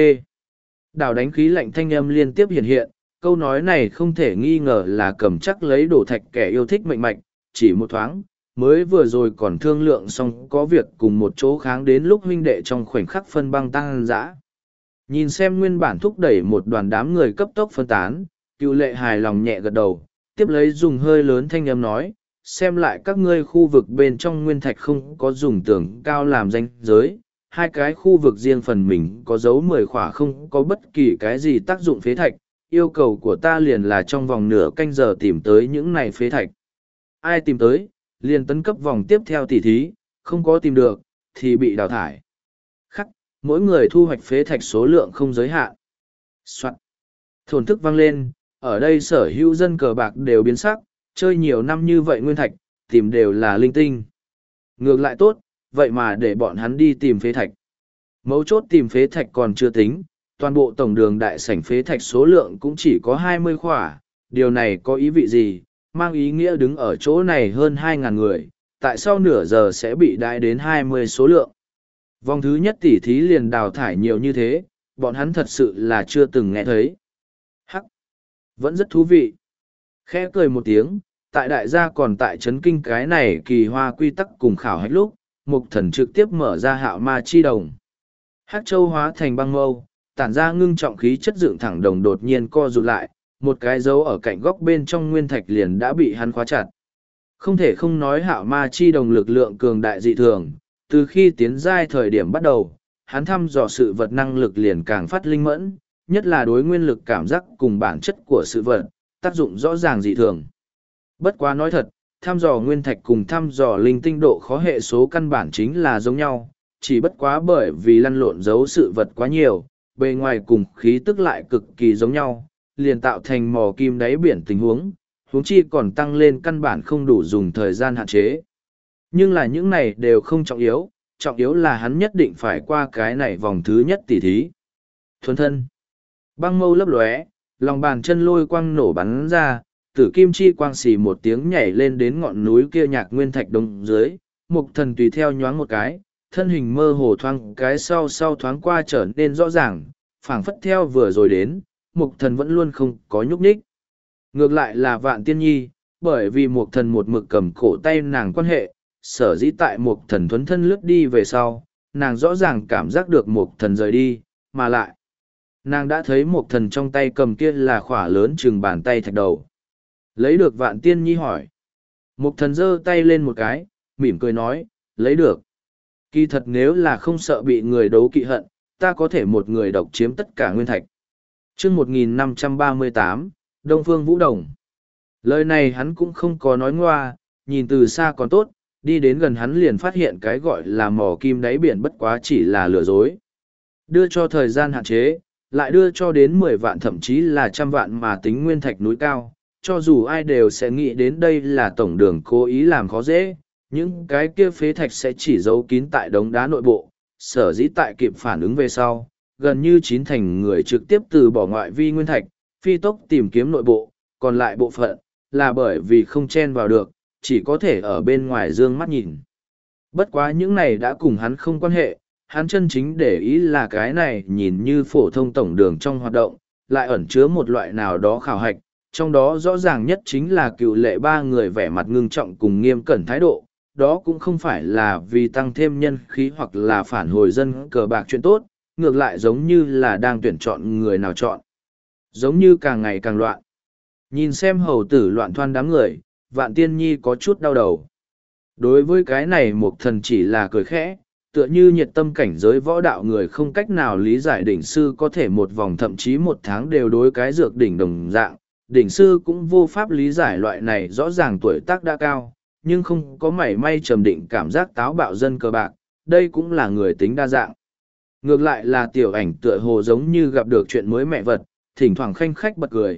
Đảo đánh khí lạnh thanh âm liên tiếp hiện hiện, câu nói này không thể nghi ngờ là cầm chắc lấy đổ thạch kẻ yêu thích mệnh mạch, chỉ một thoáng, mới vừa rồi còn thương lượng xong có việc cùng một chỗ kháng đến lúc huynh đệ trong khoảnh khắc phân băng tăng dã. Nhìn xem nguyên bản thúc đẩy một đoàn đám người cấp tốc phân tán, cựu lệ hài lòng nhẹ gật đầu, tiếp lấy dùng hơi lớn thanh âm nói, xem lại các ngươi khu vực bên trong nguyên thạch không có dùng tường cao làm danh giới, hai cái khu vực riêng phần mình có dấu mười khỏa không có bất kỳ cái gì tác dụng phế thạch, yêu cầu của ta liền là trong vòng nửa canh giờ tìm tới những này phế thạch. Ai tìm tới, liền tấn cấp vòng tiếp theo tỉ thí, không có tìm được, thì bị đào thải. Khắc, mỗi người thu hoạch phế thạch số lượng không giới hạn. Soạn. Thổn thức vang lên, ở đây sở hữu dân cờ bạc đều biến sắc, chơi nhiều năm như vậy nguyên thạch, tìm đều là linh tinh. Ngược lại tốt, vậy mà để bọn hắn đi tìm phế thạch. Mấu chốt tìm phế thạch còn chưa tính, toàn bộ tổng đường đại sảnh phế thạch số lượng cũng chỉ có hai mươi khỏa, điều này có ý vị gì, mang ý nghĩa đứng ở chỗ này hơn hai ngàn người, tại sau nửa giờ sẽ bị đãi đến hai mươi số lượng. Vòng thứ nhất tỉ thí liền đào thải nhiều như thế, bọn hắn thật sự là chưa từng nghe thấy. Hắc! Vẫn rất thú vị. Khẽ cười một tiếng, tại đại gia còn tại chấn kinh cái này kỳ hoa quy tắc cùng khảo hạch lúc, mục thần trực tiếp mở ra hạo ma chi đồng. Hắc châu hóa thành băng mâu, tản ra ngưng trọng khí chất dựng thẳng đồng đột nhiên co rụt lại, một cái dấu ở cạnh góc bên trong nguyên thạch liền đã bị hắn khóa chặt. Không thể không nói hạo ma chi đồng lực lượng cường đại dị thường, từ khi tiến giai thời điểm bắt đầu, hắn thăm dò sự vật năng lực liền càng phát linh mẫn, nhất là đối nguyên lực cảm giác cùng bản chất của sự vật, tác dụng rõ ràng dị thường. Bất quá nói thật, thăm dò nguyên thạch cùng thăm dò linh tinh độ khó hệ số căn bản chính là giống nhau, chỉ bất quá bởi vì lăn lộn giấu sự vật quá nhiều, bề ngoài cùng khí tức lại cực kỳ giống nhau, liền tạo thành mò kim đáy biển tình huống, huống chi còn tăng lên căn bản không đủ dùng thời gian hạn chế. Nhưng là những này đều không trọng yếu, trọng yếu là hắn nhất định phải qua cái này vòng thứ nhất tỉ thí. Thuần thân. Băng mâu lấp lóe, lòng bàn chân lôi quang nổ bắn ra, tử kim chi quang xì một tiếng nhảy lên đến ngọn núi kia nhạc nguyên thạch đông dưới, mục thần tùy theo nhoáng một cái, thân hình mơ hồ thoáng cái sau sau thoáng qua trở nên rõ ràng, phảng phất theo vừa rồi đến, mục thần vẫn luôn không có nhúc nhích. Ngược lại là Vạn Tiên Nhi, bởi vì mục thần một mực cầm cổ tay nàng quan hệ, sở dĩ tại mục thần thuấn thân lướt đi về sau, nàng rõ ràng cảm giác được mục thần rời đi, mà lại. Nàng đã thấy mục thần trong tay cầm kia là khỏa lớn chừng bàn tay thạch đầu. Lấy được Vạn Tiên Nhi hỏi. Mục thần giơ tay lên một cái, mỉm cười nói, lấy được. Kỳ thật nếu là không sợ bị người đấu kỵ hận, ta có thể một người độc chiếm tất cả nguyên thạch. Chương một nghìn năm trăm ba mươi tám, Đông Phương Vũ Đồng. Lời này hắn cũng không có nói ngoa, nhìn từ xa còn tốt, đi đến gần hắn liền phát hiện cái gọi là mỏ kim đáy biển bất quá chỉ là lừa dối. Đưa cho thời gian hạn chế, lại đưa cho đến mười vạn thậm chí là trăm vạn mà tính nguyên thạch núi cao, cho dù ai đều sẽ nghĩ đến đây là tổng đường cố ý làm khó dễ, những cái kia phế thạch sẽ chỉ giấu kín tại đống đá nội bộ, sở dĩ tại kịp phản ứng về sau, gần như chín thành người trực tiếp từ bỏ ngoại vi nguyên thạch, phi tốc tìm kiếm nội bộ, còn lại bộ phận, là bởi vì không chen vào được, chỉ có thể ở bên ngoài dương mắt nhìn. Bất quá những này đã cùng hắn không quan hệ, hắn chân chính để ý là cái này nhìn như phổ thông tổng đường trong hoạt động, lại ẩn chứa một loại nào đó khảo hạch, trong đó rõ ràng nhất chính là cựu lệ ba người vẻ mặt ngưng trọng cùng nghiêm cẩn thái độ, đó cũng không phải là vì tăng thêm nhân khí hoặc là phản hồi dân cờ bạc chuyện tốt, ngược lại giống như là đang tuyển chọn người nào chọn. Giống như càng ngày càng loạn. Nhìn xem hầu tử loạn thoan đám người, Vạn Tiên Nhi có chút đau đầu. Đối với cái này Mục Thần chỉ là cười khẽ, tựa như nhiệt tâm cảnh giới võ đạo người không cách nào lý giải đỉnh sư có thể một vòng thậm chí một tháng đều đối cái dược đỉnh đồng dạng. Đỉnh sư cũng vô pháp lý giải loại này rõ ràng tuổi tác đã cao, nhưng không có mảy may trầm định cảm giác táo bạo dân cờ bạc, đây cũng là người tính đa dạng. Ngược lại là tiểu ảnh tựa hồ giống như gặp được chuyện mới mẹ vật, thỉnh thoảng khanh khách bật cười,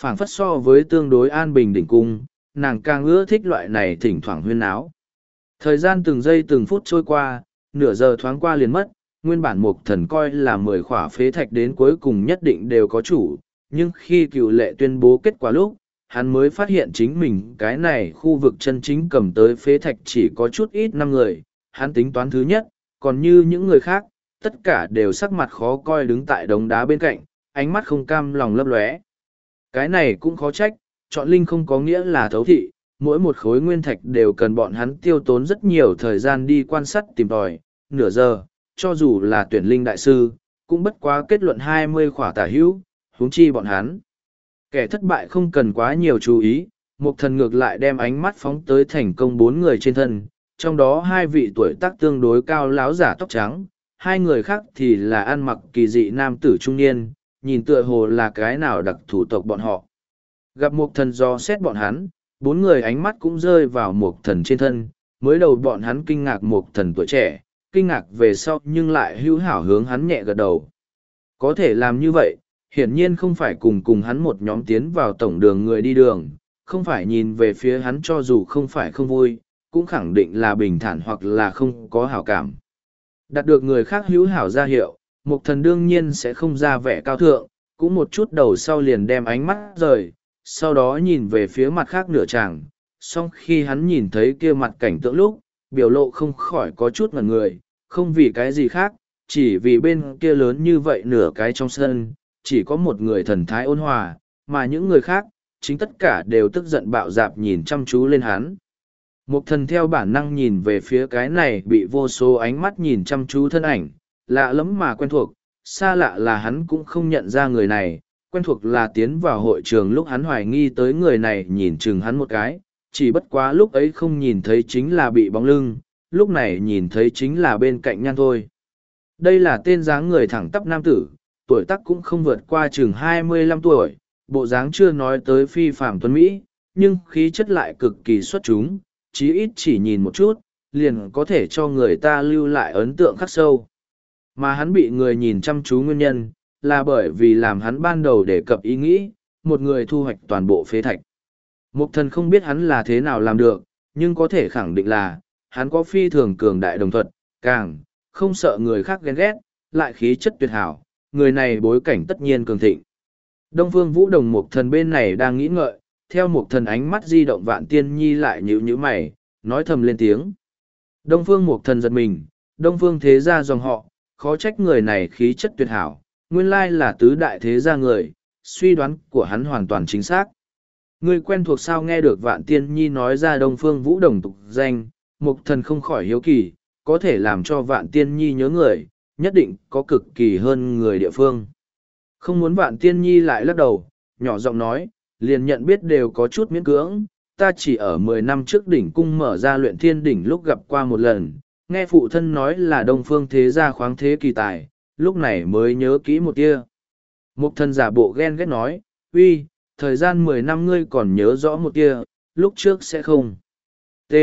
Phảng phất so với tương đối an bình đỉnh cung, nàng càng ưa thích loại này thỉnh thoảng huyên áo. Thời gian từng giây từng phút trôi qua, nửa giờ thoáng qua liền mất, nguyên bản mục thần coi là mười khỏa phế thạch đến cuối cùng nhất định đều có chủ, nhưng khi cựu lệ tuyên bố kết quả lúc, hắn mới phát hiện chính mình cái này khu vực chân chính cầm tới phế thạch chỉ có chút ít năm người, hắn tính toán thứ nhất, còn như những người khác, tất cả đều sắc mặt khó coi đứng tại đống đá bên cạnh, ánh mắt không cam lòng lấp lóe. Cái này cũng khó trách, chọn linh không có nghĩa là thấu thị, mỗi một khối nguyên thạch đều cần bọn hắn tiêu tốn rất nhiều thời gian đi quan sát tìm tòi, nửa giờ, cho dù là tuyển linh đại sư, cũng bất quá kết luận hai mươi khỏa tả hữu, huống chi bọn hắn. Kẻ thất bại không cần quá nhiều chú ý, Mục Thần ngược lại đem ánh mắt phóng tới thành công bốn người trên thân, trong đó hai vị tuổi tác tương đối cao láo giả tóc trắng, hai người khác thì là ăn mặc kỳ dị nam tử trung niên, nhìn tựa hồ là cái nào đặc thủ tộc bọn họ. Gặp Mục Thần do xét bọn hắn, bốn người ánh mắt cũng rơi vào Mục Thần trên thân, mới đầu bọn hắn kinh ngạc Mục Thần tuổi trẻ, kinh ngạc về sau nhưng lại hữu hảo hướng hắn nhẹ gật đầu. Có thể làm như vậy, hiển nhiên không phải cùng cùng hắn một nhóm tiến vào tổng đường người đi đường, không phải nhìn về phía hắn cho dù không phải không vui, cũng khẳng định là bình thản hoặc là không có hảo cảm. Đạt được người khác hữu hảo ra hiệu, Mục Thần đương nhiên sẽ không ra vẻ cao thượng, cũng một chút đầu sau liền đem ánh mắt rời, sau đó nhìn về phía mặt khác nửa chàng, song khi hắn nhìn thấy kia mặt cảnh tượng lúc, biểu lộ không khỏi có chút ngẩn người, không vì cái gì khác, chỉ vì bên kia lớn như vậy nửa cái trong sân, chỉ có một người thần thái ôn hòa, mà những người khác, chính tất cả đều tức giận bạo dạp nhìn chăm chú lên hắn. Mục Thần theo bản năng nhìn về phía cái này bị vô số ánh mắt nhìn chăm chú thân ảnh, lạ lẫm mà quen thuộc, xa lạ là hắn cũng không nhận ra người này, quen thuộc là tiến vào hội trường lúc hắn hoài nghi tới người này nhìn chừng hắn một cái, chỉ bất quá lúc ấy không nhìn thấy chính là bị bóng lưng, lúc này nhìn thấy chính là bên cạnh Nhan thôi. Đây là tên dáng người thẳng tắp nam tử, tuổi tác cũng không vượt qua chừng hai mươi lăm tuổi, bộ dáng chưa nói tới phi phàm tuấn Mỹ, nhưng khí chất lại cực kỳ xuất chúng, chí ít chỉ nhìn một chút, liền có thể cho người ta lưu lại ấn tượng khắc sâu. Mà hắn bị người nhìn chăm chú nguyên nhân, là bởi vì làm hắn ban đầu đề cập ý nghĩ, một người thu hoạch toàn bộ phế thạch. Mục Thần không biết hắn là thế nào làm được, nhưng có thể khẳng định là, hắn có phi thường cường đại đồng thuật, càng, không sợ người khác ghen ghét, lại khí chất tuyệt hảo, người này bối cảnh tất nhiên cường thịnh. Đông Phương Vũ Đồng Mục Thần bên này đang nghĩ ngợi, theo Mục Thần ánh mắt di động Vạn Tiên Nhi lại nhíu nhíu mày, nói thầm lên tiếng. Đông Phương Mục Thần giật mình, Đông Phương thế gia dòng họ, khó trách người này khí chất tuyệt hảo, nguyên lai là tứ đại thế gia người, suy đoán của hắn hoàn toàn chính xác. Người quen thuộc sao nghe được Vạn Tiên Nhi nói ra Đông Phương Vũ Đồng tục danh, Mục Thần không khỏi hiếu kỳ, có thể làm cho Vạn Tiên Nhi nhớ người, nhất định có cực kỳ hơn người địa phương. Không muốn Vạn Tiên Nhi lại lắc đầu, nhỏ giọng nói, liền nhận biết đều có chút miễn cưỡng, ta chỉ ở mười năm trước đỉnh cung mở ra luyện thiên đỉnh lúc gặp qua một lần, nghe phụ thân nói là Đông Phương thế gia khoáng thế kỳ tài, lúc này mới nhớ kỹ một tia. Mục Thần giả bộ ghen ghét nói, uy, thời gian mười năm ngươi còn nhớ rõ một tia, lúc trước sẽ không. T.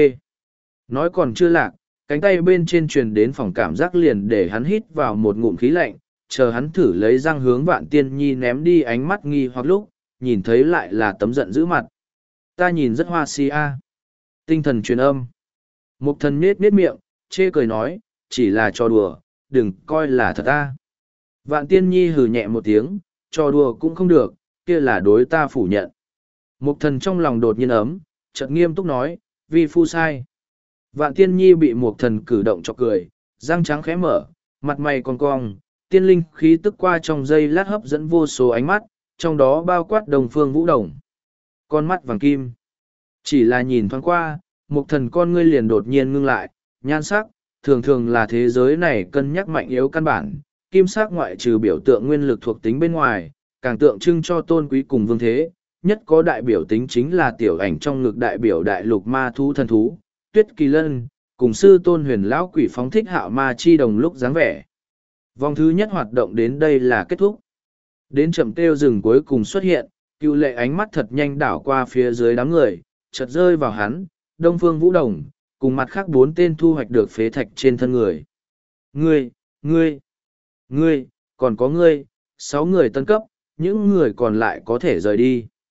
Nói còn chưa lạc, cánh tay bên trên truyền đến phòng cảm giác liền để hắn hít vào một ngụm khí lạnh, chờ hắn thử lấy răng hướng Vạn Tiên Nhi ném đi ánh mắt nghi hoặc lúc, nhìn thấy lại là tấm giận giữ mặt. Ta nhìn rất hoa si a. Tinh thần truyền âm. Mục Thần nết nết miệng, chê cười nói, chỉ là trò đùa, đừng coi là thật ta. Vạn Tiên Nhi hừ nhẹ một tiếng, trò đùa cũng không được, kia là đối ta phủ nhận. Mục Thần trong lòng đột nhiên ấm, chợt nghiêm túc nói, vi phu sai. Vạn Tiên Nhi bị Mục Thần cử động chọc cười, răng trắng khẽ mở, mặt mày cong cong, tiên linh khí tức qua trong giây lát hấp dẫn vô số ánh mắt, trong đó bao quát Đông Phương Vũ Đồng. Con mắt vàng kim. Chỉ là nhìn thoáng qua, Mục Thần con ngươi liền đột nhiên ngưng lại, nhan sắc, thường thường là thế giới này cân nhắc mạnh yếu căn bản, kim sắc ngoại trừ biểu tượng nguyên lực thuộc tính bên ngoài, càng tượng trưng cho tôn quý cùng vương thế, nhất có đại biểu tính chính là tiểu ảnh trong ngực đại biểu đại lục ma thú thần thú, Tuyết Kỳ Lân, cùng sư tôn huyền lão quỷ phóng thích hạo ma chi đồng lúc dáng vẻ. Vòng thứ nhất hoạt động đến đây là kết thúc. Đến chậm kêu rừng cuối cùng xuất hiện, cựu lệ ánh mắt thật nhanh đảo qua phía dưới đám người, chợt rơi vào hắn, Đông Phương Vũ Đồng, cùng mặt khác bốn tên thu hoạch được phế thạch trên thân người. Ngươi, ngươi, ngươi, còn có ngươi, sáu người tân cấp, những người còn lại có thể rời đi.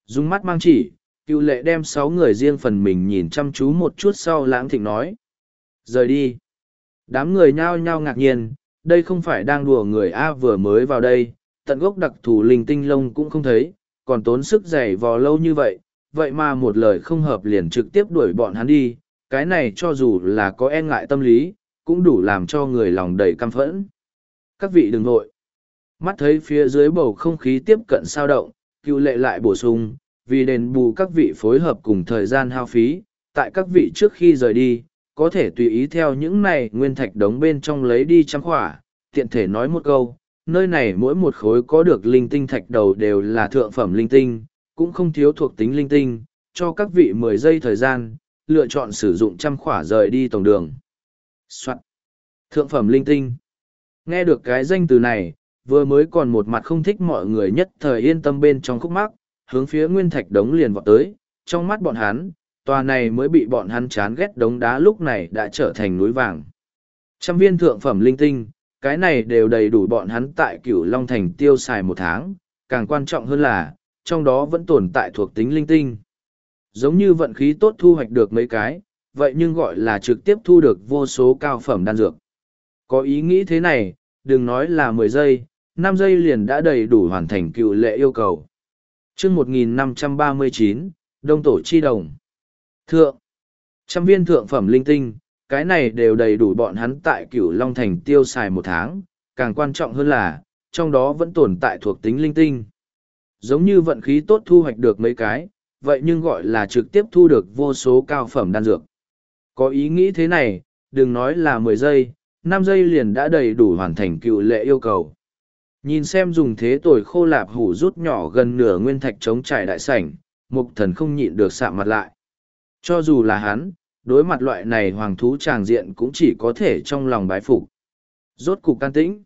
Dung mắt mang chỉ, cựu lệ đem sáu người riêng phần mình nhìn chăm chú một chút sau lãng thịnh nói. Rời đi. Đám người nhao nhao ngạc nhiên, đây không phải đang đùa người A vừa mới vào đây, tận gốc đặc thù linh tinh lông cũng không thấy, còn tốn sức giày vò lâu như vậy, vậy mà một lời không hợp liền trực tiếp đuổi bọn hắn đi, cái này cho dù là có e ngại tâm lý, cũng đủ làm cho người lòng đầy căm phẫn. Các vị đừng nội. Mắt thấy phía dưới bầu không khí tiếp cận sao động, cựu lệ lại bổ sung, vì đền bù các vị phối hợp cùng thời gian hao phí, tại các vị trước khi rời đi, có thể tùy ý theo những này nguyên thạch đống bên trong lấy đi trăm khỏa, tiện thể nói một câu, nơi này mỗi một khối có được linh tinh thạch đầu đều là thượng phẩm linh tinh, cũng không thiếu thuộc tính linh tinh, cho các vị mười giây thời gian, lựa chọn sử dụng trăm khỏa rời đi tổng đường. Soạn. Thượng phẩm linh tinh. Nghe được cái danh từ này, vừa mới còn một mặt không thích mọi người nhất thời yên tâm bên trong khúc mắc, hướng phía nguyên thạch đống liền vọt tới, trong mắt bọn hắn, tòa này mới bị bọn hắn chán ghét đống đá lúc này đã trở thành núi vàng. Trăm viên thượng phẩm linh tinh, cái này đều đầy đủ bọn hắn tại Cửu Long Thành tiêu xài một tháng, càng quan trọng hơn là, trong đó vẫn tồn tại thuộc tính linh tinh. Giống như vận khí tốt thu hoạch được mấy cái, vậy nhưng gọi là trực tiếp thu được vô số cao phẩm đan dược. Có ý nghĩ thế này, đừng nói là mười giây, năm giây liền đã đầy đủ hoàn thành cựu lệ yêu cầu. Chương một nghìn năm trăm ba mươi chín, Đông Tổ Chi Đồng. Thượng. Trăm viên thượng phẩm linh tinh, cái này đều đầy đủ bọn hắn tại Cửu Long Thành tiêu xài một tháng, càng quan trọng hơn là, trong đó vẫn tồn tại thuộc tính linh tinh. Giống như vận khí tốt thu hoạch được mấy cái, vậy nhưng gọi là trực tiếp thu được vô số cao phẩm đan dược. Có ý nghĩ thế này, đừng nói là mười giây, năm giây liền đã đầy đủ hoàn thành cựu lệ yêu cầu. Nhìn xem dùng thế tồi khô lạp hủ rút nhỏ gần nửa nguyên thạch chống trải đại sảnh, mục thần không nhịn được sạm mặt lại. Cho dù là hắn, đối mặt loại này hoàng thú tràng diện cũng chỉ có thể trong lòng bái phục. Rốt cục can tĩnh.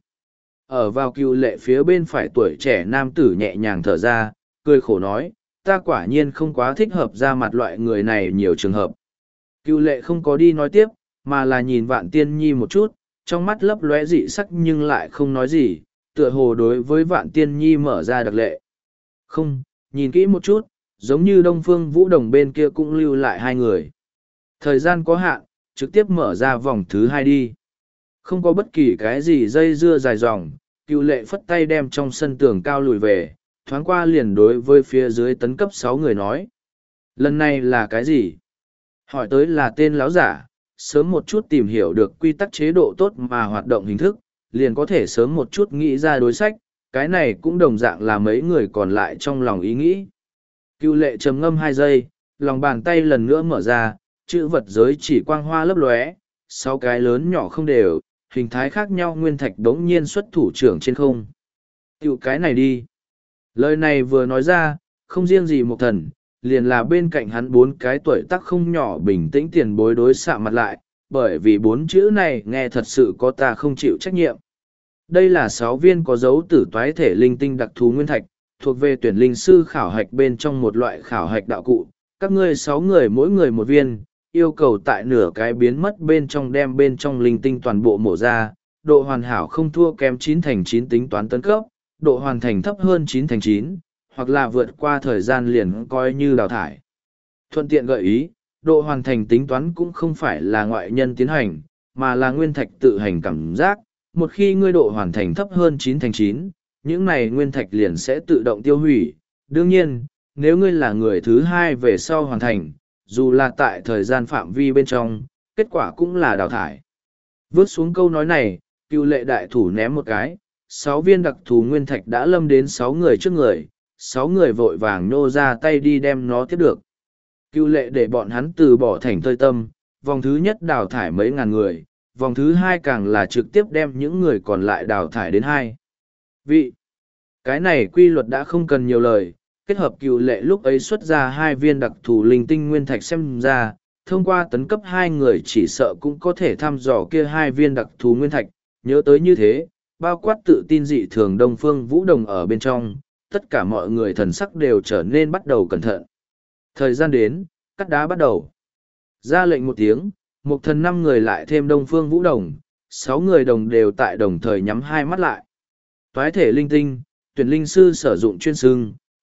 Ở vào cựu lệ phía bên phải tuổi trẻ nam tử nhẹ nhàng thở ra, cười khổ nói, ta quả nhiên không quá thích hợp ra mặt loại người này nhiều trường hợp. Cựu lệ không có đi nói tiếp, mà là nhìn Vạn Tiên Nhi một chút, trong mắt lấp lóe dị sắc nhưng lại không nói gì, tựa hồ đối với Vạn Tiên Nhi mở ra đặc lệ. Không, nhìn kỹ một chút, giống như Đông Phương Vũ Đồng bên kia cũng lưu lại hai người. Thời gian có hạn, trực tiếp mở ra vòng thứ hai đi. Không có bất kỳ cái gì dây dưa dài dòng, cựu lệ phất tay đem trong sân tường cao lùi về, thoáng qua liền đối với phía dưới tấn cấp sáu người nói. Lần này là cái gì? Hỏi tới là tên láo giả, sớm một chút tìm hiểu được quy tắc chế độ tốt mà hoạt động hình thức, liền có thể sớm một chút nghĩ ra đối sách, cái này cũng đồng dạng là mấy người còn lại trong lòng ý nghĩ. Cựu lệ trầm ngâm hai giây, lòng bàn tay lần nữa mở ra, chữ vật giới chỉ quang hoa lấp lóe, sáu cái lớn nhỏ không đều, hình thái khác nhau nguyên thạch đống nhiên xuất thủ trưởng trên không. Cựu cái này đi. Lời này vừa nói ra, không riêng gì một thần, liền là bên cạnh hắn bốn cái tuổi tác không nhỏ bình tĩnh tiền bối đối xạ mặt lại, bởi vì bốn chữ này nghe thật sự có ta không chịu trách nhiệm. Đây là sáu viên có dấu tử toái thể linh tinh đặc thú nguyên thạch, thuộc về tuyển linh sư khảo hạch bên trong một loại khảo hạch đạo cụ. Các ngươi sáu người mỗi người một viên, yêu cầu tại nửa cái biến mất bên trong đem bên trong linh tinh toàn bộ mổ ra, độ hoàn hảo không thua kém chín thành chín tính toán tấn cấp, độ hoàn thành thấp hơn chín thành chín, hoặc là vượt qua thời gian liền coi như đào thải. Thuận tiện gợi ý, độ hoàn thành tính toán cũng không phải là ngoại nhân tiến hành, mà là nguyên thạch tự hành cảm giác. Một khi ngươi độ hoàn thành thấp hơn chín thành chín, những này nguyên thạch liền sẽ tự động tiêu hủy. Đương nhiên, nếu ngươi là người thứ hai về sau hoàn thành, dù là tại thời gian phạm vi bên trong, kết quả cũng là đào thải. Vớt xuống câu nói này, cựu lệ đại thủ ném một cái, sáu viên đặc thù nguyên thạch đã lâm đến sáu người trước người, sáu người vội vàng nhô ra tay đi đem nó tiếp được. Cựu lệ để bọn hắn từ bỏ thành tơi tâm, vòng thứ nhất đào thải mấy ngàn người, vòng thứ hai càng là trực tiếp đem những người còn lại đào thải đến hai vị. Cái này quy luật đã không cần nhiều lời, kết hợp cựu lệ lúc ấy xuất ra hai viên đặc thù linh tinh nguyên thạch xem ra, thông qua tấn cấp hai người chỉ sợ cũng có thể thăm dò kia hai viên đặc thù nguyên thạch, nhớ tới như thế, bao quát tự tin dị thường Đông Phương Vũ Đồng ở bên trong, tất cả mọi người thần sắc đều trở nên bắt đầu cẩn thận. Thời gian đến, cắt đá bắt đầu. Ra lệnh một tiếng, một thần năm người lại thêm Đông Phương Vũ Đồng, sáu người đồng đều tại đồng thời nhắm hai mắt lại. Toái thể linh tinh, tuyển linh sư sử dụng chuyên sưng,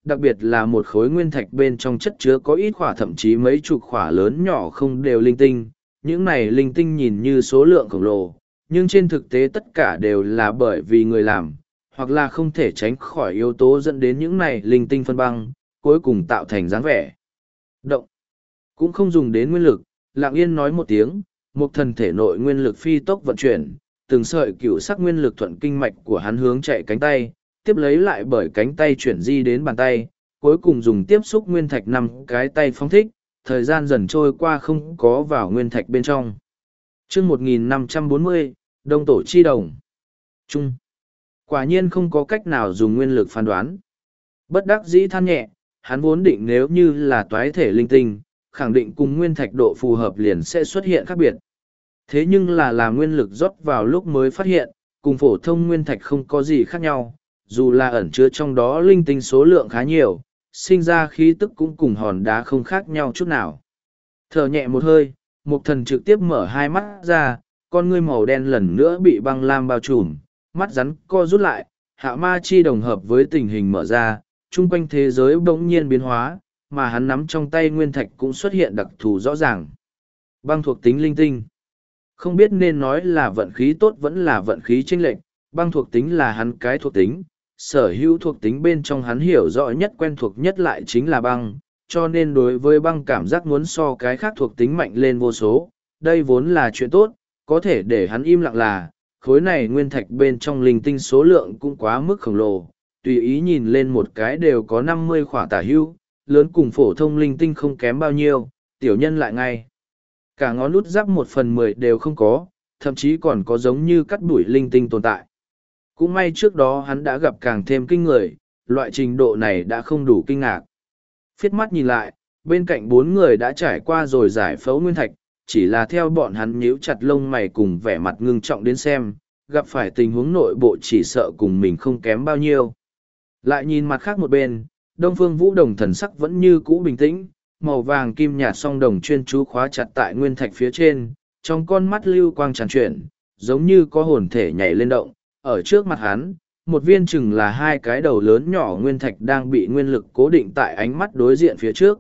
đặc biệt là một khối nguyên thạch bên trong chất chứa có ít khỏa thậm chí mấy chục khỏa lớn nhỏ không đều linh tinh. Những này linh tinh nhìn như số lượng khổng lồ, nhưng trên thực tế tất cả đều là bởi vì người làm, hoặc là không thể tránh khỏi yếu tố dẫn đến những này linh tinh phân băng, cuối cùng tạo thành dáng vẻ. Động. Cũng không dùng đến nguyên lực, Lặng Yên nói một tiếng, một thần thể nội nguyên lực phi tốc vận chuyển, từng sợi cựu sắc nguyên lực thuận kinh mạch của hắn hướng chạy cánh tay, tiếp lấy lại bởi cánh tay chuyển di đến bàn tay, cuối cùng dùng tiếp xúc nguyên thạch năm cái tay phóng thích, thời gian dần trôi qua không có vào nguyên thạch bên trong. Chương một nghìn năm trăm bốn mươi, Đông Tổ Chi Đồng. Trung. Quả nhiên không có cách nào dùng nguyên lực phán đoán. Bất đắc dĩ than nhẹ, hắn vốn định nếu như là toái thể linh tinh, khẳng định cùng nguyên thạch độ phù hợp liền sẽ xuất hiện khác biệt. Thế nhưng là làm nguyên lực rót vào lúc mới phát hiện, cùng phổ thông nguyên thạch không có gì khác nhau, dù là ẩn chứa trong đó linh tinh số lượng khá nhiều, sinh ra khí tức cũng cùng hòn đá không khác nhau chút nào. Thở nhẹ một hơi, Mục Thần trực tiếp mở hai mắt ra, con ngươi màu đen lần nữa bị băng lam bao trùm, mắt rắn co rút lại, hạ ma chi đồng hợp với tình hình mở ra, chung quanh thế giới bỗng nhiên biến hóa, mà hắn nắm trong tay nguyên thạch cũng xuất hiện đặc thù rõ ràng. Băng thuộc tính linh tinh. Không biết nên nói là vận khí tốt vẫn là vận khí chênh lệch, băng thuộc tính là hắn cái thuộc tính, sở hữu thuộc tính bên trong hắn hiểu rõ nhất quen thuộc nhất lại chính là băng, cho nên đối với băng cảm giác muốn so cái khác thuộc tính mạnh lên vô số, đây vốn là chuyện tốt, có thể để hắn im lặng là, khối này nguyên thạch bên trong linh tinh số lượng cũng quá mức khổng lồ, tùy ý nhìn lên một cái đều có năm mươi khỏa tả hữu, lớn cùng phổ thông linh tinh không kém bao nhiêu, tiểu nhân lại ngay. Cả ngón nút giáp một phần mười đều không có, thậm chí còn có giống như cắt đuổi linh tinh tồn tại. Cũng may trước đó hắn đã gặp càng thêm kinh người, loại trình độ này đã không đủ kinh ngạc. Phiết mắt nhìn lại, bên cạnh bốn người đã trải qua rồi giải phẫu nguyên thạch, chỉ là theo bọn hắn nhíu chặt lông mày cùng vẻ mặt ngưng trọng đến xem, gặp phải tình huống nội bộ chỉ sợ cùng mình không kém bao nhiêu. Lại nhìn mặt khác một bên, Đông Phương Vũ Đồng thần sắc vẫn như cũ bình tĩnh, màu vàng kim nhạt song đồng chuyên chú khóa chặt tại nguyên thạch phía trên, trong con mắt lưu quang tràn chuyển, giống như có hồn thể nhảy lên động, ở trước mặt hắn, một viên chừng là hai cái đầu lớn nhỏ nguyên thạch đang bị nguyên lực cố định tại ánh mắt đối diện phía trước.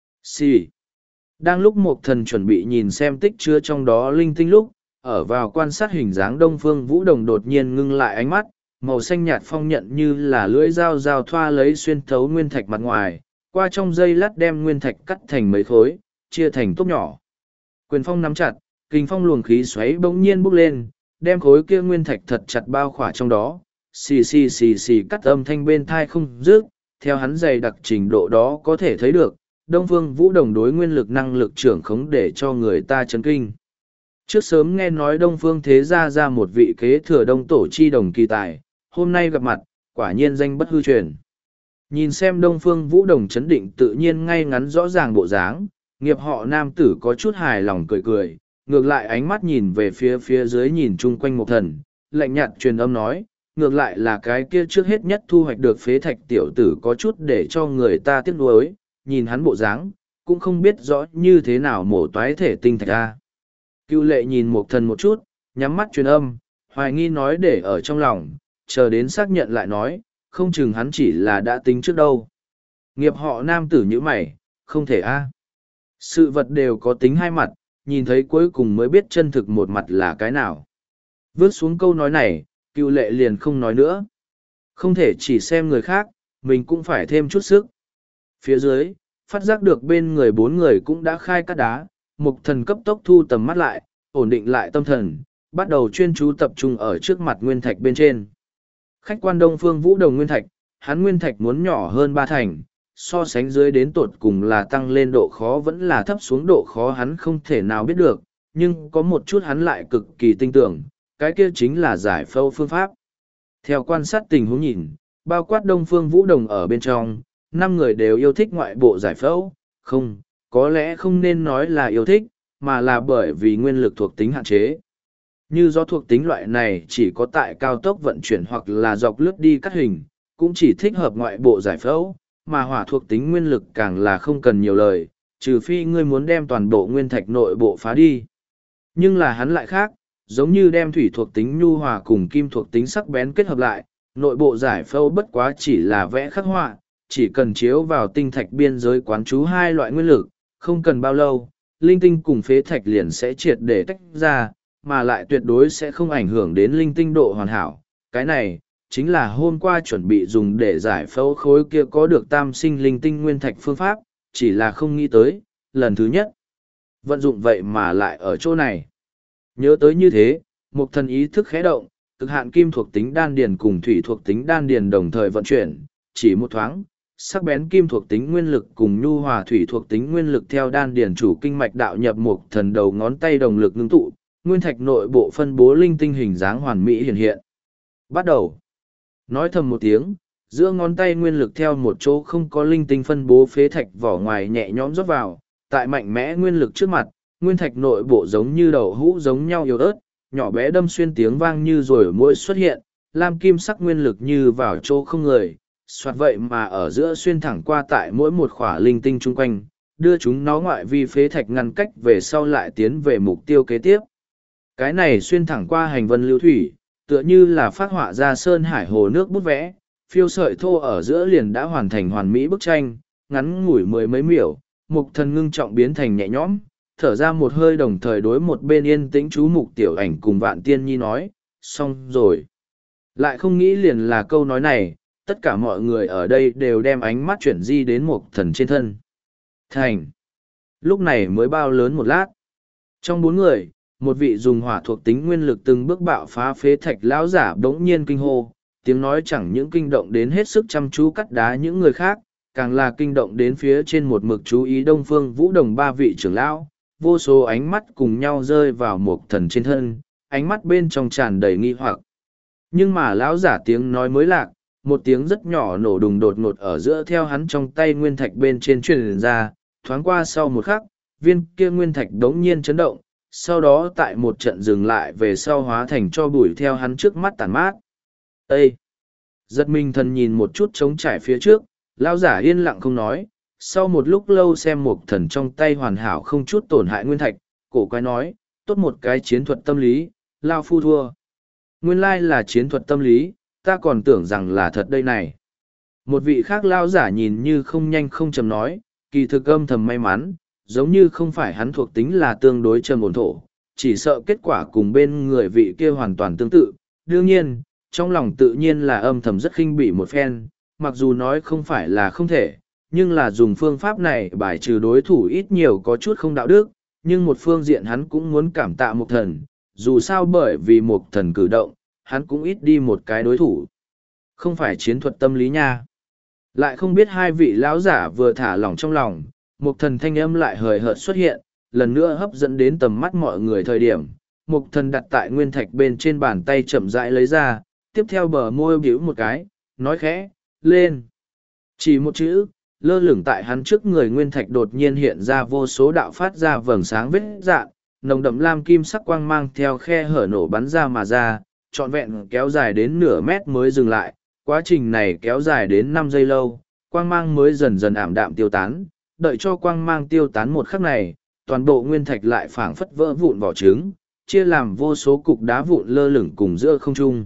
Xì. Đang lúc một thần chuẩn bị nhìn xem tích chứa trong đó linh tinh lúc, ở vào quan sát hình dáng Đông Phương Vũ Đồng đột nhiên ngưng lại ánh mắt, màu xanh nhạt phong nhận như là lưỡi dao dao thoa lấy xuyên thấu nguyên thạch mặt ngoài, qua trong dây lát đem nguyên thạch cắt thành mấy khối, chia thành tốp nhỏ. Quyền phong nắm chặt, kình phong luồng khí xoáy bỗng nhiên bốc lên, đem khối kia nguyên thạch thật chặt bao khỏa trong đó, xì xì xì xì cắt âm thanh bên thai không dứt, theo hắn dày đặc trình độ đó có thể thấy được, Đông Phương Vũ Đồng đối nguyên lực năng lực trưởng khống để cho người ta chấn kinh. Trước sớm nghe nói Đông Phương Thế Gia ra một vị kế thừa Đông Tổ Chi Đồng kỳ tài, hôm nay gặp mặt, quả nhiên danh bất hư truyền. Nhìn xem Đông Phương Vũ Đồng chấn định tự nhiên ngay ngắn rõ ràng bộ dáng, nghiệp họ nam tử có chút hài lòng cười cười, ngược lại ánh mắt nhìn về phía phía dưới nhìn chung quanh một thần, lạnh nhạt truyền âm nói, ngược lại là cái kia trước hết nhất thu hoạch được phế thạch tiểu tử có chút để cho người ta tiếc nuối, nhìn hắn bộ dáng, cũng không biết rõ như thế nào mổ toái thể tinh thạch ra. Cưu lệ nhìn một thần một chút, nhắm mắt truyền âm, hoài nghi nói để ở trong lòng, chờ đến xác nhận lại nói, không chừng hắn chỉ là đã tính trước đâu. Nghiệp họ nam tử như mày, không thể a. Sự vật đều có tính hai mặt, nhìn thấy cuối cùng mới biết chân thực một mặt là cái nào. Vước xuống câu nói này, Cưu lệ liền không nói nữa. Không thể chỉ xem người khác, mình cũng phải thêm chút sức. Phía dưới, phát giác được bên người bốn người cũng đã khai cắt đá, mục thần cấp tốc thu tầm mắt lại, ổn định lại tâm thần, bắt đầu chuyên chú tập trung ở trước mặt nguyên thạch bên trên. Khách quan Đông Phương Vũ Đồng nguyên thạch, hắn nguyên thạch muốn nhỏ hơn ba thành, so sánh dưới đến tột cùng là tăng lên độ khó vẫn là thấp xuống độ khó hắn không thể nào biết được, nhưng có một chút hắn lại cực kỳ tinh tưởng, cái kia chính là giải phẫu phương pháp. Theo quan sát tình huống nhìn, bao quát Đông Phương Vũ Đồng ở bên trong, năm người đều yêu thích ngoại bộ giải phẫu, không, có lẽ không nên nói là yêu thích, mà là bởi vì nguyên lực thuộc tính hạn chế. Như do thuộc tính loại này chỉ có tại cao tốc vận chuyển hoặc là dọc lướt đi cắt hình, cũng chỉ thích hợp ngoại bộ giải phẫu, mà hỏa thuộc tính nguyên lực càng là không cần nhiều lời, trừ phi ngươi muốn đem toàn bộ nguyên thạch nội bộ phá đi. Nhưng là hắn lại khác, giống như đem thủy thuộc tính nhu hòa cùng kim thuộc tính sắc bén kết hợp lại, nội bộ giải phẫu bất quá chỉ là vẽ khắc họa, chỉ cần chiếu vào tinh thạch biên giới quán chú hai loại nguyên lực, không cần bao lâu, linh tinh cùng phế thạch liền sẽ triệt để tách ra, mà lại tuyệt đối sẽ không ảnh hưởng đến linh tinh độ hoàn hảo. Cái này, chính là hôm qua chuẩn bị dùng để giải phẫu khối kia có được tam sinh linh tinh nguyên thạch phương pháp, chỉ là không nghĩ tới, lần thứ nhất. Vận dụng vậy mà lại ở chỗ này. Nhớ tới như thế, một thần ý thức khẽ động, cực hạn kim thuộc tính đan điền cùng thủy thuộc tính đan điền đồng thời vận chuyển, chỉ một thoáng, sắc bén kim thuộc tính nguyên lực cùng nhu hòa thủy thuộc tính nguyên lực theo đan điền chủ kinh mạch đạo nhập một thần đầu ngón tay đồng lực ngưng tụ, nguyên thạch nội bộ phân bố linh tinh hình dáng hoàn mỹ hiện hiện. Bắt đầu. Nói thầm một tiếng, giữa ngón tay nguyên lực theo một chỗ không có linh tinh phân bố phế thạch vỏ ngoài nhẹ nhõm rót vào, tại mạnh mẽ nguyên lực trước mặt, nguyên thạch nội bộ giống như đậu hũ giống nhau yếu ớt, nhỏ bé đâm xuyên tiếng vang như rồi mỗi xuất hiện, lam kim sắc nguyên lực như vào chỗ không người, soạt vậy mà ở giữa xuyên thẳng qua tại mỗi một khỏa linh tinh chung quanh, đưa chúng nó ngoại vi phế thạch ngăn cách về sau lại tiến về mục tiêu kế tiếp. Cái này xuyên thẳng qua hành vân lưu thủy, tựa như là phát họa ra sơn hải hồ nước bút vẽ, phiêu sợi thô ở giữa liền đã hoàn thành hoàn mỹ bức tranh, ngắn ngủi mười mấy miểu, mục thần ngưng trọng biến thành nhẹ nhõm, thở ra một hơi đồng thời đối một bên yên tĩnh chú mục tiểu ảnh cùng vạn tiên nhi nói, xong rồi. Lại không nghĩ liền là câu nói này, tất cả mọi người ở đây đều đem ánh mắt chuyển di đến mục thần trên thân. Thành. Lúc này mới bao lớn một lát. Trong bốn người, một vị dùng hỏa thuộc tính nguyên lực từng bước bạo phá phế thạch lão giả bỗng nhiên kinh hô, tiếng nói chẳng những kinh động đến hết sức chăm chú cắt đá những người khác, càng là kinh động đến phía trên một mực chú ý Đông Phương Vũ Đồng ba vị trưởng lão, vô số ánh mắt cùng nhau rơi vào một thần trên thân, ánh mắt bên trong tràn đầy nghi hoặc. Nhưng mà lão giả tiếng nói mới lạc, một tiếng rất nhỏ nổ đùng đột ngột ở giữa theo hắn trong tay nguyên thạch bên trên truyền ra, thoáng qua sau một khắc, viên kia nguyên thạch đống nhiên chấn động, sau đó tại một trận dừng lại về sau hóa thành cho bụi theo hắn trước mắt tàn mát. Ê! Giật mình thần nhìn một chút trống trải phía trước, lão giả yên lặng không nói, sau một lúc lâu xem một thần trong tay hoàn hảo không chút tổn hại nguyên thạch, cổ quái nói, tốt một cái chiến thuật tâm lý, lao phu thua. Nguyên lai là chiến thuật tâm lý, ta còn tưởng rằng là thật đây này. Một vị khác lao giả nhìn như không nhanh không chầm nói, kỳ thực âm thầm may mắn, giống như không phải hắn thuộc tính là tương đối trầm ổn thổ, chỉ sợ kết quả cùng bên người vị kia hoàn toàn tương tự. Đương nhiên, trong lòng tự nhiên là âm thầm rất khinh bỉ một phen, mặc dù nói không phải là không thể, nhưng là dùng phương pháp này bài trừ đối thủ ít nhiều có chút không đạo đức, nhưng một phương diện hắn cũng muốn cảm tạ một thần, dù sao bởi vì một thần cử động, hắn cũng ít đi một cái đối thủ. Không phải chiến thuật tâm lý nha. Lại không biết hai vị lão giả vừa thả lỏng trong lòng, một thần thanh âm lại hời hợt xuất hiện, lần nữa hấp dẫn đến tầm mắt mọi người thời điểm. Một thần đặt tại nguyên thạch bên trên bàn tay chậm rãi lấy ra, tiếp theo bờ môi biểu một cái, nói khẽ, lên. Chỉ một chữ, lơ lửng tại hắn trước người nguyên thạch đột nhiên hiện ra vô số đạo phát ra vầng sáng vết dạn, nồng đậm lam kim sắc quang mang theo khe hở nổ bắn ra mà ra, trọn vẹn kéo dài đến nửa mét mới dừng lại, quá trình này kéo dài đến năm giây lâu, quang mang mới dần dần ảm đạm tiêu tán, đợi cho quang mang tiêu tán một khắc này, toàn bộ nguyên thạch lại phảng phất vỡ vụn vỏ trứng, chia làm vô số cục đá vụn lơ lửng cùng giữa không trung.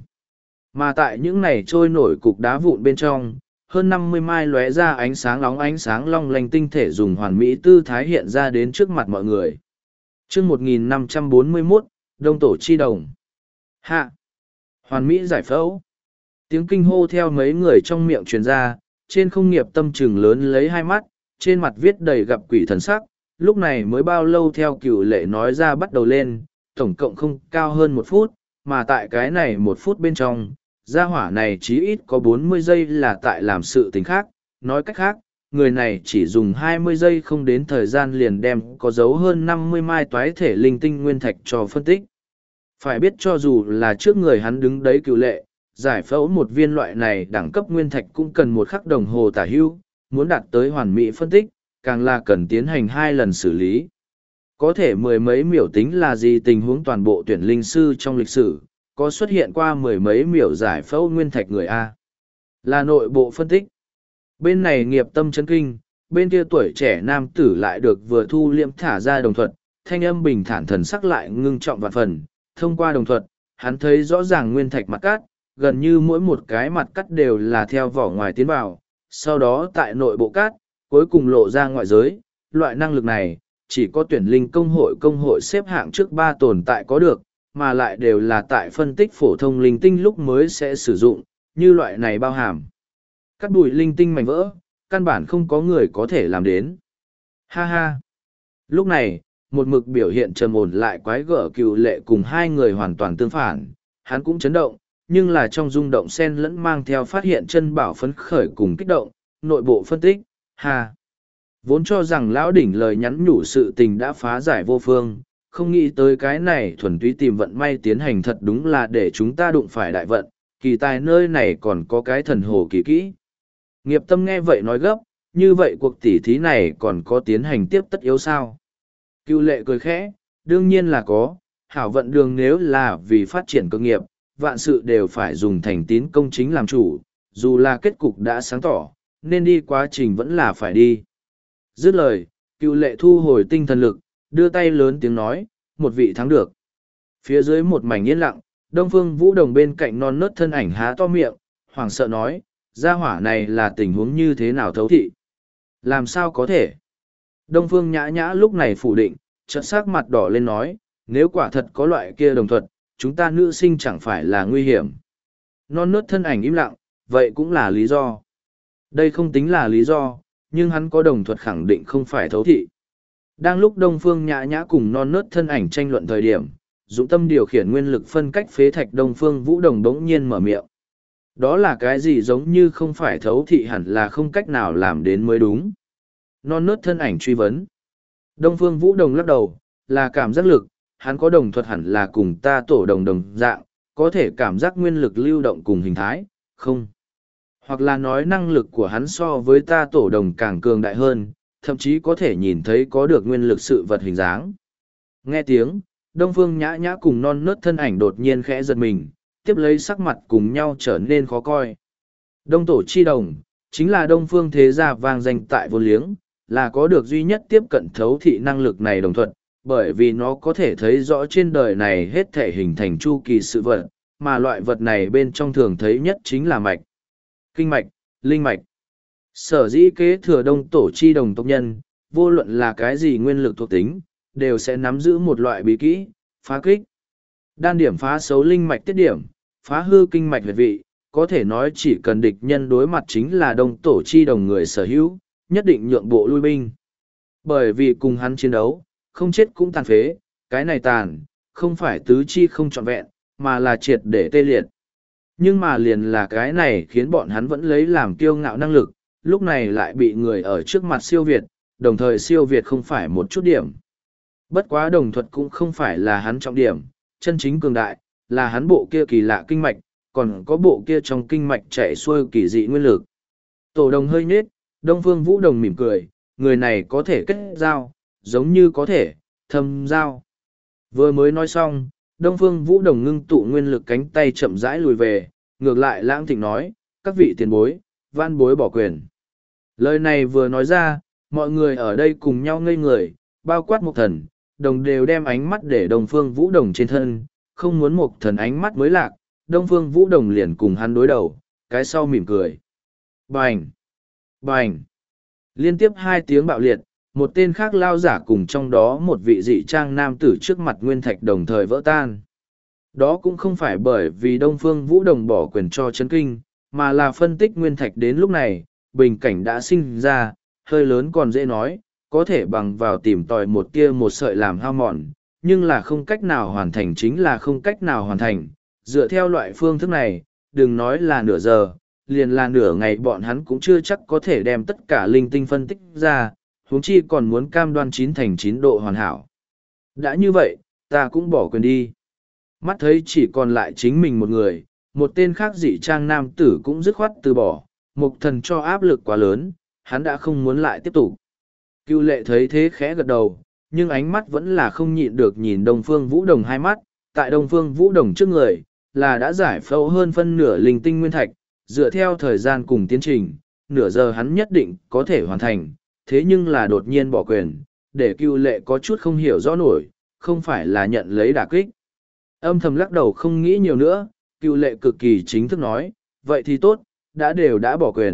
Mà tại những này trôi nổi cục đá vụn bên trong, hơn năm mươi mai lóe ra ánh sáng lóng ánh sáng long lanh tinh thể dùng hoàn mỹ tư thái hiện ra đến trước mặt mọi người. Chương một nghìn năm trăm bốn mươi mốt, Đông Tổ Chi Đồng. Hạ! Hoàn mỹ giải phẫu. Tiếng kinh hô theo mấy người trong miệng truyền ra, trên không nghiệp tâm trừng lớn lấy hai mắt, trên mặt viết đầy gặp quỷ thần sắc, lúc này mới bao lâu theo cửu lệ nói ra bắt đầu lên, tổng cộng không cao hơn một phút, mà tại cái này một phút bên trong, gia hỏa này chí ít có bốn mươi giây là tại làm sự tình khác, nói cách khác, người này chỉ dùng hai mươi giây không đến thời gian liền đem có dấu hơn năm mươi mai toái thể linh tinh nguyên thạch cho phân tích. Phải biết cho dù là trước người hắn đứng đấy cựu lệ, giải phẫu một viên loại này đẳng cấp nguyên thạch cũng cần một khắc đồng hồ tả hưu, muốn đạt tới hoàn mỹ phân tích, càng là cần tiến hành hai lần xử lý. Có thể mười mấy miểu tính là gì tình huống toàn bộ tuyển linh sư trong lịch sử, có xuất hiện qua mười mấy miểu giải phẫu nguyên thạch người A. Là nội bộ phân tích. Bên này nghiệp tâm chấn kinh, bên kia tuổi trẻ nam tử lại được vừa thu liệm thả ra đồng thuận, thanh âm bình thản thần sắc lại ngưng trọng vạn phần. Thông qua đồng thuận, hắn thấy rõ ràng nguyên thạch mặt cắt, gần như mỗi một cái mặt cắt đều là theo vỏ ngoài tiến vào, sau đó tại nội bộ cát, cuối cùng lộ ra ngoại giới. Loại năng lực này, chỉ có tuyển linh công hội công hội xếp hạng trước ba tồn tại có được, mà lại đều là tại phân tích phổ thông linh tinh lúc mới sẽ sử dụng, như loại này bao hàm. Cắt bụi linh tinh mảnh vỡ, căn bản không có người có thể làm đến. Ha ha! Lúc này, một mực biểu hiện trầm ổn lại quái gở Cựu Lệ cùng hai người hoàn toàn tương phản, hắn cũng chấn động, nhưng là trong rung động xen lẫn mang theo phát hiện chân bảo phấn khởi cùng kích động, nội bộ phân tích, ha! Vốn cho rằng lão đỉnh lời nhắn nhủ sự tình đã phá giải vô phương, không nghĩ tới cái này thuần túy tìm vận may tiến hành thật đúng là để chúng ta đụng phải đại vận, kỳ tài nơi này còn có cái thần hồ kỳ kỹ. Nghiệp tâm nghe vậy nói gấp, như vậy cuộc tỉ thí này còn có tiến hành tiếp tất yếu sao? Cựu Lệ cười khẽ, đương nhiên là có, hảo vận đường nếu là vì phát triển cơ nghiệp, vạn sự đều phải dùng thành tín công chính làm chủ, dù là kết cục đã sáng tỏ, nên đi quá trình vẫn là phải đi. Dứt lời, Cựu Lệ thu hồi tinh thần lực, đưa tay lớn tiếng nói, một vị thắng được. Phía dưới một mảnh yên lặng, Đông Phương Vũ Đồng bên cạnh non nớt thân ảnh há to miệng, hoảng sợ nói, gia hỏa này là tình huống như thế nào thấu thị? Làm sao có thể? Đông Phương Nhã Nhã lúc này phủ định, chợt sắc mặt đỏ lên nói, nếu quả thật có loại kia đồng thuật, chúng ta nữ sinh chẳng phải là nguy hiểm. Non nớt thân ảnh im lặng, vậy cũng là lý do. Đây không tính là lý do, nhưng hắn có đồng thuật khẳng định không phải thấu thị. Đang lúc Đông Phương Nhã Nhã cùng non nớt thân ảnh tranh luận thời điểm, dụng tâm điều khiển nguyên lực phân cách phế thạch Đông Phương Vũ Đồng bỗng nhiên mở miệng. Đó là cái gì giống như không phải thấu thị hẳn là không cách nào làm đến mới đúng. Non nớt thân ảnh truy vấn. Đông Phương Vũ Đồng lắc đầu, là cảm giác lực, hắn có đồng thuật hẳn là cùng ta tổ đồng đồng dạng, có thể cảm giác nguyên lực lưu động cùng hình thái, không. Hoặc là nói năng lực của hắn so với ta tổ đồng càng cường đại hơn, thậm chí có thể nhìn thấy có được nguyên lực sự vật hình dáng. Nghe tiếng, Đông Phương Nhã Nhã cùng non nớt thân ảnh đột nhiên khẽ giật mình, tiếp lấy sắc mặt cùng nhau trở nên khó coi. Đông tổ chi đồng, chính là Đông Phương thế gia vang danh tại vô liếng, là có được duy nhất tiếp cận thấu thị năng lực này đồng thuận, bởi vì nó có thể thấy rõ trên đời này hết thể hình thành chu kỳ sự vật, mà loại vật này bên trong thường thấy nhất chính là mạch, kinh mạch, linh mạch. Sở dĩ kế thừa đông tổ chi đồng tộc nhân, vô luận là cái gì nguyên lực thuộc tính, đều sẽ nắm giữ một loại bí kỹ, phá kích. Đan điểm phá xấu linh mạch tiết điểm, phá hư kinh mạch huyệt vị, có thể nói chỉ cần địch nhân đối mặt chính là đông tổ chi đồng người sở hữu, nhất định nhượng bộ lui binh. Bởi vì cùng hắn chiến đấu, không chết cũng tàn phế, cái này tàn, không phải tứ chi không trọn vẹn, mà là triệt để tê liệt. Nhưng mà liền là cái này khiến bọn hắn vẫn lấy làm kiêu ngạo năng lực, lúc này lại bị người ở trước mặt siêu việt, đồng thời siêu việt không phải một chút điểm. Bất quá đồng thuật cũng không phải là hắn trọng điểm, chân chính cường đại, là hắn bộ kia kỳ lạ kinh mạch, còn có bộ kia trong kinh mạch chạy xuôi kỳ dị nguyên lực. Tổ đồng hơi nhết, Đông Phương Vũ Đồng mỉm cười, người này có thể kết giao, giống như có thể, thâm giao. Vừa mới nói xong, Đông Phương Vũ Đồng ngưng tụ nguyên lực cánh tay chậm rãi lùi về, ngược lại Lãng Thịnh nói, các vị tiền bối, van bối bỏ quyền. Lời này vừa nói ra, mọi người ở đây cùng nhau ngây người, bao quát một thần, đồng đều đem ánh mắt để Đông Phương Vũ Đồng trên thân, không muốn một thần ánh mắt mới lạc, Đông Phương Vũ Đồng liền cùng hắn đối đầu, cái sau mỉm cười. Bành! Bành! Liên tiếp hai tiếng bạo liệt, một tên khác lao giả cùng trong đó một vị dị trang nam tử trước mặt nguyên thạch đồng thời vỡ tan. Đó cũng không phải bởi vì Đông Phương Vũ Đồng bỏ quyền cho chấn kinh, mà là phân tích nguyên thạch đến lúc này, bình cảnh đã sinh ra, hơi lớn còn dễ nói, có thể bằng vào tìm tòi một tia một sợi làm hao mòn, nhưng là không cách nào hoàn thành chính là không cách nào hoàn thành. Dựa theo loại phương thức này, đừng nói là nửa giờ, liền là nửa ngày bọn hắn cũng chưa chắc có thể đem tất cả linh tinh phân tích ra, huống chi còn muốn cam đoan chín thành chín độ hoàn hảo. Đã như vậy, ta cũng bỏ quyền đi. Mắt thấy chỉ còn lại chính mình một người, một tên khác dị trang nam tử cũng dứt khoát từ bỏ, mục thần cho áp lực quá lớn, hắn đã không muốn lại tiếp tục. Cưu Lệ thấy thế khẽ gật đầu, nhưng ánh mắt vẫn là không nhịn được nhìn Đông Phương Vũ Đồng hai mắt, tại Đông Phương Vũ Đồng trước người, là đã giải phẫu hơn phân nửa linh tinh nguyên thạch, dựa theo thời gian cùng tiến trình, nửa giờ hắn nhất định có thể hoàn thành, thế nhưng là đột nhiên bỏ quyền, để Cưu Lệ có chút không hiểu rõ nổi, không phải là nhận lấy đả kích. Âm thầm lắc đầu không nghĩ nhiều nữa, Cưu Lệ cực kỳ chính thức nói, vậy thì tốt, đã đều đã bỏ quyền,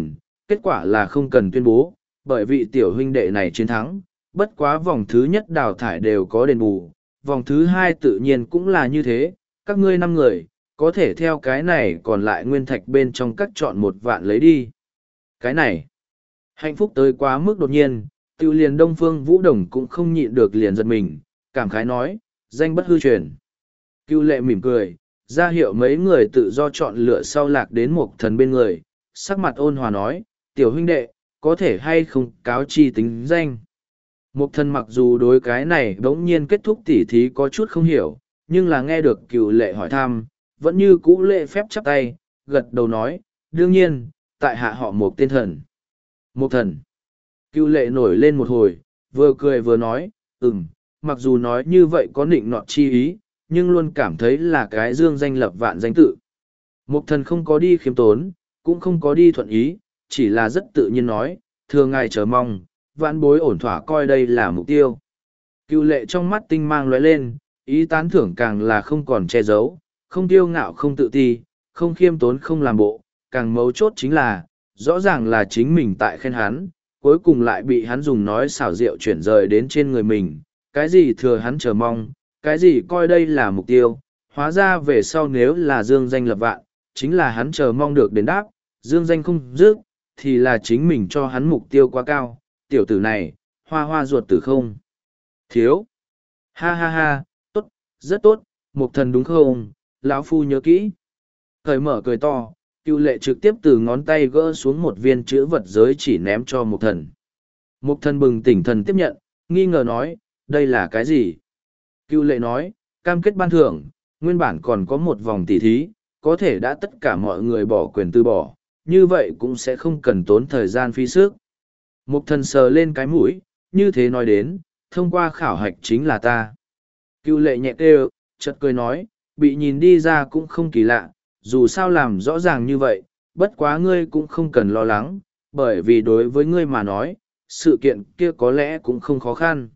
Kết quả là không cần tuyên bố, bởi vì tiểu huynh đệ này chiến thắng, bất quá vòng thứ nhất đào thải đều có đền bù, vòng thứ hai tự nhiên cũng là như thế, các ngươi năm người, có thể theo cái này còn lại nguyên thạch bên trong các chọn một vạn lấy đi. Cái này, hạnh phúc tới quá mức đột nhiên, tiêu liền Đông Phương Vũ Đồng cũng không nhịn được liền giật mình, cảm khái nói, danh bất hư truyền. Cưu lệ mỉm cười, ra hiệu mấy người tự do chọn lựa sau lạc đến một thần bên người, sắc mặt ôn hòa nói, tiểu huynh đệ, có thể hay không cáo chi tính danh. Một thần mặc dù đối cái này bỗng nhiên kết thúc tỉ thí có chút không hiểu, nhưng là nghe được cựu lệ hỏi thăm, vẫn như cũ lệ phép chắp tay, gật đầu nói, đương nhiên, tại hạ họ một tên thần. Một thần. Cựu lệ nổi lên một hồi, vừa cười vừa nói, ừm, mặc dù nói như vậy có nịnh nọt chi ý, nhưng luôn cảm thấy là cái dương danh lập vạn danh tự. Một thần không có đi khiêm tốn, cũng không có đi thuận ý, chỉ là rất tự nhiên nói, thưa ngài chờ mong, vãn bối ổn thỏa coi đây là mục tiêu. Cựu lệ trong mắt tinh mang lóe lên, ý tán thưởng càng là không còn che giấu, không tiêu ngạo không tự ti, không khiêm tốn không làm bộ, càng mấu chốt chính là, rõ ràng là chính mình tại khen hắn, cuối cùng lại bị hắn dùng nói xảo diệu chuyển rời đến trên người mình, cái gì thừa hắn chờ mong, cái gì coi đây là mục tiêu, hóa ra về sau nếu là dương danh lập vạn, chính là hắn chờ mong được đến đáp, dương danh không dứt, thì là chính mình cho hắn mục tiêu quá cao, tiểu tử này, hoa hoa ruột tử không. Thiếu. Ha ha ha, tốt, rất tốt, mục thần đúng không, lão phu nhớ kỹ. Cởi mở cười to, cựu lệ trực tiếp từ ngón tay gỡ xuống một viên chữ vật giới chỉ ném cho mục thần. Mục thần bừng tỉnh thần tiếp nhận, nghi ngờ nói, đây là cái gì? Cựu lệ nói, cam kết ban thưởng, nguyên bản còn có một vòng tỉ thí, có thể đã tất cả mọi người bỏ quyền từ bỏ, như vậy cũng sẽ không cần tốn thời gian phí sức. Mục thần sờ lên cái mũi, như thế nói đến, thông qua khảo hạch chính là ta. Cựu lệ nhẹ kêu, chợt cười nói, bị nhìn đi ra cũng không kỳ lạ, dù sao làm rõ ràng như vậy, bất quá ngươi cũng không cần lo lắng, bởi vì đối với ngươi mà nói, sự kiện kia có lẽ cũng không khó khăn.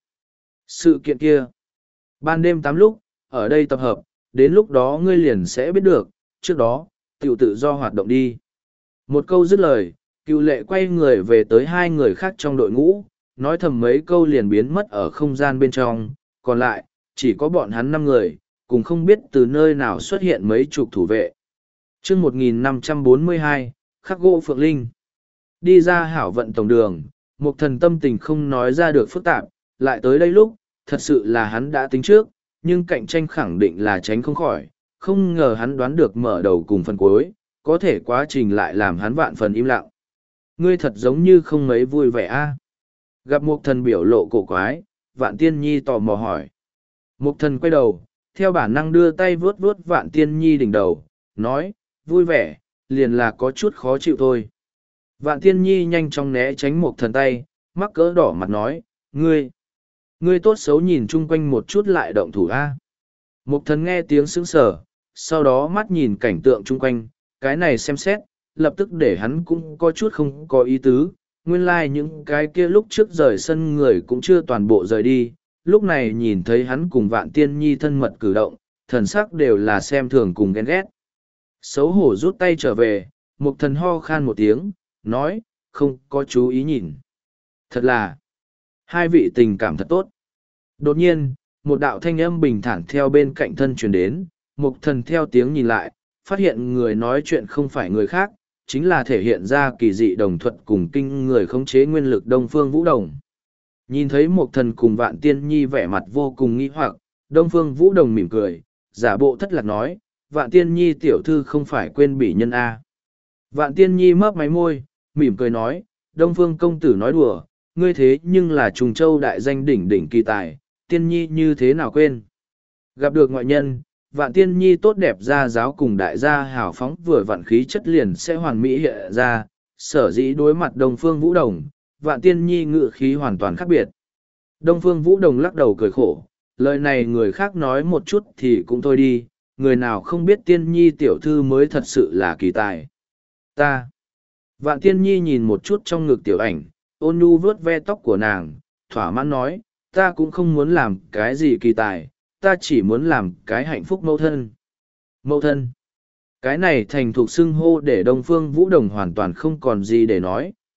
Sự kiện kia, ban đêm tám lúc, ở đây tập hợp, đến lúc đó ngươi liền sẽ biết được, trước đó, tiểu tự do hoạt động đi. Một câu dứt lời, cựu lệ quay người về tới hai người khác trong đội ngũ, nói thầm mấy câu liền biến mất ở không gian bên trong, còn lại, chỉ có bọn hắn năm người, cùng không biết từ nơi nào xuất hiện mấy chục thủ vệ. chương một nghìn năm trăm bốn mươi hai, khắc gỗ Phượng Linh. Đi ra hảo vận tổng đường, một thần tâm tình không nói ra được phức tạp, lại tới đây lúc, thật sự là hắn đã tính trước, nhưng cạnh tranh khẳng định là tránh không khỏi, không ngờ hắn đoán được mở đầu cùng phần cuối, có thể quá trình lại làm hắn vạn phần im lặng. Ngươi thật giống như không mấy vui vẻ a. Gặp một thần biểu lộ cổ quái, vạn tiên nhi tò mò hỏi. Một thần quay đầu, theo bản năng đưa tay vuốt vuốt vạn tiên nhi đỉnh đầu, nói, vui vẻ, liền là có chút khó chịu thôi. Vạn tiên nhi nhanh chóng né tránh một thần tay, mắc cỡ đỏ mặt nói, ngươi, ngươi tốt xấu nhìn chung quanh một chút lại động thủ a. Một thần nghe tiếng sững sờ, sau đó mắt nhìn cảnh tượng chung quanh, cái này xem xét, lập tức để hắn cũng có chút không có ý tứ, nguyên lai like những cái kia lúc trước rời sân người cũng chưa toàn bộ rời đi, lúc này nhìn thấy hắn cùng vạn tiên nhi thân mật cử động, thần sắc đều là xem thường cùng ghen ghét. Xấu hổ rút tay trở về, một thần ho khan một tiếng, nói, không có chú ý nhìn. Thật là, hai vị tình cảm thật tốt. Đột nhiên, một đạo thanh âm bình thản theo bên cạnh thân truyền đến, một thần theo tiếng nhìn lại, phát hiện người nói chuyện không phải người khác, chính là thể hiện ra kỳ dị đồng thuận cùng kinh người khống chế nguyên lực Đông Phương Vũ Đồng. Nhìn thấy một thần cùng vạn tiên nhi vẻ mặt vô cùng nghi hoặc, Đông Phương Vũ Đồng mỉm cười, giả bộ thất lạc nói, vạn tiên nhi tiểu thư không phải quên bỉ nhân A. Vạn tiên nhi mấp máy môi, mỉm cười nói, Đông Phương công tử nói đùa, ngươi thế nhưng là trùng châu đại danh đỉnh đỉnh kỳ tài, tiên nhi như thế nào quên. Gặp được ngoại nhân, vạn tiên nhi tốt đẹp ra giáo cùng đại gia hào phóng vừa vạn khí chất liền sẽ hoàn mỹ hiện ra, sở dĩ đối mặt Đông Phương Vũ Đồng, vạn tiên nhi ngự khí hoàn toàn khác biệt. Đông Phương Vũ Đồng lắc đầu cười khổ, lời này người khác nói một chút thì cũng thôi đi, người nào không biết tiên nhi tiểu thư mới thật sự là kỳ tài. Ta. Vạn tiên nhi nhìn một chút trong ngực tiểu ảnh, ôn nhu vớt ve tóc của nàng, thỏa mãn nói, ta cũng không muốn làm cái gì kỳ tài, ta chỉ muốn làm cái hạnh phúc mẫu thân. Mẫu thân. Cái này thành thuộc xưng hô để Đông Phương Vũ Đồng hoàn toàn không còn gì để nói,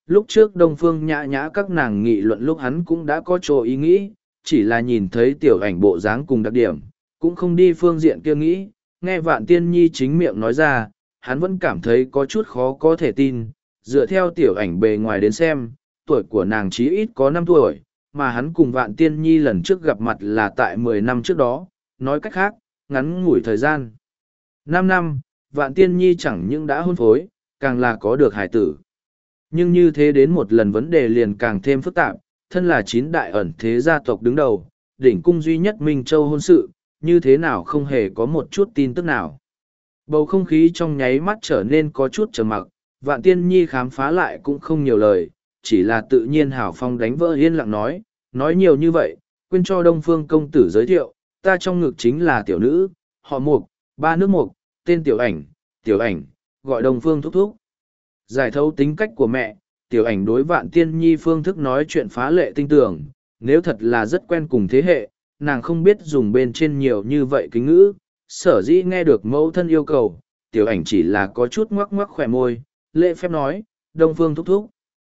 lúc trước Đông Phương Nhã Nhã các nàng nghị luận lúc hắn cũng đã có chỗ ý nghĩ, chỉ là nhìn thấy tiểu ảnh bộ dáng cùng đặc điểm, cũng không đi phương diện kia nghĩ, nghe Vạn Tiên Nhi chính miệng nói ra, hắn vẫn cảm thấy có chút khó có thể tin, dựa theo tiểu ảnh bề ngoài đến xem, tuổi của nàng chí ít có năm tuổi, mà hắn cùng Vạn Tiên Nhi lần trước gặp mặt là tại mười năm trước đó, nói cách khác, ngắn ngủi thời gian. năm năm, Vạn Tiên Nhi chẳng những đã hôn phối, càng là có được hài tử. Nhưng như thế đến một lần vấn đề liền càng thêm phức tạp, thân là chín đại ẩn thế gia tộc đứng đầu, đỉnh cung duy nhất Minh Châu hôn sự, như thế nào không hề có một chút tin tức nào. Bầu không khí trong nháy mắt trở nên có chút trầm mặc, Vạn Tiên Nhi khám phá lại cũng không nhiều lời, chỉ là tự nhiên hào phong đánh vỡ yên lặng nói, nói nhiều như vậy, quên cho Đông Phương công tử giới thiệu, ta trong ngực chính là tiểu nữ, họ Mục, ba nước Mục, tên tiểu ảnh, tiểu ảnh, gọi Đông Phương thúc thúc. Giải thấu tính cách của mẹ, tiểu ảnh đối Vạn Tiên Nhi phương thức nói chuyện phá lệ tinh tường, nếu thật là rất quen cùng thế hệ, nàng không biết dùng bên trên nhiều như vậy kính ngữ, sở dĩ nghe được mẫu thân yêu cầu, tiểu ảnh chỉ là có chút ngoắc ngoắc khỏe môi, lễ phép nói, Đông Phương thúc thúc.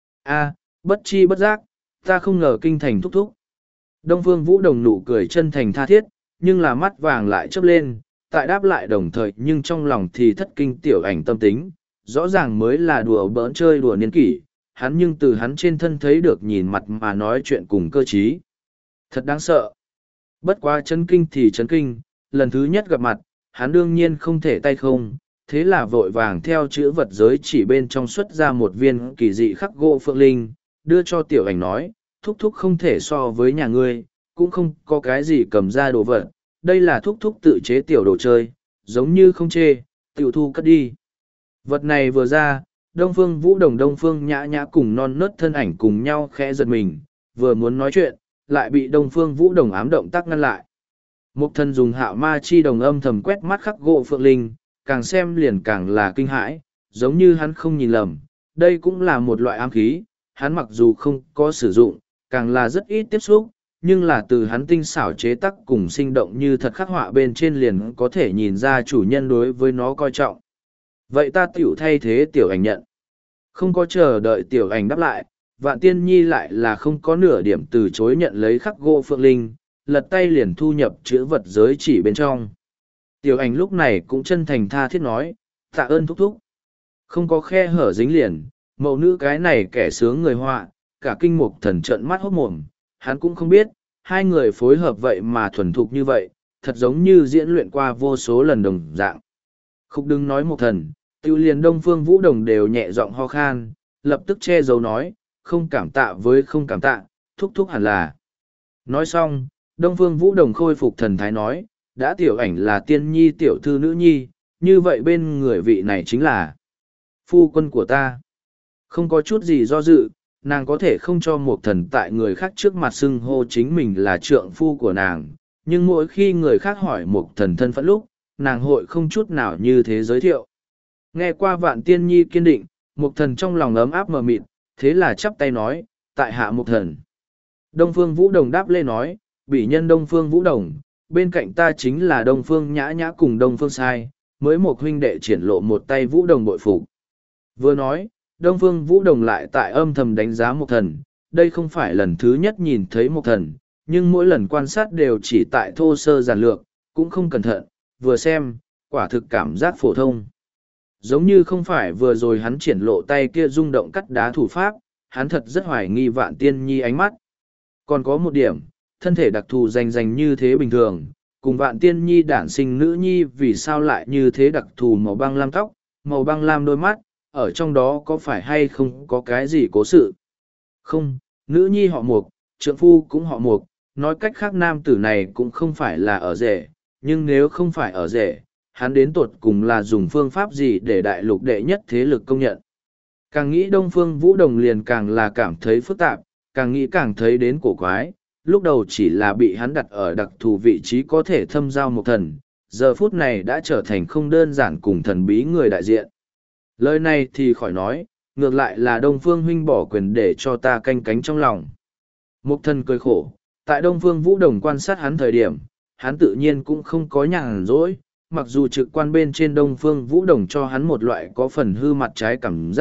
A, bất chi bất giác, ta không ngờ kinh thành thúc thúc. Đông Phương Vũ Đồng nụ cười chân thành tha thiết, nhưng là mắt vàng lại chớp lên, tại đáp lại đồng thời nhưng trong lòng thì thất kinh tiểu ảnh tâm tính, rõ ràng mới là đùa bỡn chơi đùa niên kỷ, hắn nhưng từ hắn trên thân thấy được nhìn mặt mà nói chuyện cùng cơ trí. Thật đáng sợ. Bất quá chấn kinh thì chấn kinh, lần thứ nhất gặp mặt, hắn đương nhiên không thể tay không, thế là vội vàng theo chữ vật giới chỉ bên trong xuất ra một viên kỳ dị khắc gỗ phượng linh, đưa cho tiểu ảnh nói, thúc thúc không thể so với nhà ngươi, cũng không có cái gì cầm ra đồ vật, đây là thúc thúc tự chế tiểu đồ chơi, giống như không chê, tiểu thu cất đi. Vật này vừa ra, Đông Phương Vũ Đồng Đông Phương Nhã Nhã cùng non nớt thân ảnh cùng nhau khẽ giật mình, vừa muốn nói chuyện, lại bị Đông Phương Vũ Đồng ám động tác ngăn lại. Mục Thần dùng hạo ma chi đồng âm thầm quét mắt khắc gỗ phượng linh, càng xem liền càng là kinh hãi, giống như hắn không nhìn lầm, đây cũng là một loại ám khí, hắn mặc dù không có sử dụng, càng là rất ít tiếp xúc, nhưng là từ hắn tinh xảo chế tác cùng sinh động như thật khắc họa bên trên liền có thể nhìn ra chủ nhân đối với nó coi trọng. Vậy ta tiểu thay thế tiểu ảnh nhận. Không có chờ đợi tiểu ảnh đáp lại, Vạn Tiên Nhi lại là không có nửa điểm từ chối nhận lấy khắc gỗ phượng linh, lật tay liền thu nhập chữ vật giới chỉ bên trong. Tiểu ảnh lúc này cũng chân thành tha thiết nói, tạ ơn thúc thúc. Không có khe hở dính liền, mẫu nữ cái này kẻ sướng người họa, cả kinh mục thần trận mắt hốt mồm, hắn cũng không biết, hai người phối hợp vậy mà thuần thục như vậy, thật giống như diễn luyện qua vô số lần đồng dạng. Khúc đừng nói mục thần, tiêu liền Đông Phương Vũ Đồng đều nhẹ giọng ho khan, lập tức che giấu nói, không cảm tạ với không cảm tạ, thúc thúc hẳn là. Nói xong, Đông Phương Vũ Đồng khôi phục thần thái nói, đã tiểu ảnh là tiên nhi tiểu thư nữ nhi, như vậy bên người vị này chính là phu quân của ta. Không có chút gì do dự, nàng có thể không cho một thần tại người khác trước mặt xưng hô chính mình là trượng phu của nàng, nhưng mỗi khi người khác hỏi một thần thân phận lúc, nàng hội không chút nào như thế giới thiệu. Nghe qua Vạn Tiên Nhi kiên định, một thần trong lòng ấm áp mờ mịt, thế là chắp tay nói, tại hạ một thần. Đông Phương Vũ Đồng đáp lê nói, bỉ nhân Đông Phương Vũ Đồng, bên cạnh ta chính là Đông Phương Nhã Nhã cùng Đông Phương Sai, mới một huynh đệ triển lộ một tay Vũ Đồng bội phục. Vừa nói, Đông Phương Vũ Đồng lại tại âm thầm đánh giá một thần, đây không phải lần thứ nhất nhìn thấy một thần, nhưng mỗi lần quan sát đều chỉ tại thô sơ giản lược, cũng không cẩn thận, vừa xem, quả thực cảm giác phổ thông. Giống như không phải vừa rồi hắn triển lộ tay kia rung động cắt đá thủ pháp, hắn thật rất hoài nghi Vạn Tiên Nhi ánh mắt. Còn có một điểm, thân thể đặc thù rành rành như thế bình thường, cùng Vạn Tiên Nhi đản sinh nữ nhi vì sao lại như thế đặc thù màu băng lam tóc, màu băng lam đôi mắt, ở trong đó có phải hay không có cái gì cố sự? Không, nữ nhi họ Mục, trượng phu cũng họ Mục, nói cách khác nam tử này cũng không phải là ở rể, nhưng nếu không phải ở rể, hắn đến tột cùng là dùng phương pháp gì để đại lục đệ nhất thế lực công nhận. Càng nghĩ Đông Phương Vũ Đồng liền càng là cảm thấy phức tạp, càng nghĩ càng thấy đến cổ quái, lúc đầu chỉ là bị hắn đặt ở đặc thù vị trí có thể thâm giao một thần, giờ phút này đã trở thành không đơn giản cùng thần bí người đại diện. Lời này thì khỏi nói, ngược lại là Đông Phương huynh bỏ quyền để cho ta canh cánh trong lòng. Mục thần cười khổ, tại Đông Phương Vũ Đồng quan sát hắn thời điểm, hắn tự nhiên cũng không có nhàn rỗi, mặc dù trực quan bên trên Đông Phương Vũ Đồng cho hắn một loại có phần hư mặt trái cảm giác,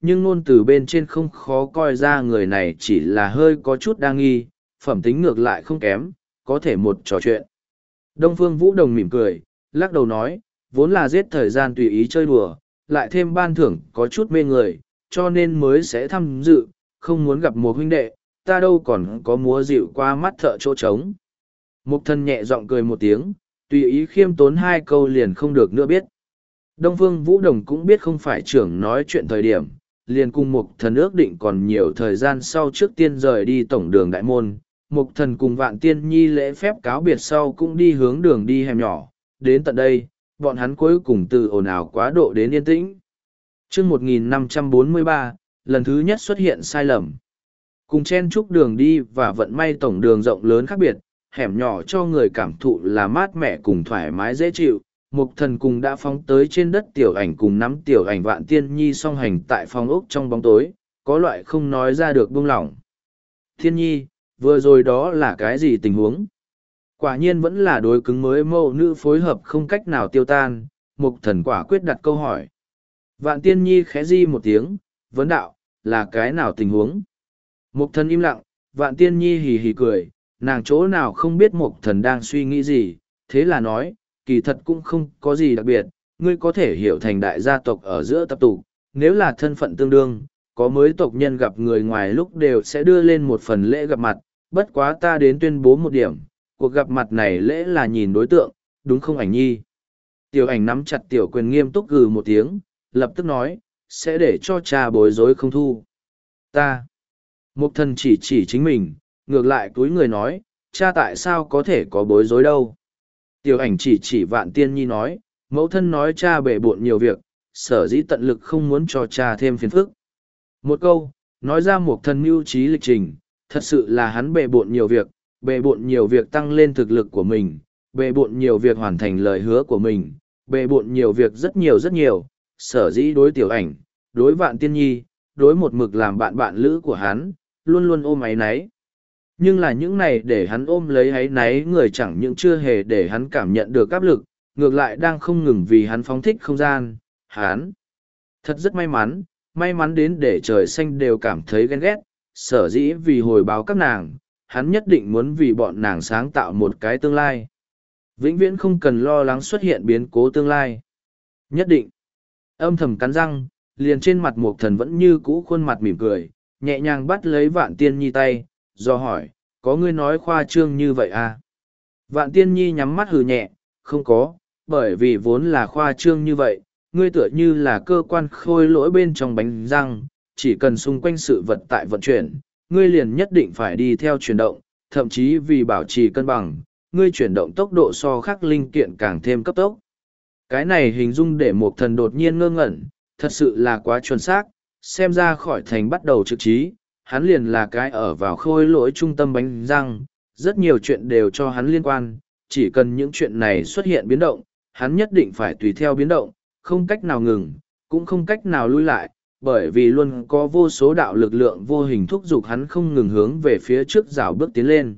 nhưng ngôn từ bên trên không khó coi ra người này chỉ là hơi có chút đa nghi, phẩm tính ngược lại không kém, có thể một trò chuyện. Đông Phương Vũ Đồng mỉm cười, lắc đầu nói, vốn là giết thời gian tùy ý chơi đùa, lại thêm ban thưởng có chút mê người, cho nên mới sẽ tham dự, không muốn gặp một huynh đệ, ta đâu còn có múa dịu qua mắt thợ chỗ trống. Mục Thần nhẹ giọng cười một tiếng, tùy ý khiêm tốn hai câu liền không được nữa biết. Đông Phương Vũ Đồng cũng biết không phải trưởng nói chuyện thời điểm, liền cùng Mục Thần ước định còn nhiều thời gian sau trước tiên rời đi tổng đường đại môn. Mục Thần cùng Vạn Tiên Nhi lễ phép cáo biệt sau cũng đi hướng đường đi hẻm nhỏ, đến tận đây, bọn hắn cuối cùng từ ồn ào quá độ đến yên tĩnh. Chương một nghìn năm trăm bốn mươi ba, lần thứ nhất xuất hiện sai lầm. Cùng chen chúc đường đi và vận may tổng đường rộng lớn khác biệt, hẻm nhỏ cho người cảm thụ là mát mẻ cùng thoải mái dễ chịu. Mục Thần cùng đã phóng tới trên đất tiểu ảnh cùng nắm tiểu ảnh Vạn Tiên Nhi song hành tại phòng ốc trong bóng tối, có loại không nói ra được buông lỏng. Thiên Nhi, vừa rồi đó là cái gì tình huống? Quả nhiên vẫn là đối cứng mới mẫu nữ phối hợp không cách nào tiêu tan, Mục Thần quả quyết đặt câu hỏi. Vạn Tiên Nhi khẽ di một tiếng, vấn đạo, là cái nào tình huống? Mục Thần im lặng, Vạn Tiên Nhi hì hì cười, nàng chỗ nào không biết Mục Thần đang suy nghĩ gì, thế là nói, kỳ thật cũng không có gì đặc biệt, ngươi có thể hiểu thành đại gia tộc ở giữa tập tục, nếu là thân phận tương đương, có mới tộc nhân gặp người ngoài lúc đều sẽ đưa lên một phần lễ gặp mặt, bất quá ta đến tuyên bố một điểm, cuộc gặp mặt này lễ là nhìn đối tượng, đúng không Ảnh Nhi? Tiểu Ảnh nắm chặt tiểu quyền nghiêm túc gừ một tiếng, lập tức nói, sẽ để cho cha bối rối không thu. Ta. Mục Thần chỉ chỉ chính mình, ngược lại túi người nói, cha tại sao có thể có bối rối đâu. Tiểu Ảnh chỉ chỉ Vạn Tiên Nhi nói, mẫu thân nói cha bể bộn nhiều việc, sở dĩ tận lực không muốn cho cha thêm phiền phức. Một câu, nói ra Mục Thần mưu trí lịch trình, thật sự là hắn bể bộn nhiều việc, bể bộn nhiều việc tăng lên thực lực của mình, bể bộn nhiều việc hoàn thành lời hứa của mình, bể bộn nhiều việc rất nhiều rất nhiều, sở dĩ đối Tiểu Ảnh, đối Vạn Tiên Nhi, đối một mực làm bạn bạn lữ của hắn, luôn luôn ôm áy náy. Nhưng là những này để hắn ôm lấy áy náy người chẳng những chưa hề để hắn cảm nhận được áp lực, ngược lại đang không ngừng vì hắn phóng thích không gian, hắn. Thật rất may mắn, may mắn đến để trời xanh đều cảm thấy ghen ghét, sở dĩ vì hồi báo các nàng, hắn nhất định muốn vì bọn nàng sáng tạo một cái tương lai. Vĩnh viễn không cần lo lắng xuất hiện biến cố tương lai. Nhất định. Âm thầm cắn răng, liền trên mặt Mục Thần vẫn như cũ khuôn mặt mỉm cười, nhẹ nhàng bắt lấy Vạn Tiên Nhi tay, do hỏi, có ngươi nói khoa trương như vậy à? Vạn Tiên Nhi nhắm mắt hừ nhẹ, không có, bởi vì vốn là khoa trương như vậy, ngươi tựa như là cơ quan khôi lỗi bên trong bánh răng, chỉ cần xung quanh sự vật tại vận chuyển, ngươi liền nhất định phải đi theo chuyển động, thậm chí vì bảo trì cân bằng, ngươi chuyển động tốc độ so khác linh kiện càng thêm cấp tốc. Cái này hình dung để Mục Thần đột nhiên ngơ ngẩn, thật sự là quá chuẩn xác, xem ra khỏi thành bắt đầu trực trí, hắn liền là cái ở vào khôi lỗi trung tâm bánh răng, rất nhiều chuyện đều cho hắn liên quan, chỉ cần những chuyện này xuất hiện biến động, hắn nhất định phải tùy theo biến động, không cách nào ngừng, cũng không cách nào lui lại, bởi vì luôn có vô số đạo lực lượng vô hình thúc giục hắn không ngừng hướng về phía trước rào bước tiến lên.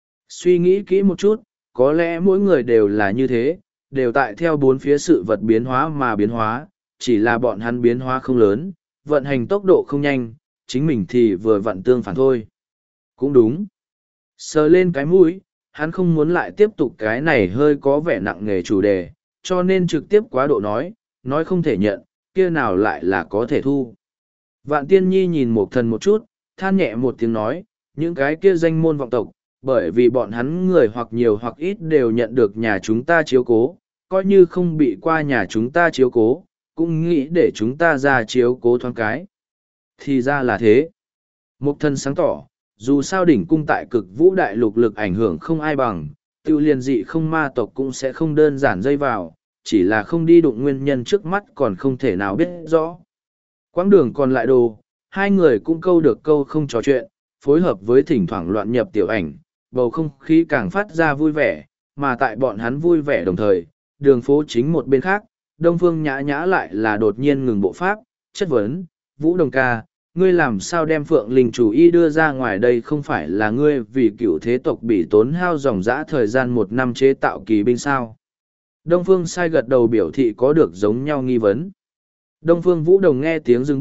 Suy nghĩ kỹ một chút, có lẽ mỗi người đều là như thế, đều tại theo bốn phía sự vật biến hóa mà biến hóa, chỉ là bọn hắn biến hóa không lớn, vận hành tốc độ không nhanh, chính mình thì vừa vặn tương phản thôi. Cũng đúng. Sờ lên cái mũi, hắn không muốn lại tiếp tục cái này hơi có vẻ nặng nề chủ đề, cho nên trực tiếp quá độ nói, nói không thể nhận, kia nào lại là có thể thu. Vạn Tiên Nhi nhìn Mục Thần một chút, than nhẹ một tiếng nói, những cái kia danh môn vọng tộc, bởi vì bọn hắn người hoặc nhiều hoặc ít đều nhận được nhà chúng ta chiếu cố, coi như không bị qua nhà chúng ta chiếu cố, cũng nghĩ để chúng ta ra chiếu cố thoáng cái. Thì ra là thế. Mục Thần sáng tỏ, dù sao đỉnh cung tại cực vũ đại lục lực ảnh hưởng không ai bằng, tiêu liên dị không ma tộc cũng sẽ không đơn giản dây vào, chỉ là không đi đụng nguyên nhân trước mắt còn không thể nào biết rõ. Quãng đường còn lại đồ, hai người cũng câu được câu không trò chuyện, phối hợp với thỉnh thoảng loạn nhập tiểu ảnh, bầu không khí càng phát ra vui vẻ, mà tại bọn hắn vui vẻ đồng thời, đường phố chính một bên khác, Đông Phương Nhã Nhã lại là đột nhiên ngừng bộ pháp, chất vấn, Vũ Đồng ca, ngươi làm sao đem Phượng Linh chủ y đưa ra ngoài đây không phải là ngươi vì cựu thế tộc bị tốn hao dòng dã thời gian một năm chế tạo kỳ binh sao? Đông Phương sai gật đầu biểu thị có được giống nhau nghi vấn. Đông Phương Vũ Đồng nghe tiếng dừng bước,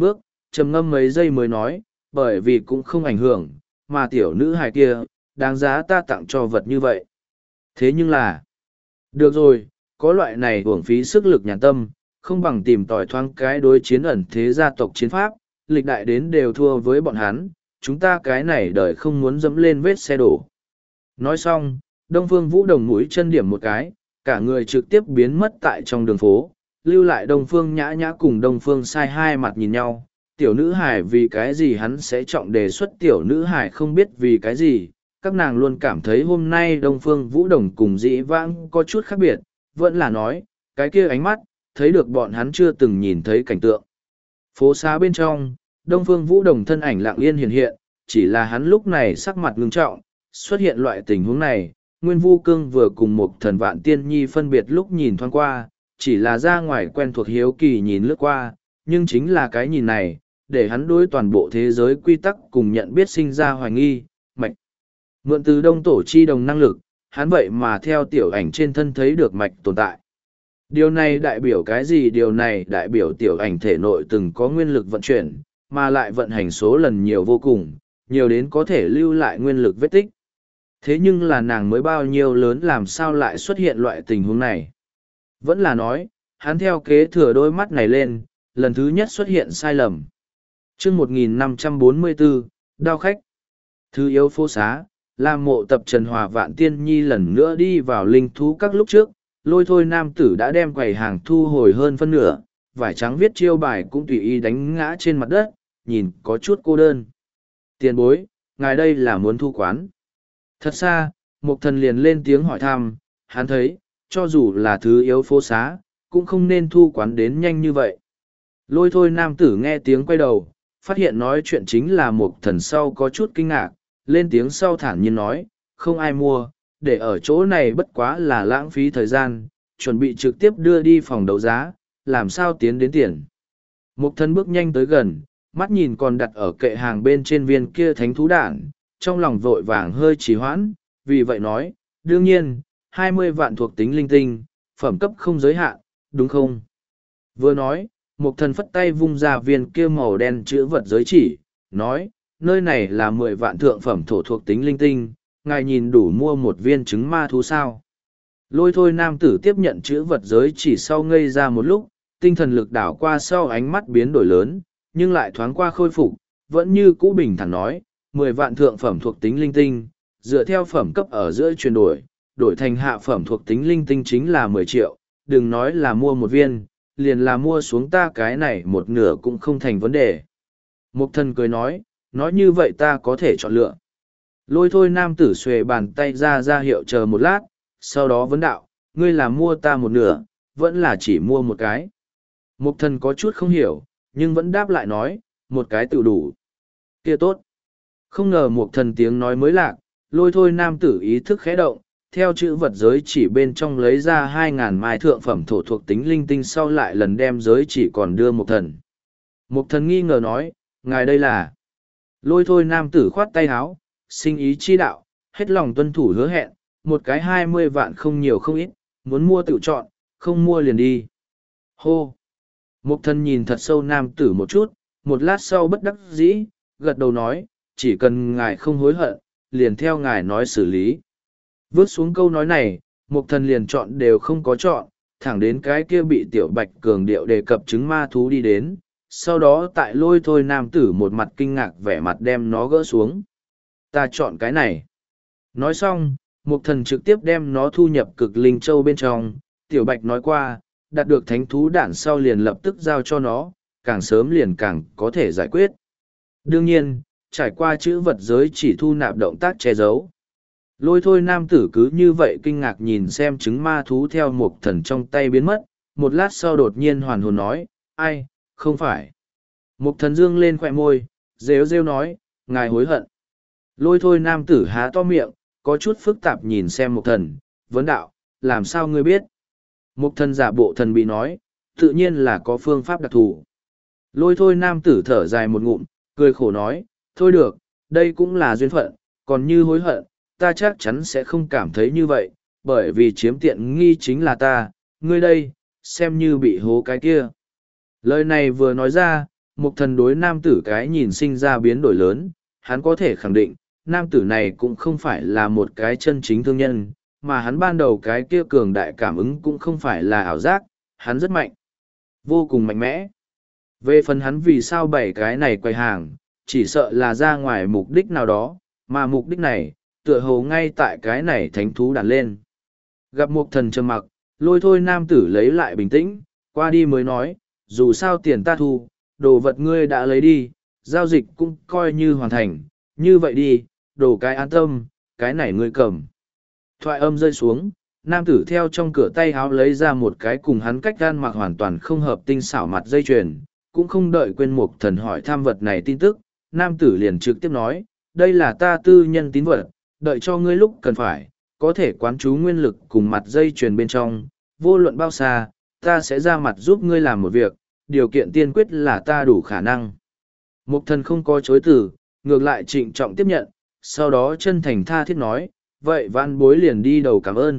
trầm ngâm mấy giây mới nói, bởi vì cũng không ảnh hưởng, mà tiểu nữ hài kia, đáng giá ta tặng cho vật như vậy. Thế nhưng là, được rồi, có loại này uổng phí sức lực nhàn tâm, không bằng tìm tòi thoáng cái đối chiến ẩn thế gia tộc chiến pháp, lịch đại đến đều thua với bọn hắn, chúng ta cái này đời không muốn dẫm lên vết xe đổ. Nói xong, Đông Phương Vũ Đồng mũi chân điểm một cái, cả người trực tiếp biến mất tại trong đường phố, lưu lại Đông Phương Nhã Nhã cùng Đông Phương Sai hai mặt nhìn nhau. Tiểu nữ hải vì cái gì hắn sẽ trọng đề xuất tiểu nữ hải không biết vì cái gì, các nàng luôn cảm thấy hôm nay Đông Phương Vũ Đồng cùng dĩ vãng có chút khác biệt, vẫn là nói, cái kia ánh mắt, thấy được bọn hắn chưa từng nhìn thấy cảnh tượng. Phố xá bên trong, Đông Phương Vũ Đồng thân ảnh lặng yên hiện hiện, chỉ là hắn lúc này sắc mặt ngưng trọng, xuất hiện loại tình huống này, Nguyên Vu Cương vừa cùng một thần Vạn Tiên Nhi phân biệt lúc nhìn thoáng qua, chỉ là ra ngoài quen thuộc hiếu kỳ nhìn lướt qua, nhưng chính là cái nhìn này, để hắn đối toàn bộ thế giới quy tắc cùng nhận biết sinh ra hoài nghi, mạch. Mượn từ đông tổ chi đồng năng lực, hắn vậy mà theo tiểu ảnh trên thân thấy được mạch tồn tại. Điều này đại biểu cái gì? Điều này đại biểu tiểu ảnh thể nội từng có nguyên lực vận chuyển, mà lại vận hành số lần nhiều vô cùng, nhiều đến có thể lưu lại nguyên lực vết tích. Thế nhưng là nàng mới bao nhiêu lớn làm sao lại xuất hiện loại tình huống này? Vẫn là nói, hắn theo kế thừa đôi mắt này lên, lần thứ nhất xuất hiện sai lầm. chương một nghìn năm trăm bốn mươi bốn, Đao Khách. Thứ yếu phố xá, làm mộ tập Trần Hòa Vạn Tiên Nhi lần nữa đi vào linh thú các lúc trước, lôi thôi nam tử đã đem quầy hàng thu hồi hơn phân nửa, vải trắng viết chiêu bài cũng tùy ý đánh ngã trên mặt đất, nhìn có chút cô đơn. Tiền bối, ngài đây là muốn thu quán. Thật xa, Mục Thần liền lên tiếng hỏi thăm, hắn thấy, cho dù là thứ yếu phố xá, cũng không nên thu quán đến nhanh như vậy. Lôi thôi nam tử nghe tiếng quay đầu, phát hiện nói chuyện chính là Mục Thần sau có chút kinh ngạc, lên tiếng sau thản nhiên nói, không ai mua, để ở chỗ này bất quá là lãng phí thời gian, chuẩn bị trực tiếp đưa đi phòng đấu giá, làm sao tiến đến tiền. Mục Thần bước nhanh tới gần, mắt nhìn còn đặt ở kệ hàng bên trên viên kia thánh thú đản, trong lòng vội vàng hơi trì hoãn, vì vậy nói, đương nhiên, hai mươi vạn thuộc tính linh tinh, phẩm cấp không giới hạn, đúng không? Vừa nói, Mục Thần phất tay vung ra viên kia màu đen chữ vật giới chỉ, nói, nơi này là mười vạn thượng phẩm thổ thuộc tính linh tinh, ngài nhìn đủ mua một viên trứng ma thú sao. Lôi thôi nam tử tiếp nhận chữ vật giới chỉ sau ngây ra một lúc, tinh thần lực đảo qua sau ánh mắt biến đổi lớn, nhưng lại thoáng qua khôi phục, vẫn như cũ bình thản nói, mười vạn thượng phẩm thuộc tính linh tinh, dựa theo phẩm cấp ở giữa chuyển đổi, đổi thành hạ phẩm thuộc tính linh tinh chính là mười triệu, đừng nói là mua một viên, liền là mua xuống ta cái này một nửa cũng không thành vấn đề. Mục Thần cười nói, nói như vậy ta có thể chọn lựa. Lôi thôi nam tử xuề bàn tay ra ra hiệu chờ một lát, sau đó vấn đạo, ngươi là mua ta một nửa, vẫn là chỉ mua một cái. Mục Thần có chút không hiểu, nhưng vẫn đáp lại nói, một cái tự đủ. Kia tốt. Không ngờ Mục Thần tiếng nói mới lạc, lôi thôi nam tử ý thức khẽ động, theo chữ vật giới chỉ bên trong lấy ra hai ngàn mai thượng phẩm thổ thuộc tính linh tinh sau lại lần đem giới chỉ còn đưa Mục Thần. Mục Thần nghi ngờ nói, ngài đây là... Lôi thôi nam tử khoát tay háo, sinh ý chi đạo, hết lòng tuân thủ hứa hẹn, một cái hai mươi vạn không nhiều không ít, muốn mua tự chọn, không mua liền đi. Hô! Mục Thần nhìn thật sâu nam tử một chút, một lát sau bất đắc dĩ, gật đầu nói, chỉ cần ngài không hối hận, liền theo ngài nói xử lý. Vớt xuống câu nói này, Mục Thần liền chọn đều không có chọn, thẳng đến cái kia bị tiểu bạch cường điệu đề cập trứng ma thú đi đến, sau đó tại lôi thôi nam tử một mặt kinh ngạc vẻ mặt đem nó gỡ xuống. Ta chọn cái này. Nói xong, Mục Thần trực tiếp đem nó thu nhập cực linh châu bên trong, tiểu bạch nói qua, đạt được thánh thú đản sau liền lập tức giao cho nó, càng sớm liền càng có thể giải quyết. Đương nhiên, trải qua chữ vật giới chỉ thu nạp động tác che giấu. Lôi thôi nam tử cứ như vậy kinh ngạc nhìn xem trứng ma thú theo Mục Thần trong tay biến mất, một lát sau đột nhiên hoàn hồn nói, ai, không phải. Mục Thần dương lên khỏe môi, rêu rêu nói, ngài hối hận. Lôi thôi nam tử há to miệng, có chút phức tạp nhìn xem Mục Thần, vấn đạo, làm sao ngươi biết? Mục Thần giả bộ thần bị nói, tự nhiên là có phương pháp đặc thù. Lôi thôi nam tử thở dài một ngụm, cười khổ nói, thôi được, đây cũng là duyên phận, còn như hối hận, ta chắc chắn sẽ không cảm thấy như vậy, bởi vì chiếm tiện nghi chính là ta, ngươi đây, xem như bị hố cái kia. Lời này vừa nói ra, Mục thần đối nam tử cái nhìn sinh ra biến đổi lớn, hắn có thể khẳng định, nam tử này cũng không phải là một cái chân chính thương nhân, mà hắn ban đầu cái kia cường đại cảm ứng cũng không phải là ảo giác, hắn rất mạnh, vô cùng mạnh mẽ. Về phần hắn vì sao bảy cái này quầy hàng, chỉ sợ là ra ngoài mục đích nào đó, mà mục đích này, tựa hồ ngay tại cái này thánh thú đàn lên. Gặp mục thần trầm mặc, lôi thôi nam tử lấy lại bình tĩnh, qua đi mới nói, dù sao tiền ta thu, đồ vật ngươi đã lấy đi, giao dịch cũng coi như hoàn thành, như vậy đi, đồ cái an tâm, cái này ngươi cầm. Thoại âm rơi xuống, nam tử theo trong cửa tay háo lấy ra một cái cùng hắn cách gan mặc hoàn toàn không hợp tinh xảo mặt dây chuyền, cũng không đợi quên mục thần hỏi tham vật này tin tức, nam tử liền trực tiếp nói, đây là ta tư nhân tín vật, đợi cho ngươi lúc cần phải, có thể quán chú nguyên lực cùng mặt dây chuyền bên trong, vô luận bao xa, ta sẽ ra mặt giúp ngươi làm một việc, điều kiện tiên quyết là ta đủ khả năng. Mục thần không có chối từ, ngược lại trịnh trọng tiếp nhận, sau đó chân thành tha thiết nói, vậy vãn bối liền đi đầu cảm ơn.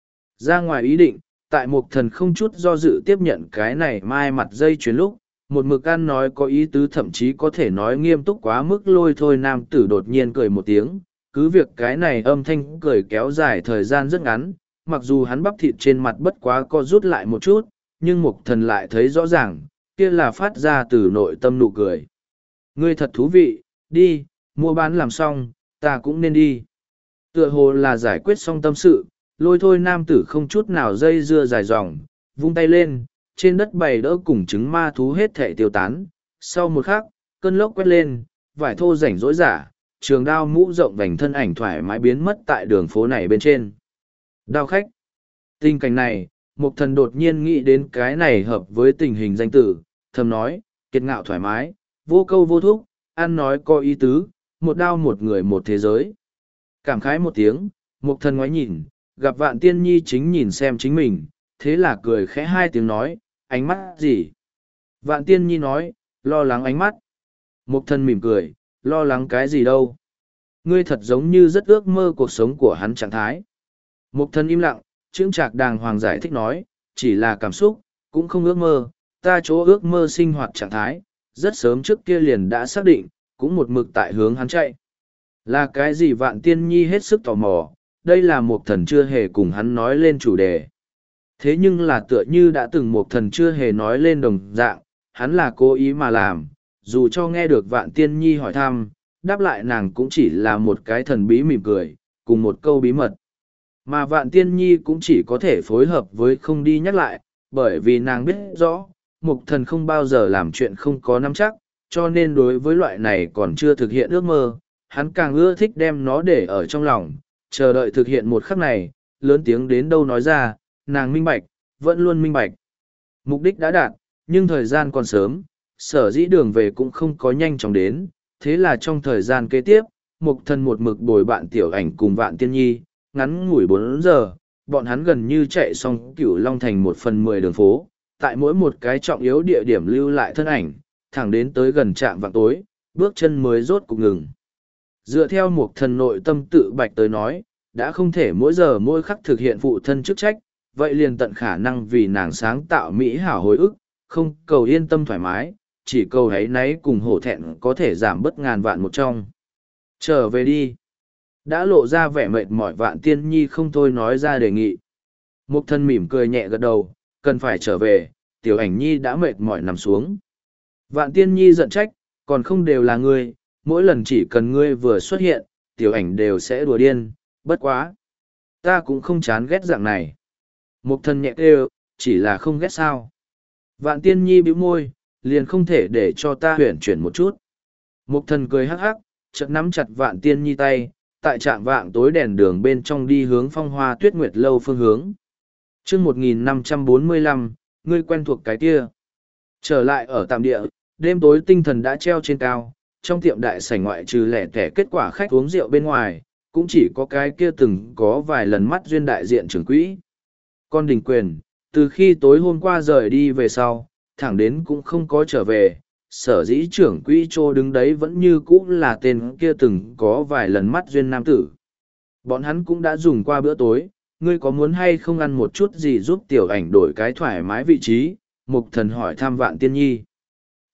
Ra ngoài ý định, tại mục thần không chút do dự tiếp nhận cái này mai mặt dây chuyền lúc, một mực ăn nói có ý tứ thậm chí có thể nói nghiêm túc quá mức lôi thôi nam tử đột nhiên cười một tiếng, cứ việc cái này âm thanh cười kéo dài thời gian rất ngắn, mặc dù hắn bắp thịt trên mặt bất quá co rút lại một chút, nhưng mục thần lại thấy rõ ràng, kia là phát ra từ nội tâm nụ cười. Ngươi thật thú vị, đi, mua bán làm xong, ta cũng nên đi. Tựa hồ là giải quyết xong tâm sự, lôi thôi nam tử không chút nào dây dưa dài dòng, vung tay lên, trên đất bày đỡ cùng trứng ma thú hết thể tiêu tán. Sau một khắc, cơn lốc quét lên, vải thô rảnh rỗi giả, trường đao mũ rộng vành thân ảnh thoải mái biến mất tại đường phố này bên trên. Đao khách. Tình cảnh này, mục thần đột nhiên nghĩ đến cái này hợp với tình hình danh tử, thầm nói, kiệt ngạo thoải mái, vô câu vô thúc, ăn nói có ý tứ, một đao một người một thế giới. Cảm khái một tiếng, mục thần ngoái nhìn, gặp vạn tiên nhi chính nhìn xem chính mình, thế là cười khẽ hai tiếng nói, ánh mắt gì? Vạn tiên nhi nói, lo lắng ánh mắt. Mục thần mỉm cười, lo lắng cái gì đâu? Ngươi thật giống như rất ước mơ cuộc sống của hắn trạng thái. Mục thần im lặng, chững chạc đàng hoàng giải thích nói, chỉ là cảm xúc, cũng không ước mơ, ta chỗ ước mơ sinh hoạt trạng thái, rất sớm trước kia liền đã xác định, cũng một mực tại hướng hắn chạy. Là cái gì vạn tiên nhi hết sức tò mò, đây là một thần chưa hề cùng hắn nói lên chủ đề. Thế nhưng là tựa như đã từng một thần chưa hề nói lên đồng dạng, hắn là cố ý mà làm, dù cho nghe được vạn tiên nhi hỏi thăm, đáp lại nàng cũng chỉ là một cái thần bí mỉm cười, cùng một câu bí mật. Mà vạn tiên nhi cũng chỉ có thể phối hợp với không đi nhắc lại, bởi vì nàng biết rõ, mục thần không bao giờ làm chuyện không có nắm chắc, cho nên đối với loại này còn chưa thực hiện ước mơ, hắn càng ưa thích đem nó để ở trong lòng, chờ đợi thực hiện một khắc này, lớn tiếng đến đâu nói ra, nàng minh bạch, vẫn luôn minh bạch. Mục đích đã đạt, nhưng thời gian còn sớm, sở dĩ đường về cũng không có nhanh chóng đến, thế là trong thời gian kế tiếp, mục thần một mực bồi bạn tiểu ảnh cùng vạn tiên nhi, ngắn ngủi bốn giờ, bọn hắn gần như chạy xong cửu long thành một phần mười đường phố, tại mỗi một cái trọng yếu địa điểm lưu lại thân ảnh, thẳng đến tới gần trạm vạng tối, bước chân mới rốt cục ngừng. Dựa theo một thần nội tâm tự bạch tới nói, đã không thể mỗi giờ mỗi khắc thực hiện phụ thân chức trách, vậy liền tận khả năng vì nàng sáng tạo mỹ hảo hồi ức, không cầu yên tâm thoải mái, chỉ cầu ấy náy cùng hổ thẹn có thể giảm bớt ngàn vạn một trong. Trở về đi. Đã lộ ra vẻ mệt mỏi vạn tiên nhi không thôi nói ra đề nghị. Mục thân mỉm cười nhẹ gật đầu, cần phải trở về, tiểu ảnh nhi đã mệt mỏi nằm xuống. Vạn tiên nhi giận trách, còn không đều là ngươi, mỗi lần chỉ cần ngươi vừa xuất hiện, tiểu ảnh đều sẽ đùa điên, bất quá. Ta cũng không chán ghét dạng này. Mục thân nhẹ kêu, chỉ là không ghét sao. Vạn tiên nhi bĩu môi, liền không thể để cho ta huyển chuyển một chút. Mục thần cười hắc hắc, chợt nắm chặt vạn tiên nhi tay, tại trạm vạng tối đèn đường bên trong đi hướng phong hoa tuyết nguyệt lâu phương hướng. chương một nghìn năm trăm bốn mươi lăm, ngươi quen thuộc cái kia. Trở lại ở tạm địa, đêm tối tinh thần đã treo trên cao, trong tiệm đại sảnh ngoại trừ lẻ tẻ kết quả khách uống rượu bên ngoài, cũng chỉ có cái kia từng có vài lần mắt duyên đại diện trưởng quỹ. Con Đình Quyền, từ khi tối hôm qua rời đi về sau, thẳng đến cũng không có trở về, sở dĩ trưởng quỹ Trô đứng đấy vẫn như cũ là tên kia từng có vài lần mắt duyên nam tử. Bọn hắn cũng đã dùng qua bữa tối, ngươi có muốn hay không ăn một chút gì giúp tiểu ảnh đổi cái thoải mái vị trí, mục thần hỏi thăm vạn tiên nhi.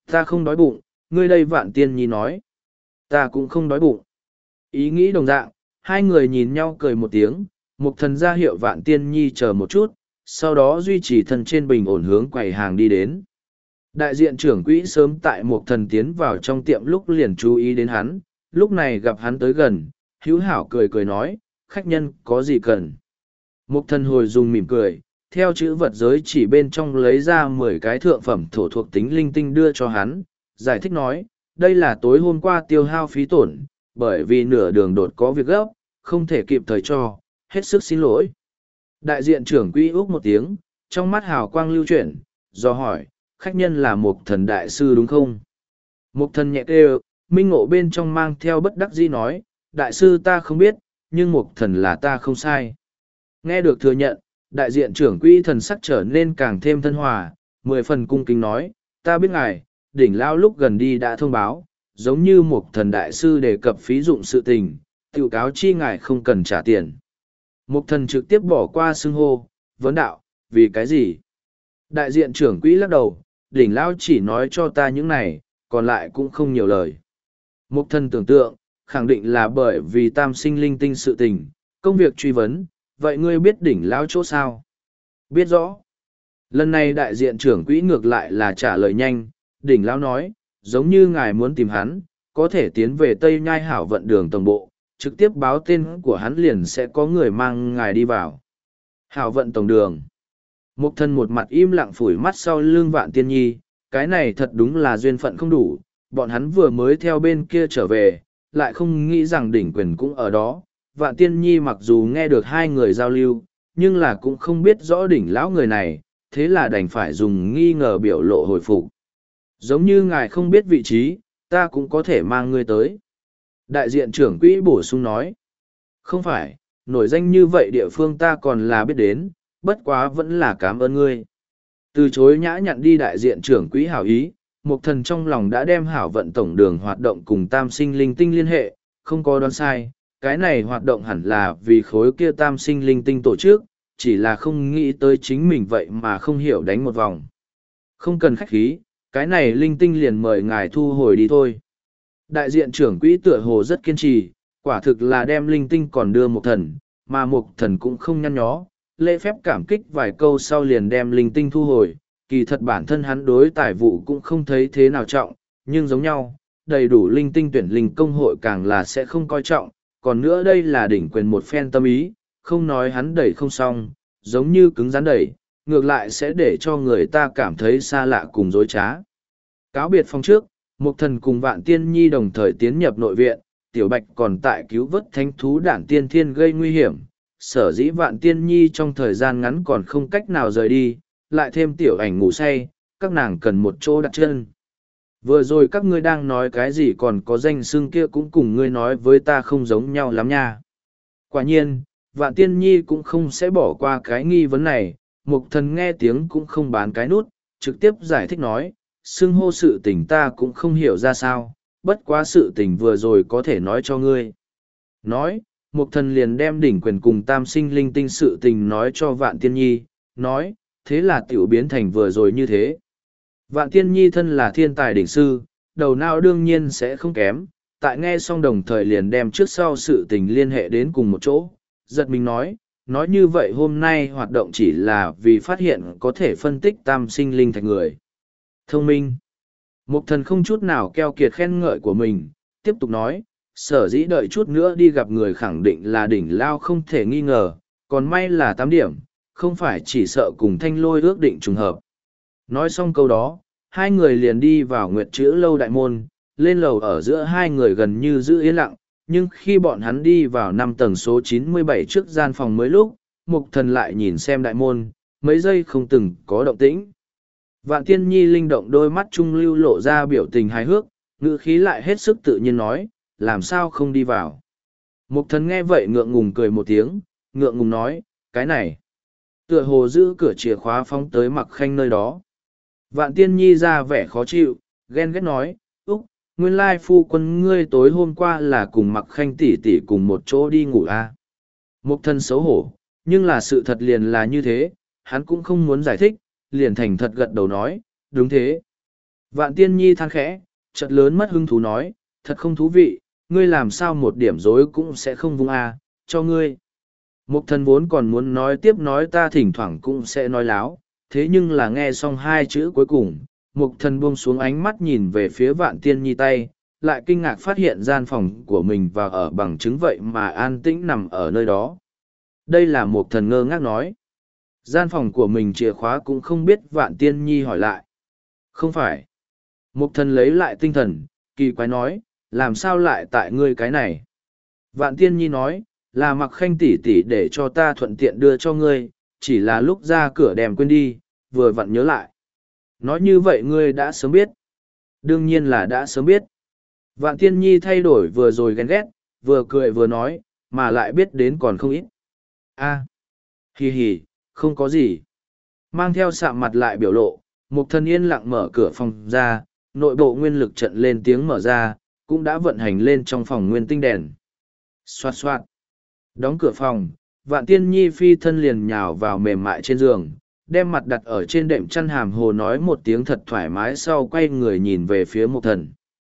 Ta không đói bụng, ngươi đây Vạn Tiên Nhi nói. Ta cũng không đói bụng. Ý nghĩ đồng dạng, hai người nhìn nhau cười một tiếng, Mục Thần ra hiệu Vạn Tiên Nhi chờ một chút, sau đó duy trì thân trên bình ổn hướng quầy hàng đi đến. Đại diện trưởng quỹ sớm tại Mục Thần tiến vào trong tiệm lúc liền chú ý đến hắn, lúc này gặp hắn tới gần, hữu hảo cười cười nói, khách nhân có gì cần. Mục Thần hồi dùng mỉm cười, theo chữ vật giới chỉ bên trong lấy ra mười cái thượng phẩm thổ thuộc tính linh tinh đưa cho hắn, giải thích nói, đây là tối hôm qua tiêu hao phí tổn, bởi vì nửa đường đột có việc gấp, không thể kịp thời cho, hết sức xin lỗi. Đại diện trưởng quỹ úc một tiếng, trong mắt hào quang lưu chuyển, do hỏi, khách nhân là Mục Thần đại sư đúng không? Mục Thần nhẹ kêu, minh ngộ bên trong mang theo bất đắc dĩ nói, đại sư ta không biết, nhưng Mục Thần là ta không sai. Nghe được thừa nhận, đại diện trưởng quỹ thần sắc trở nên càng thêm thân hòa, mười phần cung kính nói, ta biết ngài, đỉnh lao lúc gần đi đã thông báo, giống như Mục Thần đại sư đề cập phí dụng sự tình, tiểu cáo chi ngài không cần trả tiền. Mục Thần trực tiếp bỏ qua xưng hô, vấn đạo, vì cái gì? Đại diện trưởng quỹ lắc đầu, đỉnh lao chỉ nói cho ta những này, còn lại cũng không nhiều lời. Mục Thần tưởng tượng, khẳng định là bởi vì tam sinh linh tinh sự tình, công việc truy vấn, vậy ngươi biết đỉnh lao chỗ sao? Biết rõ. Lần này đại diện trưởng quỹ ngược lại là trả lời nhanh, đỉnh lao nói, giống như ngài muốn tìm hắn, có thể tiến về Tây Nhai Hảo vận đường tổng bộ, trực tiếp báo tên của hắn liền sẽ có người mang ngài đi vào. Hảo vận tổng đường. Mục Thần một mặt im lặng phủi mắt sau lưng Vạn Tiên Nhi, cái này thật đúng là duyên phận không đủ, bọn hắn vừa mới theo bên kia trở về, lại không nghĩ rằng đỉnh quyền cũng ở đó. Vạn Tiên Nhi mặc dù nghe được hai người giao lưu, nhưng là cũng không biết rõ đỉnh lão người này, thế là đành phải dùng nghi ngờ biểu lộ hồi phục. Giống như ngài không biết vị trí, ta cũng có thể mang ngươi tới. Đại diện trưởng quỹ bổ sung nói. Không phải, nổi danh như vậy địa phương ta còn là biết đến, bất quá vẫn là cảm ơn ngươi. Từ chối nhã nhặn đi đại diện trưởng quỹ hảo ý, Mục Thần trong lòng đã đem hảo vận tổng đường hoạt động cùng tam sinh linh tinh liên hệ, không có đoán sai, cái này hoạt động hẳn là vì khối kia tam sinh linh tinh tổ chức, chỉ là không nghĩ tới chính mình vậy mà không hiểu đánh một vòng. Không cần khách khí, cái này linh tinh liền mời ngài thu hồi đi thôi. Đại diện trưởng quỹ tựa hồ rất kiên trì, quả thực là đem linh tinh còn đưa Mục Thần, mà Mục Thần cũng không nhăn nhó, lễ phép cảm kích vài câu sau liền đem linh tinh thu hồi, kỳ thật bản thân hắn đối tài vụ cũng không thấy thế nào trọng, nhưng giống nhau, đầy đủ linh tinh tuyển linh công hội càng là sẽ không coi trọng, còn nữa đây là đỉnh quyền một phen tâm ý, không nói hắn đẩy không xong, giống như cứng rắn đẩy, ngược lại sẽ để cho người ta cảm thấy xa lạ cùng dối trá. Cáo biệt phòng trước, Mục Thần cùng Vạn Tiên Nhi đồng thời tiến nhập nội viện, Tiểu Bạch còn tại cứu vớt thánh thú đản tiên thiên gây nguy hiểm. Sở dĩ Vạn Tiên Nhi trong thời gian ngắn còn không cách nào rời đi, lại thêm Tiểu Ảnh ngủ say, các nàng cần một chỗ đặt chân. Vừa rồi các ngươi đang nói cái gì còn có danh xưng kia cũng cùng ngươi nói với ta không giống nhau lắm nha. Quả nhiên, Vạn Tiên Nhi cũng không sẽ bỏ qua cái nghi vấn này, Mục Thần nghe tiếng cũng không bán cái nút, trực tiếp giải thích nói, xưng hô sự tình ta cũng không hiểu ra sao, bất quá sự tình vừa rồi có thể nói cho ngươi. Nói, Mục Thần liền đem đỉnh quyền cùng tam sinh linh tinh sự tình nói cho Vạn Tiên Nhi, nói, thế là tiểu biến thành vừa rồi như thế. Vạn Tiên Nhi thân là thiên tài đỉnh sư, đầu não đương nhiên sẽ không kém, tại nghe xong đồng thời liền đem trước sau sự tình liên hệ đến cùng một chỗ, giật mình nói, nói như vậy hôm nay hoạt động chỉ là vì phát hiện có thể phân tích tam sinh linh thạch người. Thông minh. Mục Thần không chút nào keo kiệt khen ngợi của mình, tiếp tục nói, sở dĩ đợi chút nữa đi gặp người khẳng định là đỉnh lao không thể nghi ngờ, còn may là tám điểm, không phải chỉ sợ cùng thanh lôi ước định trùng hợp. Nói xong câu đó, hai người liền đi vào Nguyệt Chữ Lâu đại môn, lên lầu ở giữa hai người gần như giữ yên lặng, nhưng khi bọn hắn đi vào năm tầng số chín mươi bảy trước gian phòng mới lúc, Mục Thần lại nhìn xem đại môn, mấy giây không từng có động tĩnh. Vạn Tiên Nhi linh động đôi mắt trung lưu lộ ra biểu tình hài hước, ngữ khí lại hết sức tự nhiên nói, làm sao không đi vào. Mục Thần nghe vậy ngượng ngùng cười một tiếng, ngượng ngùng nói, cái này. Tựa hồ giữ cửa chìa khóa phóng tới Mặc Khanh nơi đó. Vạn Tiên Nhi ra vẻ khó chịu, ghen ghét nói, Úc, nguyên lai phu quân ngươi tối hôm qua là cùng Mặc Khanh tỷ tỷ cùng một chỗ đi ngủ à. Mục Thần xấu hổ, nhưng là sự thật liền là như thế, hắn cũng không muốn giải thích, liền thành thật gật đầu nói, đúng thế. Vạn tiên nhi than khẽ, chợt lớn mất hứng thú nói, thật không thú vị, ngươi làm sao một điểm dối cũng sẽ không vung à, cho ngươi. Mục thần vốn còn muốn nói tiếp nói ta thỉnh thoảng cũng sẽ nói láo, thế nhưng là nghe xong hai chữ cuối cùng, mục thần buông xuống ánh mắt nhìn về phía vạn tiên nhi tay, lại kinh ngạc phát hiện gian phòng của mình và ở bằng chứng vậy mà an tĩnh nằm ở nơi đó. Đây là mục thần ngơ ngác nói. Gian phòng của mình chìa khóa cũng không biết, vạn tiên nhi hỏi lại. Không phải. Mục thần lấy lại tinh thần, kỳ quái nói, làm sao lại tại ngươi cái này? Vạn tiên nhi nói, là mặc khanh tỉ tỉ để cho ta thuận tiện đưa cho ngươi, chỉ là lúc ra cửa đem quên đi, vừa vặn nhớ lại. Nói như vậy ngươi đã sớm biết. Đương nhiên là đã sớm biết. Vạn tiên nhi thay đổi vừa rồi ghen ghét, vừa cười vừa nói, mà lại biết đến còn không ít. a à, hì hì, không có gì. Mang theo sạm mặt lại biểu lộ, mục thần yên lặng mở cửa phòng ra, nội bộ nguyên lực trận lên tiếng mở ra, cũng đã vận hành lên trong phòng nguyên tinh đèn. Xoạt xoạt. Đóng cửa phòng, vạn tiên nhi phi thân liền nhào vào mềm mại trên giường, đem mặt đặt ở trên đệm chăn hàm hồ nói một tiếng thật thoải mái sau quay người nhìn về phía mục thần.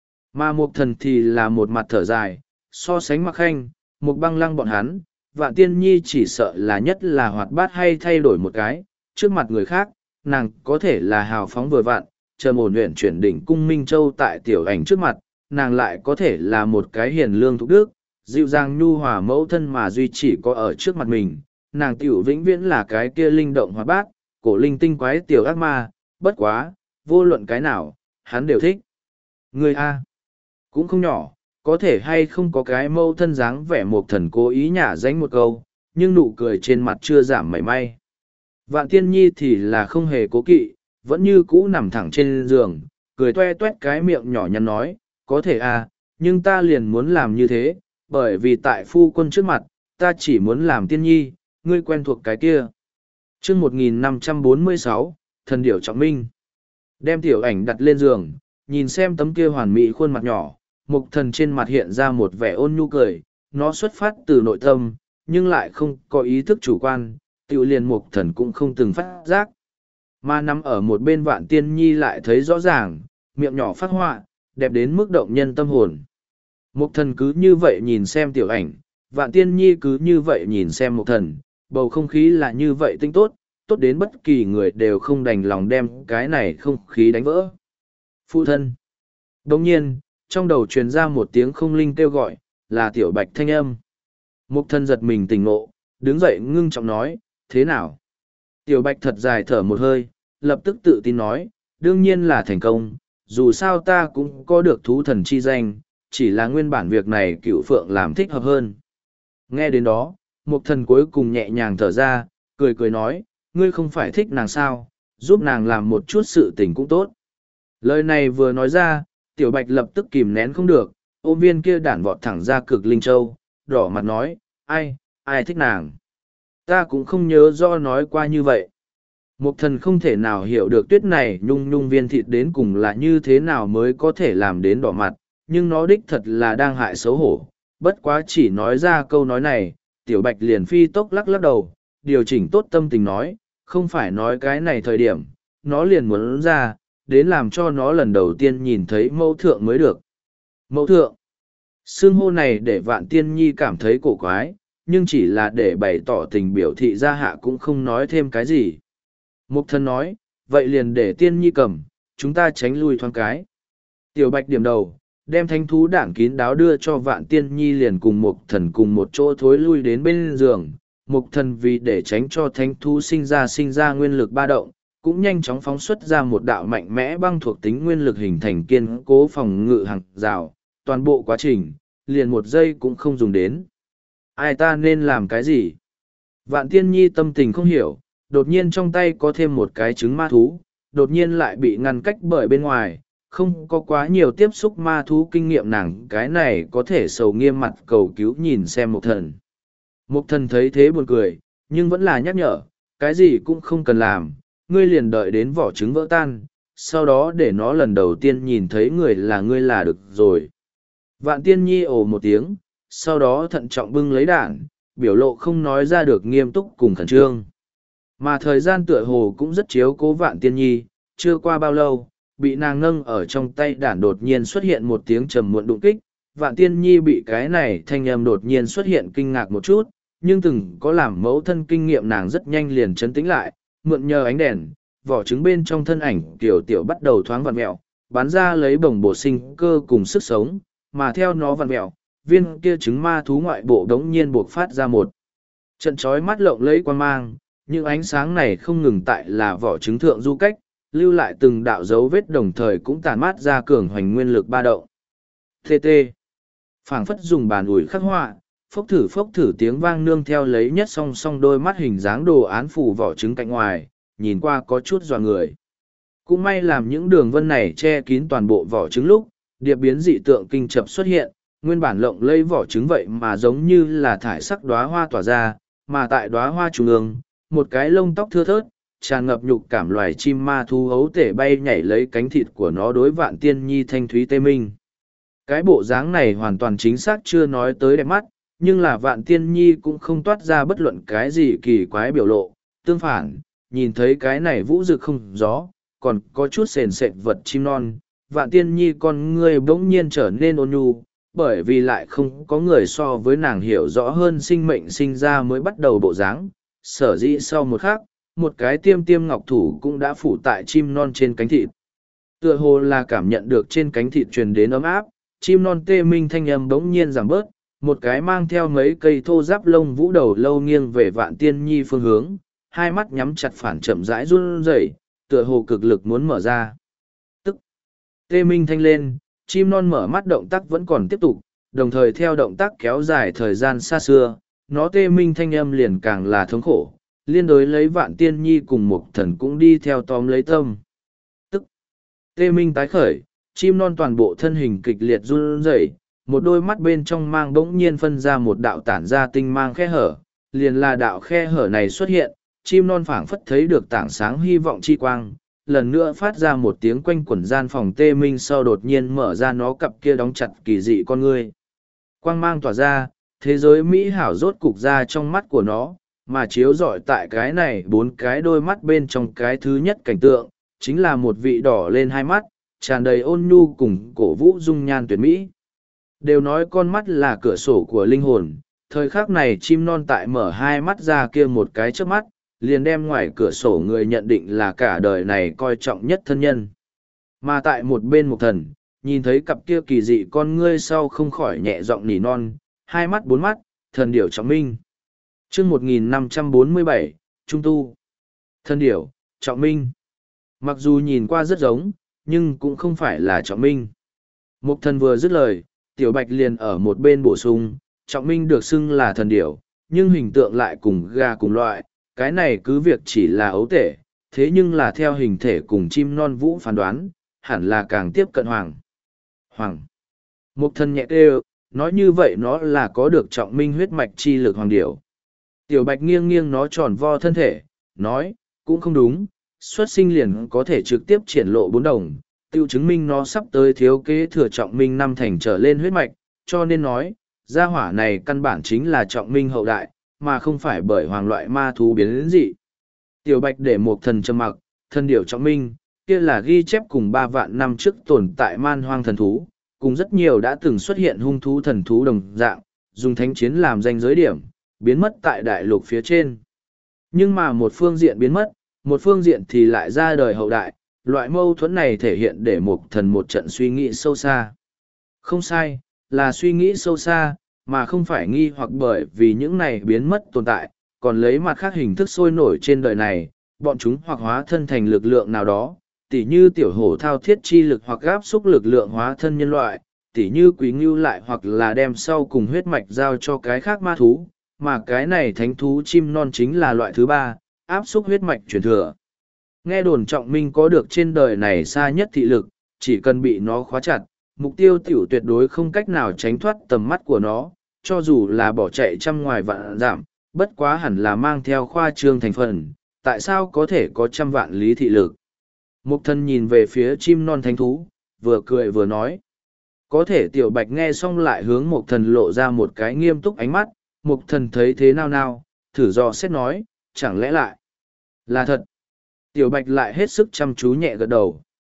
Mà mục thần thì là một mặt thở dài, so sánh mặc khanh, mục băng lăng bọn hắn, vạn tiên nhi chỉ sợ là nhất là hoạt bát hay thay đổi một cái, trước mặt người khác, nàng có thể là hào phóng vừa vạn, chờ ổn luyện chuyển đỉnh cung Minh Châu tại tiểu ảnh trước mặt, nàng lại có thể là một cái hiền lương thục đức, dịu dàng nhu hòa mẫu thân mà duy chỉ có ở trước mặt mình, nàng tiểu vĩnh viễn là cái kia linh động hoạt bát, cổ linh tinh quái tiểu ác ma, bất quá, vô luận cái nào, hắn đều thích. Người A, cũng không nhỏ, có thể hay không có cái mẫu thân dáng vẻ một thần cố ý nhả danh một câu, nhưng nụ cười trên mặt chưa giảm mảy may. Vạn tiên nhi thì là không hề cố kỵ, vẫn như cũ nằm thẳng trên giường, cười toe toét cái miệng nhỏ nhắn nói, có thể à, nhưng ta liền muốn làm như thế, bởi vì tại phu quân trước mặt, ta chỉ muốn làm tiên nhi, ngươi quen thuộc cái kia. chương một nghìn năm trăm bốn mươi sáu, thần điểu trọng minh. Đem tiểu ảnh đặt lên giường, nhìn xem tấm kia hoàn mỹ khuôn mặt nhỏ, mục thần trên mặt hiện ra một vẻ ôn nhu cười, nó xuất phát từ nội tâm, nhưng lại không có ý thức chủ quan, tiểu liền mục thần cũng không từng phát giác. Mà nằm ở một bên vạn tiên nhi lại thấy rõ ràng, miệng nhỏ phát họa, đẹp đến mức động nhân tâm hồn. Mục thần cứ như vậy nhìn xem tiểu ảnh, vạn tiên nhi cứ như vậy nhìn xem mục thần, bầu không khí là như vậy tinh tốt, tốt đến bất kỳ người đều không đành lòng đem cái này không khí đánh vỡ. Phụ thân. Đồng nhiên, trong đầu truyền ra một tiếng không linh kêu gọi, là tiểu bạch thanh âm. Mục thần giật mình tỉnh ngộ, đứng dậy ngưng trọng nói, thế nào? Tiểu bạch thật dài thở một hơi, lập tức tự tin nói, đương nhiên là thành công, dù sao ta cũng có được thú thần chi danh, chỉ là nguyên bản việc này cựu phượng làm thích hợp hơn. Nghe đến đó, mục thần cuối cùng nhẹ nhàng thở ra, cười cười nói, ngươi không phải thích nàng sao, giúp nàng làm một chút sự tình cũng tốt. Lời này vừa nói ra, tiểu bạch lập tức kìm nén không được, ôm viên kia đản vọt thẳng ra cực linh châu, đỏ mặt nói, ai, ai thích nàng. Ta cũng không nhớ do nói qua như vậy. Mục thần không thể nào hiểu được tuyết này nhung nhung viên thịt đến cùng là như thế nào mới có thể làm đến đỏ mặt, nhưng nó đích thật là đang hại xấu hổ. Bất quá chỉ nói ra câu nói này, tiểu bạch liền phi tốc lắc lắc đầu, điều chỉnh tốt tâm tình nói, không phải nói cái này thời điểm, nó liền muốn ra, đến làm cho nó lần đầu tiên nhìn thấy mẫu thượng mới được. Mẫu thượng, xương hô này để vạn tiên nhi cảm thấy cổ quái, nhưng chỉ là để bày tỏ tình biểu thị ra hạ cũng không nói thêm cái gì. Mục thần nói, vậy liền để tiên nhi cầm, chúng ta tránh lui thoáng cái. Tiểu bạch điểm đầu, đem thánh thú đảng kín đáo đưa cho vạn tiên nhi liền cùng mục thần cùng một chỗ thối lui đến bên giường. Mục thần vì để tránh cho thánh thú sinh ra sinh ra nguyên lực ba động, cũng nhanh chóng phóng xuất ra một đạo mạnh mẽ băng thuộc tính nguyên lực hình thành kiên cố phòng ngự hàng rào, toàn bộ quá trình, liền một giây cũng không dùng đến. Ai ta nên làm cái gì? Vạn tiên nhi tâm tình không hiểu, đột nhiên trong tay có thêm một cái trứng ma thú, đột nhiên lại bị ngăn cách bởi bên ngoài, không có quá nhiều tiếp xúc ma thú kinh nghiệm nàng cái này có thể sầu nghiêm mặt cầu cứu nhìn xem mục thần. Mục thần thấy thế buồn cười, nhưng vẫn là nhắc nhở, cái gì cũng không cần làm, ngươi liền đợi đến vỏ trứng vỡ tan, sau đó để nó lần đầu tiên nhìn thấy người là ngươi là được rồi. Vạn tiên nhi ồ một tiếng, sau đó thận trọng bưng lấy đạn, biểu lộ không nói ra được nghiêm túc cùng khẩn trương. Mà thời gian tựa hồ cũng rất chiếu cố vạn tiên nhi, chưa qua bao lâu, bị nàng nâng ở trong tay đản đột nhiên xuất hiện một tiếng trầm muộn đụng kích. Vạn Tiên Nhi bị cái này thanh âm đột nhiên xuất hiện kinh ngạc một chút, nhưng từng có làm mẫu thân kinh nghiệm nàng rất nhanh liền trấn tĩnh lại, mượn nhờ ánh đèn, vỏ trứng bên trong thân ảnh tiểu tiểu bắt đầu thoáng vặn mẹo, bắn ra lấy bồng bổ sinh cơ cùng sức sống, mà theo nó vặn mẹo, viên kia trứng ma thú ngoại bộ đống nhiên buộc phát ra một trận chói mắt lộng lẫy quang mang, những ánh sáng này không ngừng tại là vỏ trứng thượng du cách, lưu lại từng đạo dấu vết đồng thời cũng tàn mát ra cường hoành nguyên lực ba động. tê tê phảng phất dùng bàn ủi khắc họa, phốc thử phốc thử tiếng vang nương theo lấy nhất song song đôi mắt hình dáng đồ án phủ vỏ trứng cạnh ngoài, nhìn qua có chút dọa người. Cũng may làm những đường vân này che kín toàn bộ vỏ trứng lúc, điệp biến dị tượng kinh chập xuất hiện, nguyên bản lộng lẫy vỏ trứng vậy mà giống như là thải sắc đóa hoa tỏa ra, mà tại đóa hoa trung ương, một cái lông tóc thưa thớt, tràn ngập nhục cảm loài chim ma thú hấu tể bay nhảy lấy cánh thịt của nó đối Vạn Tiên Nhi thanh thúy tê minh. Cái bộ dáng này hoàn toàn chính xác chưa nói tới đẹp mắt, nhưng là Vạn Tiên Nhi cũng không toát ra bất luận cái gì kỳ quái biểu lộ. Tương phản, nhìn thấy cái này vũ rực không gió, còn có chút sền sệt vật chim non, Vạn Tiên Nhi con ngươi bỗng nhiên trở nên ôn nhu, bởi vì lại không có người so với nàng hiểu rõ hơn sinh mệnh sinh ra mới bắt đầu bộ dáng. Sở dĩ sau một khắc, một cái tiêm tiêm ngọc thủ cũng đã phủ tại chim non trên cánh thịt. Tựa hồ là cảm nhận được trên cánh thịt truyền đến ấm áp, chim non tê minh thanh âm bỗng nhiên giảm bớt, một cái mang theo mấy cây thô giáp lông vũ đầu lâu nghiêng về Vạn Tiên Nhi phương hướng, hai mắt nhắm chặt phản chậm rãi run rẩy, tựa hồ cực lực muốn mở ra. Tức tê minh thanh lên, chim non mở mắt động tác vẫn còn tiếp tục, đồng thời theo động tác kéo dài thời gian xa xưa, nó tê minh thanh âm liền càng là thống khổ, liên đối lấy Vạn Tiên Nhi cùng một thần cũng đi theo tóm lấy tâm. Tức tê minh tái khởi, chim non toàn bộ thân hình kịch liệt run rẩy, một đôi mắt bên trong mang bỗng nhiên phân ra một đạo tản ra tinh mang khe hở, liền là đạo khe hở này xuất hiện, chim non phảng phất thấy được tảng sáng hy vọng chi quang, lần nữa phát ra một tiếng quanh quẩn gian phòng tê minh sau đột nhiên mở ra nó cặp kia đóng chặt kỳ dị con ngươi. Quang mang tỏa ra, thế giới mỹ hảo rốt cục ra trong mắt của nó, mà chiếu rọi tại cái này bốn cái đôi mắt bên trong cái thứ nhất cảnh tượng, chính là một vị đỏ lên hai mắt, tràn đầy ôn nhu cùng cổ vũ dung nhan tuyệt mỹ. Đều nói con mắt là cửa sổ của linh hồn, thời khắc này chim non tại mở hai mắt ra kia một cái trước mắt, liền đem ngoài cửa sổ người nhận định là cả đời này coi trọng nhất thân nhân. Mà tại một bên một thần, nhìn thấy cặp kia kỳ dị con ngươi sau không khỏi nhẹ giọng nỉ non, hai mắt bốn mắt, thần điểu trọng minh. chương một nghìn năm trăm bốn mươi bảy, Trung Tu. Thần điểu, trọng minh. Mặc dù nhìn qua rất giống, nhưng cũng không phải là trọng minh. Mục thần vừa dứt lời, tiểu bạch liền ở một bên bổ sung, trọng minh được xưng là thần điểu, nhưng hình tượng lại cùng gà cùng loại, cái này cứ việc chỉ là ấu tể, thế nhưng là theo hình thể cùng chim non vũ phán đoán, hẳn là càng tiếp cận hoàng. Hoàng. Mục thần nhẹ kêu, nói như vậy nó là có được trọng minh huyết mạch chi lực hoàng điểu. Tiểu bạch nghiêng nghiêng nó tròn vo thân thể, nói, cũng không đúng, xuất sinh liền có thể trực tiếp triển lộ bốn đồng, tiêu chứng minh nó sắp tới thiếu kế thừa trọng minh năm thành trở lên huyết mạch, cho nên nói, gia hỏa này căn bản chính là trọng minh hậu đại, mà không phải bởi hoàng loại ma thú biến đến dị. Tiểu bạch để một thần trầm mặc, thần điểu trọng minh, kia là ghi chép cùng ba vạn năm trước tồn tại man hoang thần thú, cùng rất nhiều đã từng xuất hiện hung thú thần thú đồng dạng, dùng thánh chiến làm danh giới điểm, biến mất tại đại lục phía trên. Nhưng mà một phương diện biến mất, một phương diện thì lại ra đời hậu đại, loại mâu thuẫn này thể hiện để một thần một trận suy nghĩ sâu xa. Không sai, là suy nghĩ sâu xa, mà không phải nghi hoặc bởi vì những này biến mất tồn tại, còn lấy mặt khác hình thức sôi nổi trên đời này, bọn chúng hoặc hóa thân thành lực lượng nào đó, tỉ như tiểu hổ thao thiết chi lực hoặc gáp xúc lực lượng hóa thân nhân loại, tỉ như quý ngưu lại hoặc là đem sau cùng huyết mạch giao cho cái khác ma thú, mà cái này thánh thú chim non chính là loại thứ ba, áp xúc huyết mạch truyền thừa. Nghe đồn trọng minh có được trên đời này xa nhất thị lực, chỉ cần bị nó khóa chặt, mục tiêu tiểu tuyệt đối không cách nào tránh thoát tầm mắt của nó, cho dù là bỏ chạy trăm ngoài vạn giảm, bất quá hẳn là mang theo khoa trương thành phần, tại sao có thể có trăm vạn lý thị lực. Mục thần nhìn về phía chim non thánh thú, vừa cười vừa nói. Có thể tiểu bạch nghe xong lại hướng mục thần lộ ra một cái nghiêm túc ánh mắt, mục thần thấy thế nào nào, thử dò xét nói, chẳng lẽ lại là thật. Tiểu bạch lại hết sức chăm chú nhẹ gật đầu.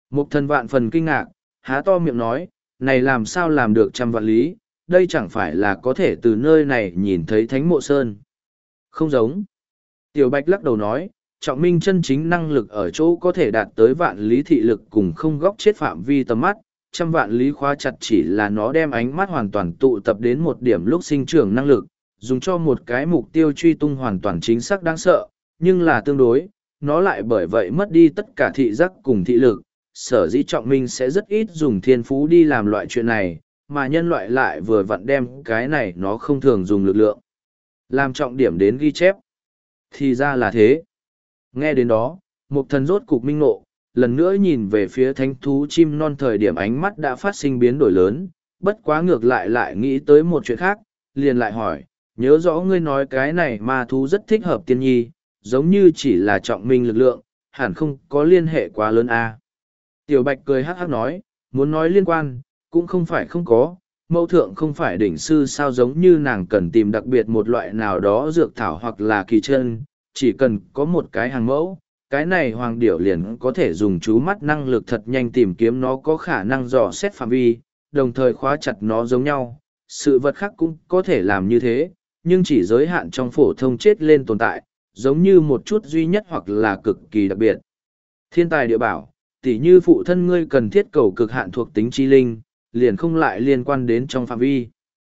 Mục thần vạn phần kinh ngạc, há to miệng nói, này làm sao làm được trăm vạn lý, đây chẳng phải là có thể từ nơi này nhìn thấy thánh mộ sơn. Không giống. Tiểu Bạch lắc đầu nói, trọng minh chân chính năng lực ở chỗ có thể đạt tới vạn lý thị lực cùng không góc chết phạm vi tầm mắt, trăm vạn lý khóa chặt chỉ là nó đem ánh mắt hoàn toàn tụ tập đến một điểm lúc sinh trưởng năng lực, dùng cho một cái mục tiêu truy tung hoàn toàn chính xác đáng sợ, nhưng là tương đối, nó lại bởi vậy mất đi tất cả thị giác cùng thị lực, sở dĩ trọng minh sẽ rất ít dùng thiên phú đi làm loại chuyện này, mà nhân loại lại vừa vặn đem cái này nó không thường dùng lực lượng. Làm trọng điểm đến ghi chép. Thì ra là thế. Nghe đến đó, Mục thần rốt cục minh ngộ, lần nữa nhìn về phía thánh thú chim non thời điểm ánh mắt đã phát sinh biến đổi lớn, bất quá ngược lại lại nghĩ tới một chuyện khác, liền lại hỏi, nhớ rõ ngươi nói cái này ma thú rất thích hợp tiên nhi, giống như chỉ là trọng minh lực lượng, hẳn không có liên hệ quá lớn à. Tiểu Bạch cười hắc hắc nói, muốn nói liên quan, cũng không phải không có, mẫu thượng không phải đỉnh sư sao giống như nàng cần tìm đặc biệt một loại nào đó dược thảo hoặc là kỳ chân, chỉ cần có một cái hàng mẫu, cái này hoàng điểu liền có thể dùng chú mắt năng lực thật nhanh tìm kiếm nó có khả năng dò xét phạm vi, đồng thời khóa chặt nó giống nhau. Sự vật khác cũng có thể làm như thế, nhưng chỉ giới hạn trong phổ thông chết lên tồn tại, giống như một chút duy nhất hoặc là cực kỳ đặc biệt. Thiên tài địa bảo, tỉ như phụ thân ngươi cần thiết cầu cực hạn thuộc tính chi linh, liền không lại liên quan đến trong phạm vi.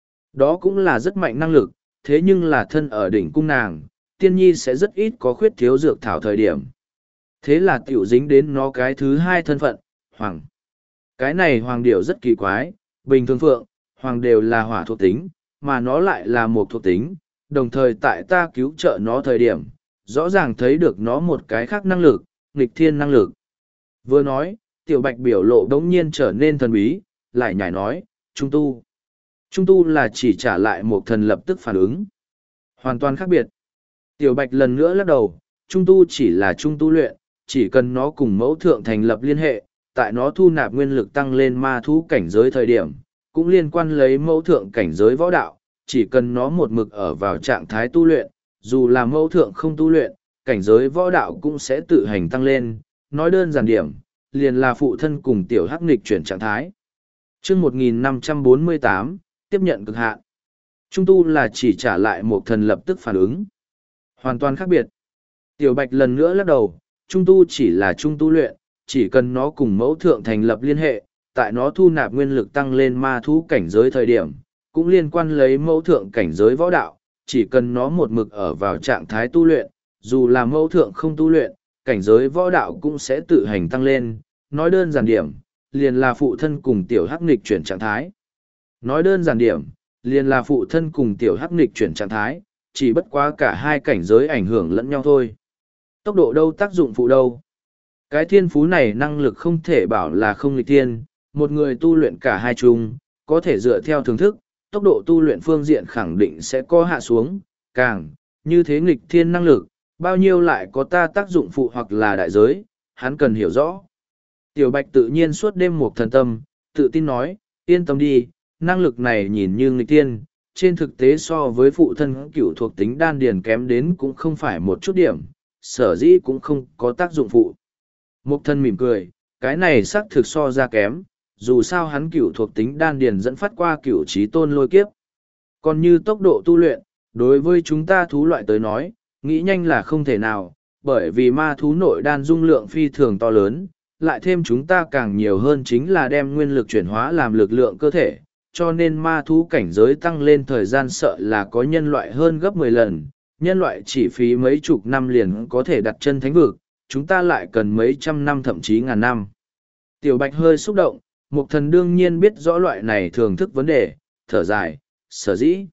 Đó cũng là rất mạnh năng lực, thế nhưng là thân ở đỉnh cung nàng, tiên nhi sẽ rất ít có khuyết thiếu dược thảo thời điểm. Thế là tiểu dính đến nó cái thứ hai thân phận, hoàng. Cái này hoàng điểu rất kỳ quái, bình thường phượng, hoàng đều là hỏa thuộc tính, mà nó lại là một thuộc tính, đồng thời tại ta cứu trợ nó thời điểm, rõ ràng thấy được nó một cái khác năng lực, nghịch thiên năng lực. Vừa nói, tiểu Bạch biểu lộ đống nhiên trở nên thần bí, lại nhảy nói, trung tu. Trung tu là chỉ trả lại một thần lập tức phản ứng. Hoàn toàn khác biệt. Tiểu Bạch lần nữa lắc đầu, trung tu chỉ là trung tu luyện, chỉ cần nó cùng mẫu thượng thành lập liên hệ, tại nó thu nạp nguyên lực tăng lên ma thú cảnh giới thời điểm, cũng liên quan lấy mẫu thượng cảnh giới võ đạo, chỉ cần nó một mực ở vào trạng thái tu luyện, dù là mẫu thượng không tu luyện, cảnh giới võ đạo cũng sẽ tự hành tăng lên, nói đơn giản điểm, liền là phụ thân cùng tiểu hắc nghịch chuyển trạng thái. Chương một nghìn năm trăm bốn mươi tám, tiếp nhận cực hạn. Trung tu là chỉ trả lại một thần lập tức phản ứng. Hoàn toàn khác biệt. Tiểu Bạch lần nữa lắc đầu, trung tu chỉ là trung tu luyện, chỉ cần nó cùng mẫu thượng thành lập liên hệ, tại nó thu nạp nguyên lực tăng lên ma thú cảnh giới thời điểm, cũng liên quan lấy mẫu thượng cảnh giới võ đạo, chỉ cần nó một mực ở vào trạng thái tu luyện, dù là mẫu thượng không tu luyện, cảnh giới võ đạo cũng sẽ tự hành tăng lên, nói đơn giản điểm, liền là phụ thân cùng tiểu hắc nghịch chuyển trạng thái. Nói đơn giản điểm, liền là phụ thân cùng tiểu hắc nghịch chuyển trạng thái, chỉ bất quá cả hai cảnh giới ảnh hưởng lẫn nhau thôi. Tốc độ đâu tác dụng phụ đâu. Cái thiên phú này năng lực không thể bảo là không nghịch thiên, một người tu luyện cả hai chung, có thể dựa theo thưởng thức, tốc độ tu luyện phương diện khẳng định sẽ có hạ xuống, càng, như thế nghịch thiên năng lực, bao nhiêu lại có ta tác dụng phụ hoặc là đại giới, hắn cần hiểu rõ. Tiểu Bạch tự nhiên suốt đêm một thần tâm, tự tin nói, yên tâm đi, năng lực này nhìn như nghịch thiên, trên thực tế so với phụ thân cựu thuộc tính đan điền kém đến cũng không phải một chút điểm, sở dĩ cũng không có tác dụng phụ. Mục thân mỉm cười, cái này xác thực so ra kém, dù sao hắn cựu thuộc tính đan điền dẫn phát qua cựu trí tôn lôi kiếp. Còn như tốc độ tu luyện, đối với chúng ta thú loại tới nói, nghĩ nhanh là không thể nào, bởi vì ma thú nội đan dung lượng phi thường to lớn, lại thêm chúng ta càng nhiều hơn chính là đem nguyên lực chuyển hóa làm lực lượng cơ thể, cho nên ma thú cảnh giới tăng lên thời gian sợ là có nhân loại hơn gấp mười lần, nhân loại chỉ phí mấy chục năm liền có thể đặt chân thánh vực, chúng ta lại cần mấy trăm năm thậm chí ngàn năm. Tiểu Bạch hơi xúc động, Mục thần đương nhiên biết rõ loại này thường thức vấn đề, thở dài, sở dĩ.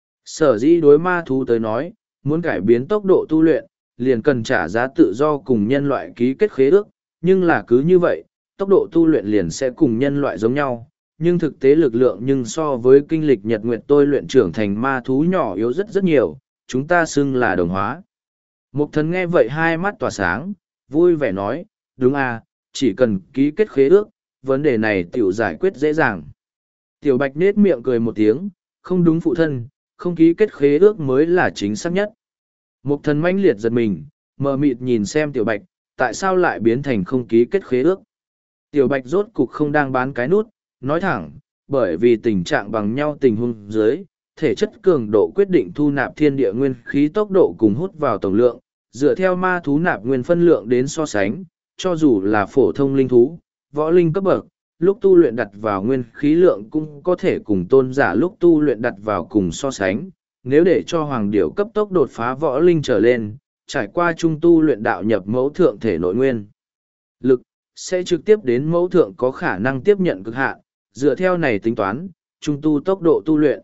Sở dĩ đối ma thú tới nói, muốn cải biến tốc độ tu luyện, liền cần trả giá tự do cùng nhân loại ký kết khế ước, nhưng là cứ như vậy, tốc độ tu luyện liền sẽ cùng nhân loại giống nhau, nhưng thực tế lực lượng nhưng so với kinh lịch nhật nguyệt tôi luyện trưởng thành ma thú nhỏ yếu rất rất nhiều, chúng ta xưng là đồng hóa. Mục thần nghe vậy hai mắt tỏa sáng, vui vẻ nói, đúng à, chỉ cần ký kết khế ước, vấn đề này tiểu giải quyết dễ dàng. Tiểu Bạch nết miệng cười một tiếng, không đúng phụ thân, không ký kết khế ước mới là chính xác nhất. Mục thần mãnh liệt giật mình, mờ mịt nhìn xem Tiểu Bạch, tại sao lại biến thành không ký kết khế ước. Tiểu Bạch rốt cục không đang bán cái nút, nói thẳng, bởi vì tình trạng bằng nhau tình huống dưới, thể chất cường độ quyết định thu nạp thiên địa nguyên khí tốc độ cùng hút vào tổng lượng, dựa theo ma thú nạp nguyên phân lượng đến so sánh, cho dù là phổ thông linh thú, võ linh cấp bậc, lúc tu luyện đặt vào nguyên khí lượng cũng có thể cùng tôn giả lúc tu luyện đặt vào cùng so sánh. Nếu để cho hoàng điểu cấp tốc đột phá võ linh trở lên, trải qua trung tu luyện đạo nhập mẫu thượng thể nội nguyên lực, sẽ trực tiếp đến mẫu thượng có khả năng tiếp nhận cực hạn. Dựa theo này tính toán, trung tu tốc độ tu luyện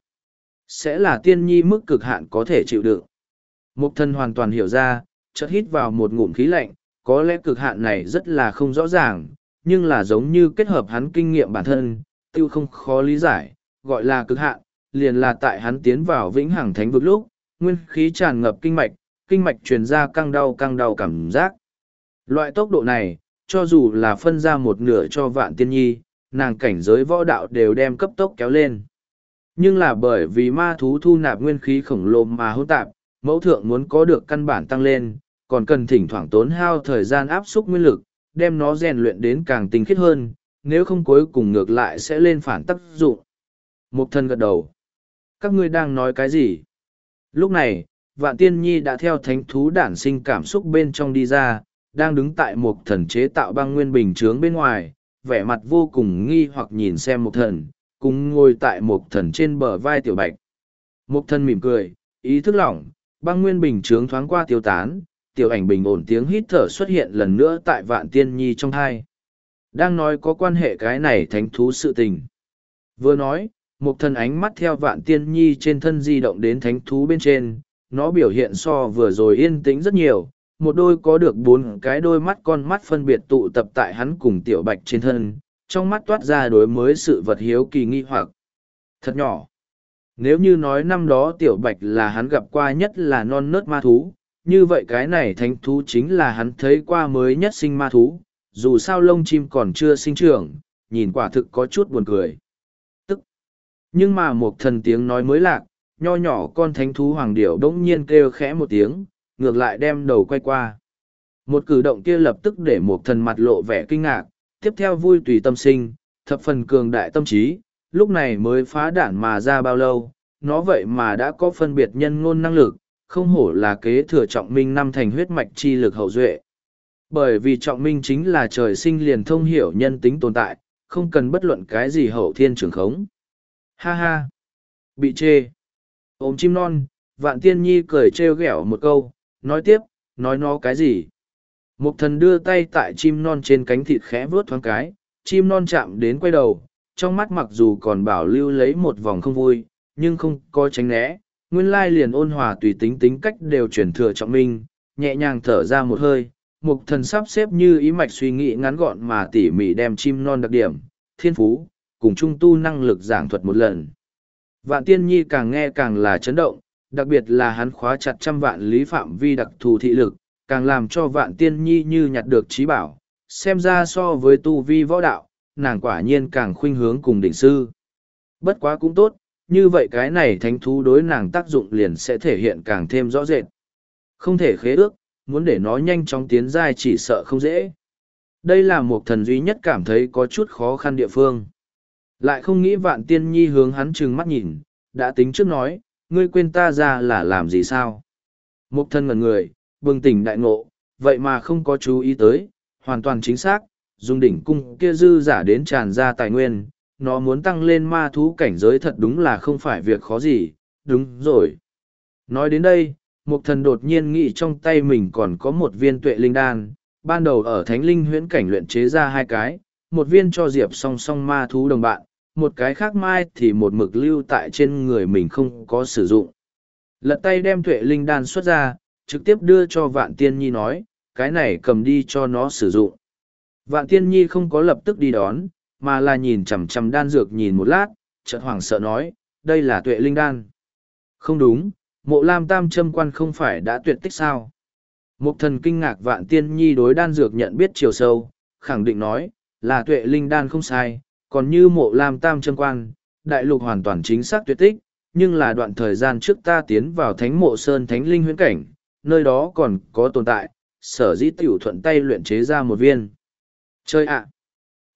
sẽ là tiên nhi mức cực hạn có thể chịu đựng. Mục Thần hoàn toàn hiểu ra, chợt hít vào một ngụm khí lạnh, có lẽ cực hạn này rất là không rõ ràng, nhưng là giống như kết hợp hắn kinh nghiệm bản thân, tiêu không khó lý giải, gọi là cực hạn, liền là tại hắn tiến vào vĩnh hằng thánh vực lúc, nguyên khí tràn ngập kinh mạch, kinh mạch truyền ra căng đau căng đau cảm giác. Loại tốc độ này, cho dù là phân ra một nửa cho Vạn Tiên Nhi, nàng cảnh giới võ đạo đều đem cấp tốc kéo lên. Nhưng là bởi vì ma thú thu nạp nguyên khí khổng lồ mà hỗn tạp, mẫu thượng muốn có được căn bản tăng lên, còn cần thỉnh thoảng tốn hao thời gian áp xúc nguyên lực, đem nó rèn luyện đến càng tinh khiết hơn, nếu không cuối cùng ngược lại sẽ lên phản tác dụng. Mục Thần gật đầu. Các ngươi đang nói cái gì? Lúc này, Vạn Tiên Nhi đã theo thánh thú đản sinh cảm xúc bên trong đi ra, đang đứng tại Mục Thần chế tạo băng nguyên bình chướng bên ngoài, vẻ mặt vô cùng nghi hoặc nhìn xem Mục Thần, cùng ngồi tại Mục Thần trên bờ vai Tiểu Bạch. Mục Thần mỉm cười, ý thức lỏng, băng nguyên bình chướng thoáng qua tiêu tán, Tiểu Ảnh bình ổn tiếng hít thở xuất hiện lần nữa tại Vạn Tiên Nhi trong thai. Đang nói có quan hệ cái này thánh thú sự tình. Vừa nói, Mục Thần ánh mắt theo Vạn Tiên Nhi trên thân di động đến thánh thú bên trên, nó biểu hiện so vừa rồi yên tĩnh rất nhiều, một đôi có được bốn cái đôi mắt con mắt phân biệt tụ tập tại hắn cùng Tiểu Bạch trên thân, trong mắt toát ra đối mới sự vật hiếu kỳ nghi hoặc. Thật nhỏ. Nếu như nói năm đó Tiểu Bạch là hắn gặp qua nhất là non nớt ma thú, như vậy cái này thánh thú chính là hắn thấy qua mới nhất sinh ma thú, dù sao lông chim còn chưa sinh trưởng, nhìn quả thực có chút buồn cười. Tức. Nhưng mà một thần tiếng nói mới lạc, nho nhỏ con thánh thú hoàng điểu đỗng nhiên kêu khẽ một tiếng, ngược lại đem đầu quay qua. Một cử động kia lập tức để một thần mặt lộ vẻ kinh ngạc, tiếp theo vui tùy tâm sinh, thập phần cường đại tâm trí, lúc này mới phá đản mà ra bao lâu, nó vậy mà đã có phân biệt nhân ngôn năng lực, không hổ là kế thừa trọng minh năm thành huyết mạch chi lực hậu duệ. Bởi vì trọng minh chính là trời sinh liền thông hiểu nhân tính tồn tại, không cần bất luận cái gì hậu thiên trưởng khống. Ha ha! Bị chê! Ôm chim non, Vạn Tiên Nhi cười trêu ghẹo một câu, nói tiếp, nói nó cái gì? Mục Thần đưa tay tại chim non trên cánh thịt khẽ vướt thoáng cái, chim non chạm đến quay đầu, trong mắt mặc dù còn bảo lưu lấy một vòng không vui, nhưng không có tránh né, nguyên lai liền ôn hòa tùy tính tính cách đều chuyển thừa trọng minh, nhẹ nhàng thở ra một hơi, Mục Thần sắp xếp như ý mạch suy nghĩ ngắn gọn mà tỉ mỉ đem chim non đặc điểm, thiên phú, cùng trung tu năng lực giảng thuật một lần. Vạn Tiên Nhi càng nghe càng là chấn động, đặc biệt là hắn khóa chặt trăm vạn lý phạm vi đặc thù thị lực, càng làm cho Vạn Tiên Nhi như nhặt được trí bảo, xem ra so với tu vi võ đạo, nàng quả nhiên càng khuynh hướng cùng đỉnh sư. Bất quá cũng tốt, như vậy cái này thánh thú đối nàng tác dụng liền sẽ thể hiện càng thêm rõ rệt. Không thể khế ước, muốn để nó nhanh chóng tiến giai chỉ sợ không dễ. Đây là một thần duy nhất cảm thấy có chút khó khăn địa phương. Lại không nghĩ Vạn Tiên Nhi hướng hắn trừng mắt nhìn, đã tính trước nói, ngươi quên ta ra là làm gì sao? Một thần ngẩn người, bừng tỉnh đại ngộ, vậy mà không có chú ý tới, hoàn toàn chính xác, dùng đỉnh cung kia dư giả đến tràn ra tài nguyên, nó muốn tăng lên ma thú cảnh giới thật đúng là không phải việc khó gì, đúng rồi. Nói đến đây, Mục Thần đột nhiên nghĩ trong tay mình còn có một viên tuệ linh đan, ban đầu ở thánh linh huyễn cảnh luyện chế ra hai cái, một viên cho Diệp song song ma thú đồng bạn, một cái khác mai thì một mực lưu tại trên người mình không có sử dụng. Lật tay đem tuệ linh đan xuất ra, trực tiếp đưa cho Vạn Tiên Nhi nói, cái này cầm đi cho nó sử dụng. Vạn Tiên Nhi không có lập tức đi đón, mà là nhìn chằm chằm đan dược nhìn một lát, chợt hoảng sợ nói, đây là tuệ linh đan. Không đúng, Mộ Lam Tam Châm Quan không phải đã tuyệt tích sao? Mục Thần kinh ngạc Vạn Tiên Nhi đối đan dược nhận biết chiều sâu, khẳng định nói, là tuệ linh đan không sai, còn như Mộ Lam Tam Châm Quan, đại lục hoàn toàn chính xác tuyệt tích, nhưng là đoạn thời gian trước ta tiến vào Thánh Mộ Sơn Thánh Linh huyễn cảnh, nơi đó còn có tồn tại, sở dĩ tiểu thuận tay luyện chế ra một viên. Chơi ạ!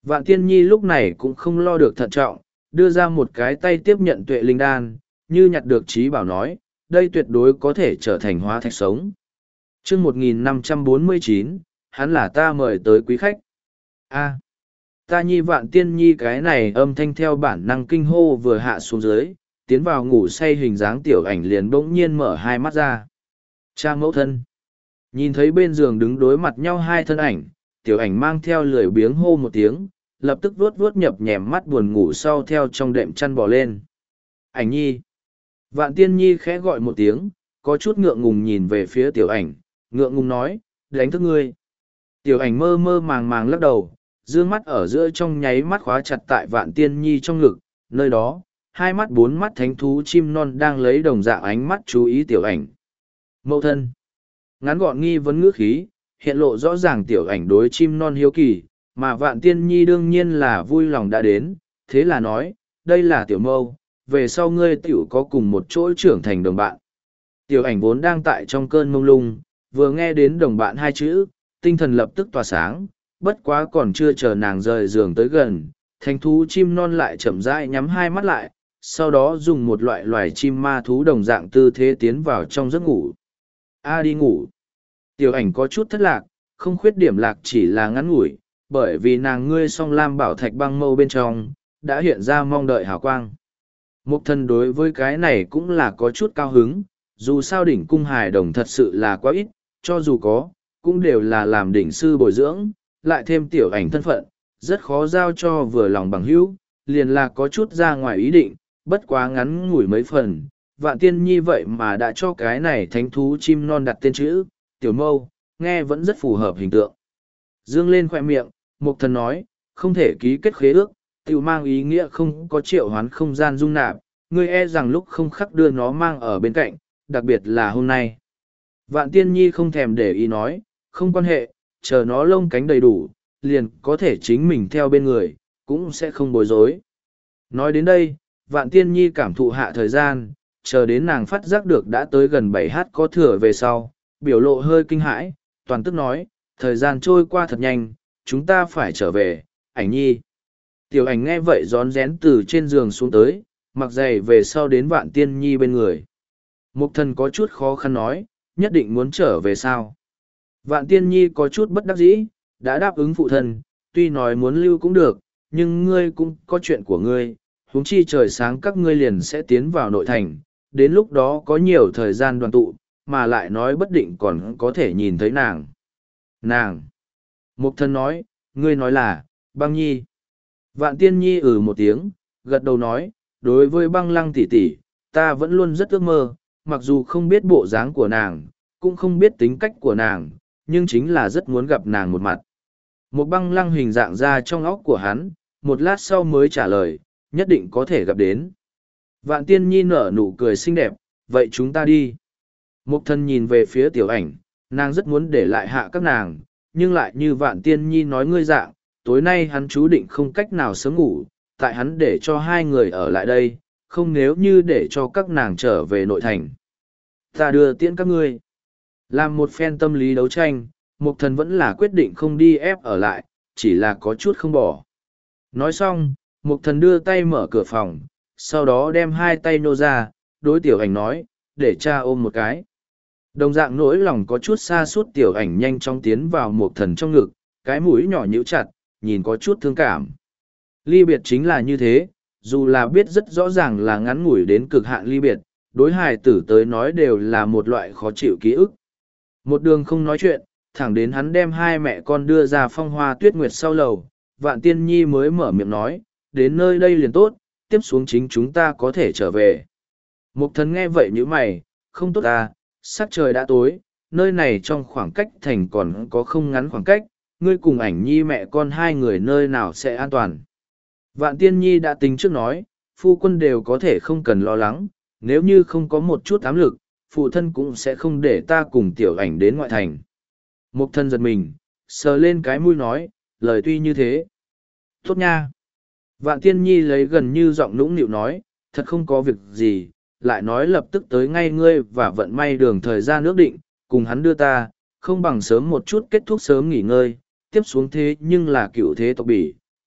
Vạn Tiên Nhi lúc này cũng không lo được thận trọng, đưa ra một cái tay tiếp nhận tuệ linh đan, như nhặt được trí bảo nói, đây tuyệt đối có thể trở thành hóa thạch sống. chương một nghìn năm trăm bốn mươi chín, hắn là ta mời tới quý khách. A, ta Nhi Vạn Tiên Nhi cái này âm thanh theo bản năng kinh hô vừa hạ xuống dưới, tiến vào ngủ say hình dáng tiểu ảnh liền bỗng nhiên mở hai mắt ra. Cha mẫu thân. Nhìn thấy bên giường đứng đối mặt nhau hai thân ảnh, tiểu ảnh mang theo lười biếng hô một tiếng, lập tức vuốt vuốt nhập nhèm mắt buồn ngủ sau theo trong đệm chăn bò lên. Ảnh nhi. Vạn Tiên Nhi khẽ gọi một tiếng, có chút ngượng ngùng nhìn về phía tiểu ảnh, ngượng ngùng nói, đánh thức ngươi. Tiểu ảnh mơ mơ màng màng lắc đầu, dương mắt ở giữa trong nháy mắt khóa chặt tại Vạn Tiên Nhi trong ngực, nơi đó, hai mắt bốn mắt thánh thú chim non đang lấy đồng dạng ánh mắt chú ý tiểu ảnh. Mẫu thân. Ngắn gọn nghi vấn ngữ khí, hiện lộ rõ ràng tiểu ảnh đối chim non hiếu kỳ, mà Vạn Tiên Nhi đương nhiên là vui lòng đã đến, thế là nói, đây là tiểu mâu, về sau ngươi tiểu có cùng một chỗ trưởng thành đồng bạn. Tiểu ảnh vốn đang tại trong cơn mông lung, vừa nghe đến đồng bạn hai chữ, tinh thần lập tức tỏa sáng, bất quá còn chưa chờ nàng rời giường tới gần, thánh thú chim non lại chậm rãi nhắm hai mắt lại, sau đó dùng một loại loài chim ma thú đồng dạng tư thế tiến vào trong giấc ngủ. A đi ngủ. Tiểu ảnh có chút thất lạc, không khuyết điểm lạc chỉ là ngắn ngủi, bởi vì nàng ngươi song lam bảo thạch băng mâu bên trong, đã hiện ra mong đợi hào quang. Mục thần đối với cái này cũng là có chút cao hứng, dù sao đỉnh cung hài đồng thật sự là quá ít, cho dù có, cũng đều là làm đỉnh sư bồi dưỡng, lại thêm tiểu ảnh thân phận, rất khó giao cho vừa lòng bằng hữu, liền là có chút ra ngoài ý định, bất quá ngắn ngủi mấy phần. Vạn Tiên Nhi vậy mà đã cho cái này thánh thú chim non đặt tên chữ, tiểu mâu, nghe vẫn rất phù hợp hình tượng. Dương lên khoe miệng, Mục thần nói, không thể ký kết khế ước, tiểu mang ý nghĩa không có triệu hoán không gian dung nạp, ngươi e rằng lúc không khắc đưa nó mang ở bên cạnh, đặc biệt là hôm nay. Vạn Tiên Nhi không thèm để ý nói, không quan hệ, chờ nó lông cánh đầy đủ, liền có thể chính mình theo bên người, cũng sẽ không bối rối. Nói đến đây, Vạn Tiên Nhi cảm thụ hạ thời gian, chờ đến nàng phát giác được đã tới gần bảy h có thừa về sau, biểu lộ hơi kinh hãi, toàn tức nói, thời gian trôi qua thật nhanh, chúng ta phải trở về, ảnh nhi. Tiểu ảnh nghe vậy rón rén từ trên giường xuống tới, mặc giày về sau đến Vạn Tiên Nhi bên người. Mục thần có chút khó khăn nói, nhất định muốn trở về sao. Vạn Tiên Nhi có chút bất đắc dĩ, đã đáp ứng phụ thân, tuy nói muốn lưu cũng được, nhưng ngươi cũng có chuyện của ngươi, huống chi trời sáng các ngươi liền sẽ tiến vào nội thành, đến lúc đó có nhiều thời gian đoàn tụ, mà lại nói bất định còn có thể nhìn thấy nàng. Nàng! Mục thần nói, ngươi nói là, băng nhi. Vạn Tiên Nhi ừ một tiếng, gật đầu nói, đối với băng lăng tỷ tỷ, ta vẫn luôn rất ước mơ, mặc dù không biết bộ dáng của nàng, cũng không biết tính cách của nàng, nhưng chính là rất muốn gặp nàng một mặt. Một băng lăng hình dạng ra trong óc của hắn, một lát sau mới trả lời, nhất định có thể gặp đến. Vạn Tiên Nhi nở nụ cười xinh đẹp, vậy chúng ta đi. Mục thần nhìn về phía tiểu ảnh, nàng rất muốn để lại hạ các nàng, nhưng lại như Vạn Tiên Nhi nói ngươi dạng, tối nay hắn chú định không cách nào sớm ngủ, tại hắn để cho hai người ở lại đây, không nếu như để cho các nàng trở về nội thành. Ta đưa tiễn các ngươi. Làm một phen tâm lý đấu tranh, Mục thần vẫn là quyết định không đi ép ở lại, chỉ là có chút không bỏ. Nói xong, Mục thần đưa tay mở cửa phòng, sau đó đem hai tay nô ra, đối tiểu ảnh nói, để cha ôm một cái. Đồng dạng nỗi lòng có chút xa suốt tiểu ảnh nhanh chóng tiến vào Mục thần trong ngực, cái mũi nhỏ nhíu chặt, nhìn có chút thương cảm. Ly biệt chính là như thế, dù là biết rất rõ ràng là ngắn ngủi đến cực hạn ly biệt, đối hài tử tới nói đều là một loại khó chịu ký ức. Một đường không nói chuyện, thẳng đến hắn đem hai mẹ con đưa ra phong hoa tuyết nguyệt sau lầu, Vạn Tiên Nhi mới mở miệng nói, đến nơi đây liền tốt, tiếp xuống chính chúng ta có thể trở về. Mục thần nghe vậy như mày, không tốt à, sắc trời đã tối, nơi này trong khoảng cách thành còn có không ngắn khoảng cách, ngươi cùng ảnh nhi mẹ con hai người nơi nào sẽ an toàn. Vạn Tiên Nhi đã tính trước nói, phu quân đều có thể không cần lo lắng, nếu như không có một chút áp lực, phụ thân cũng sẽ không để ta cùng tiểu ảnh đến ngoại thành. Mục thân giật mình, sờ lên cái mũi nói, lời tuy như thế. Tốt nha. Vạn Tiên Nhi lấy gần như giọng nũng nịu nói, thật không có việc gì, lại nói lập tức tới ngay ngươi và vận may đường thời gian ước định, cùng hắn đưa ta, không bằng sớm một chút kết thúc sớm nghỉ ngơi, tiếp xuống thế nhưng là cựu thế tộc bỉ,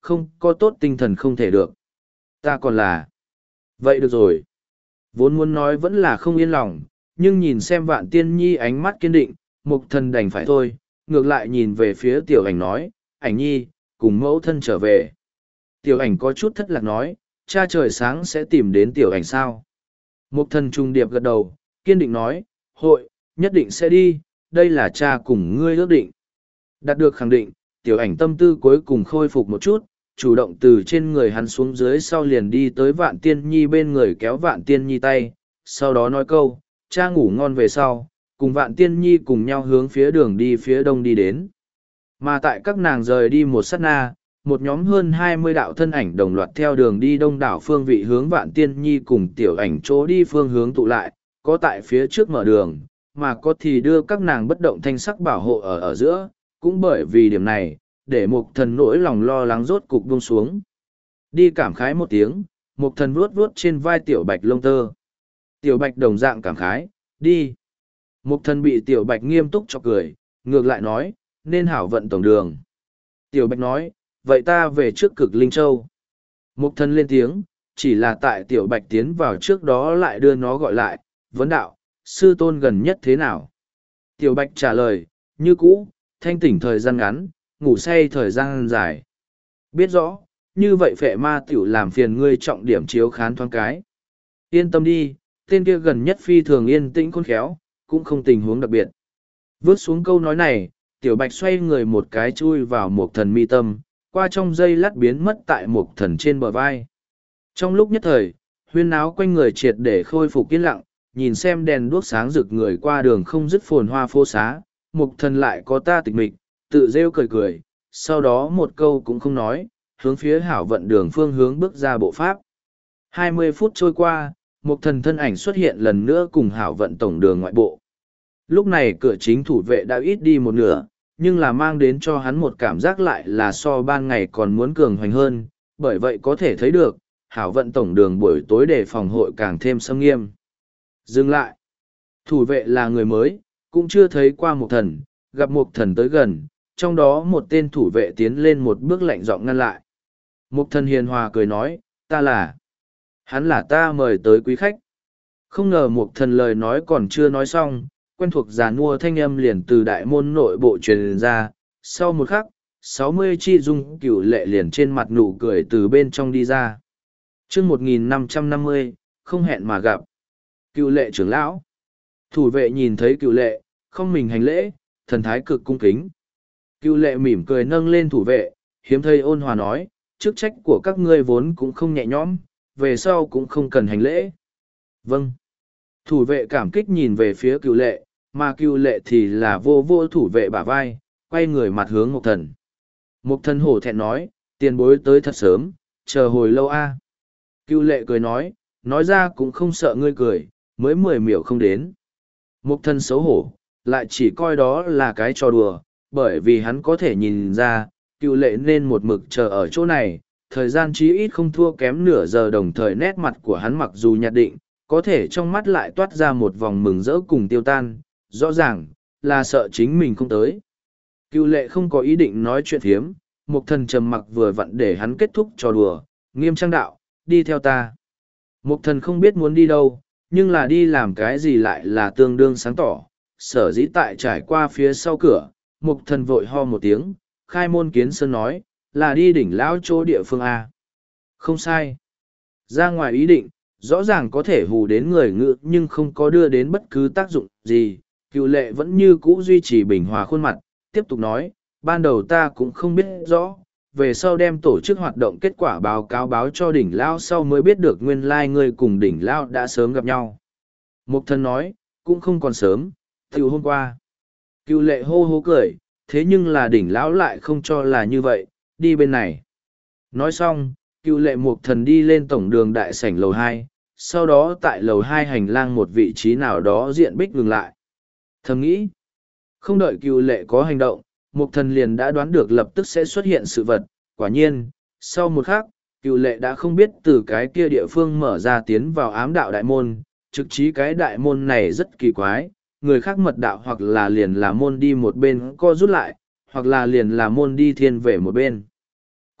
không có tốt tinh thần không thể được. Ta còn là... Vậy được rồi. Vốn muốn nói vẫn là không yên lòng, nhưng nhìn xem Vạn Tiên Nhi ánh mắt kiên định, Mục Thần đành phải thôi, ngược lại nhìn về phía Tiểu Ảnh nói, Ảnh Nhi, cùng mẫu thân trở về. Tiểu Ảnh có chút thất lạc nói, cha trời sáng sẽ tìm đến Tiểu Ảnh sao? Mục Thần trung điệp gật đầu, kiên định nói, hội, nhất định sẽ đi, đây là cha cùng ngươi ước định. Đạt được khẳng định, Tiểu Ảnh tâm tư cuối cùng khôi phục một chút, chủ động từ trên người hắn xuống dưới sau liền đi tới Vạn Tiên Nhi bên người kéo Vạn Tiên Nhi tay, sau đó nói câu, cha ngủ ngon về sau, cùng Vạn Tiên Nhi cùng nhau hướng phía đường đi phía đông đi đến. Mà tại các nàng rời đi một sát na, một nhóm hơn hai mươi đạo thân ảnh đồng loạt theo đường đi đông đảo phương vị hướng Vạn Tiên Nhi cùng Tiểu Ảnh chỗ đi phương hướng tụ lại, có tại phía trước mở đường, mà có thì đưa các nàng bất động thanh sắc bảo hộ ở ở giữa, cũng bởi vì điểm này, để Mục Thần nỗi lòng lo lắng rốt cục buông xuống. Đi cảm khái một tiếng, Mục Thần vuốt vuốt trên vai Tiểu Bạch lông tơ. Tiểu Bạch đồng dạng cảm khái, đi. Mục Thần bị Tiểu Bạch nghiêm túc cho cười, ngược lại nói, nên hảo vận tổng đường. Tiểu Bạch nói, vậy ta về trước Cực Linh Châu. Mục Thần lên tiếng, chỉ là tại Tiểu Bạch tiến vào trước đó lại đưa nó gọi lại, vấn đạo, sư tôn gần nhất thế nào? Tiểu Bạch trả lời, như cũ, thanh tỉnh thời gian ngắn, ngủ say thời gian dài. Biết rõ, như vậy phệ ma tiểu làm phiền ngươi trọng điểm chiếu khán thoáng cái. Yên tâm đi, tên kia gần nhất phi thường yên tĩnh khôn khéo, cũng không tình huống đặc biệt. Vớt xuống câu nói này, Tiểu Bạch xoay người một cái chui vào Mục Thần mi tâm, qua trong giây lát biến mất tại Mục Thần trên bờ vai. Trong lúc nhất thời, huyên náo quanh người triệt để khôi phục yên lặng, nhìn xem đèn đuốc sáng rực người qua đường không dứt phồn hoa phố xá, Mục Thần lại có ta tịch mịch, tự rêu cười cười, sau đó một câu cũng không nói, hướng phía hảo vận đường phương hướng bước ra bộ pháp. hai mươi phút trôi qua, Mục Thần thân ảnh xuất hiện lần nữa cùng hảo vận tổng đường ngoại bộ. Lúc này cửa chính thủ vệ đã ít đi một nửa, nhưng là mang đến cho hắn một cảm giác lại là so ban ngày còn muốn cường hoành hơn, bởi vậy có thể thấy được, hảo vận tổng đường buổi tối để phòng hội càng thêm xâm nghiêm. Dừng lại. Thủ vệ là người mới, cũng chưa thấy qua Mục Thần, gặp Mục Thần tới gần, trong đó một tên thủ vệ tiến lên một bước lạnh giọng ngăn lại. Mục Thần hiền hòa cười nói, ta là... Hắn là ta mời tới quý khách. Không ngờ Mục Thần lời nói còn chưa nói xong, quen thuộc giàn mua thanh âm liền từ đại môn nội bộ truyền ra. Sau một khắc, sáu mươi chi dung cửu lệ liền trên mặt nụ cười từ bên trong đi ra. chương một nghìn năm trăm năm mươi, không hẹn mà gặp. Cửu lệ trưởng lão. Thủ vệ nhìn thấy cửu lệ, không mình hành lễ, thần thái cực cung kính. Cửu lệ mỉm cười nâng lên thủ vệ, hiếm thấy ôn hòa nói, chức trách của các ngươi vốn cũng không nhẹ nhõm, về sau cũng không cần hành lễ. Vâng. Thủ vệ cảm kích nhìn về phía cửu lệ, mà cửu lệ thì là vô vô thủ vệ bả vai, quay người mặt hướng Mục Thần. Mục Thần hổ thẹn nói, tiền bối tới thật sớm, chờ hồi lâu a. À. Cửu lệ cười nói, nói ra cũng không sợ ngươi cười, mới mười miểu không đến. Mục Thần xấu hổ, lại chỉ coi đó là cái trò đùa, bởi vì hắn có thể nhìn ra, cựu lệ nên một mực chờ ở chỗ này, thời gian chí ít không thua kém nửa giờ, đồng thời nét mặt của hắn mặc dù nhạt định, có thể trong mắt lại toát ra một vòng mừng rỡ cùng tiêu tan, rõ ràng, là sợ chính mình không tới. Cựu lệ không có ý định nói chuyện thiếm, Mục Thần trầm mặc vừa vặn để hắn kết thúc trò đùa, nghiêm trang đạo, đi theo ta. Mục Thần không biết muốn đi đâu, nhưng là đi làm cái gì lại là tương đương sáng tỏ, sở dĩ tại trải qua phía sau cửa, Mục Thần vội ho một tiếng, khai môn kiến sơn nói, là đi đỉnh lão chỗ địa phương A. Không sai. Ra ngoài ý định, rõ ràng có thể hù đến người ngự nhưng không có đưa đến bất cứ tác dụng gì, cựu lệ vẫn như cũ duy trì bình hòa khuôn mặt, tiếp tục nói, ban đầu ta cũng không biết rõ, về sau đem tổ chức hoạt động kết quả báo cáo báo cho đỉnh lao sau mới biết được nguyên lai like ngươi cùng đỉnh lao đã sớm gặp nhau. Mục Thần nói, cũng không còn sớm, từ hôm qua. Cựu lệ hô hô cười, thế nhưng là đỉnh lão lại không cho là như vậy, đi bên này. Nói xong, cựu lệ Mục Thần đi lên tổng đường đại sảnh lầu hai, sau đó tại lầu hai hành lang một vị trí nào đó diện bích ngừng lại. Thầm nghĩ, không đợi cựu lệ có hành động, Mục Thần liền đã đoán được lập tức sẽ xuất hiện sự vật, quả nhiên, sau một khắc, cựu lệ đã không biết từ cái kia địa phương mở ra tiến vào ám đạo đại môn, trực chí cái đại môn này rất kỳ quái, người khác mật đạo hoặc là liền là môn đi một bên co rút lại, hoặc là liền là môn đi thiên về một bên.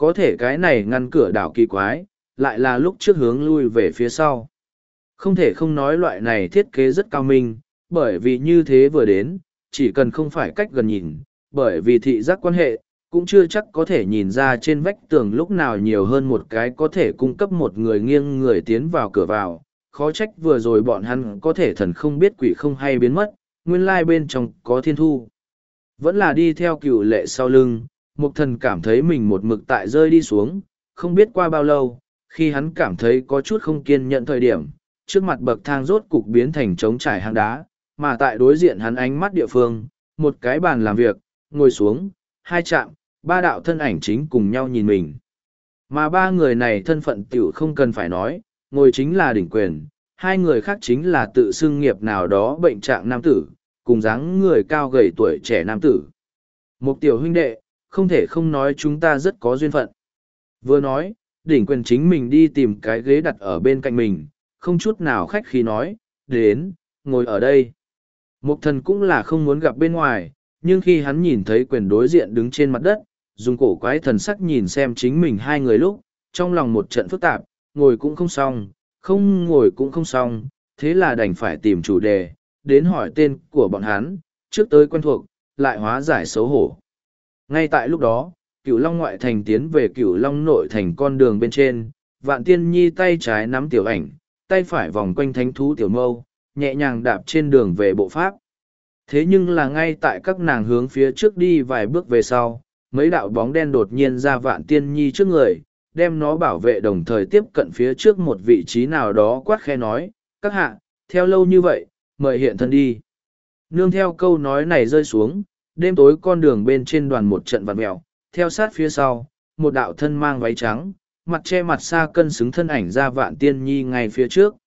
Có thể cái này ngăn cửa đảo kỳ quái, lại là lúc trước hướng lui về phía sau. Không thể không nói loại này thiết kế rất cao minh, bởi vì như thế vừa đến, chỉ cần không phải cách gần nhìn, bởi vì thị giác quan hệ, cũng chưa chắc có thể nhìn ra trên vách tường lúc nào nhiều hơn một cái có thể cung cấp một người nghiêng người tiến vào cửa vào. Khó trách vừa rồi bọn hắn có thể thần không biết quỷ không hay biến mất, nguyên lai bên trong có thiên thu. Vẫn là đi theo cựu lệ sau lưng, mục thần cảm thấy mình một mực tại rơi đi xuống, không biết qua bao lâu, khi hắn cảm thấy có chút không kiên nhẫn thời điểm, trước mặt bậc thang rốt cục biến thành trống trải hang đá, mà tại đối diện hắn ánh mắt địa phương, một cái bàn làm việc, ngồi xuống, hai chạm, ba đạo thân ảnh chính cùng nhau nhìn mình. Mà ba người này thân phận tiểu không cần phải nói, ngồi chính là đỉnh quyền, hai người khác chính là tự xưng nghiệp nào đó bệnh trạng nam tử, cùng dáng người cao gầy tuổi trẻ nam tử. Một tiểu huynh đệ, không thể không nói chúng ta rất có duyên phận. Vừa nói, đỉnh quyền chính mình đi tìm cái ghế đặt ở bên cạnh mình, không chút nào khách khí nói, đến, ngồi ở đây. Mục thần cũng là không muốn gặp bên ngoài, nhưng khi hắn nhìn thấy quyền đối diện đứng trên mặt đất, dùng cổ quái thần sắc nhìn xem chính mình hai người lúc, trong lòng một trận phức tạp, ngồi cũng không xong, không ngồi cũng không xong, thế là đành phải tìm chủ đề, đến hỏi tên của bọn hắn, trước tới quen thuộc, lại hóa giải xấu hổ. Ngay tại lúc đó, Cửu Long ngoại thành tiến về Cửu Long nội thành con đường bên trên, Vạn Tiên Nhi tay trái nắm tiểu ảnh, tay phải vòng quanh thánh thú tiểu mâu, nhẹ nhàng đạp trên đường về bộ pháp. Thế nhưng là ngay tại các nàng hướng phía trước đi vài bước về sau, mấy đạo bóng đen đột nhiên ra Vạn Tiên Nhi trước người, đem nó bảo vệ đồng thời tiếp cận phía trước một vị trí nào đó quát khe nói, các hạ, theo lâu như vậy, mời hiện thân đi. Nương theo câu nói này rơi xuống, đêm tối con đường bên trên đoàn một trận vặn mèo, theo sát phía sau, một đạo thân mang váy trắng, mặt che mặt xa cân xứng thân ảnh ra Vạn Tiên Nhi ngay phía trước.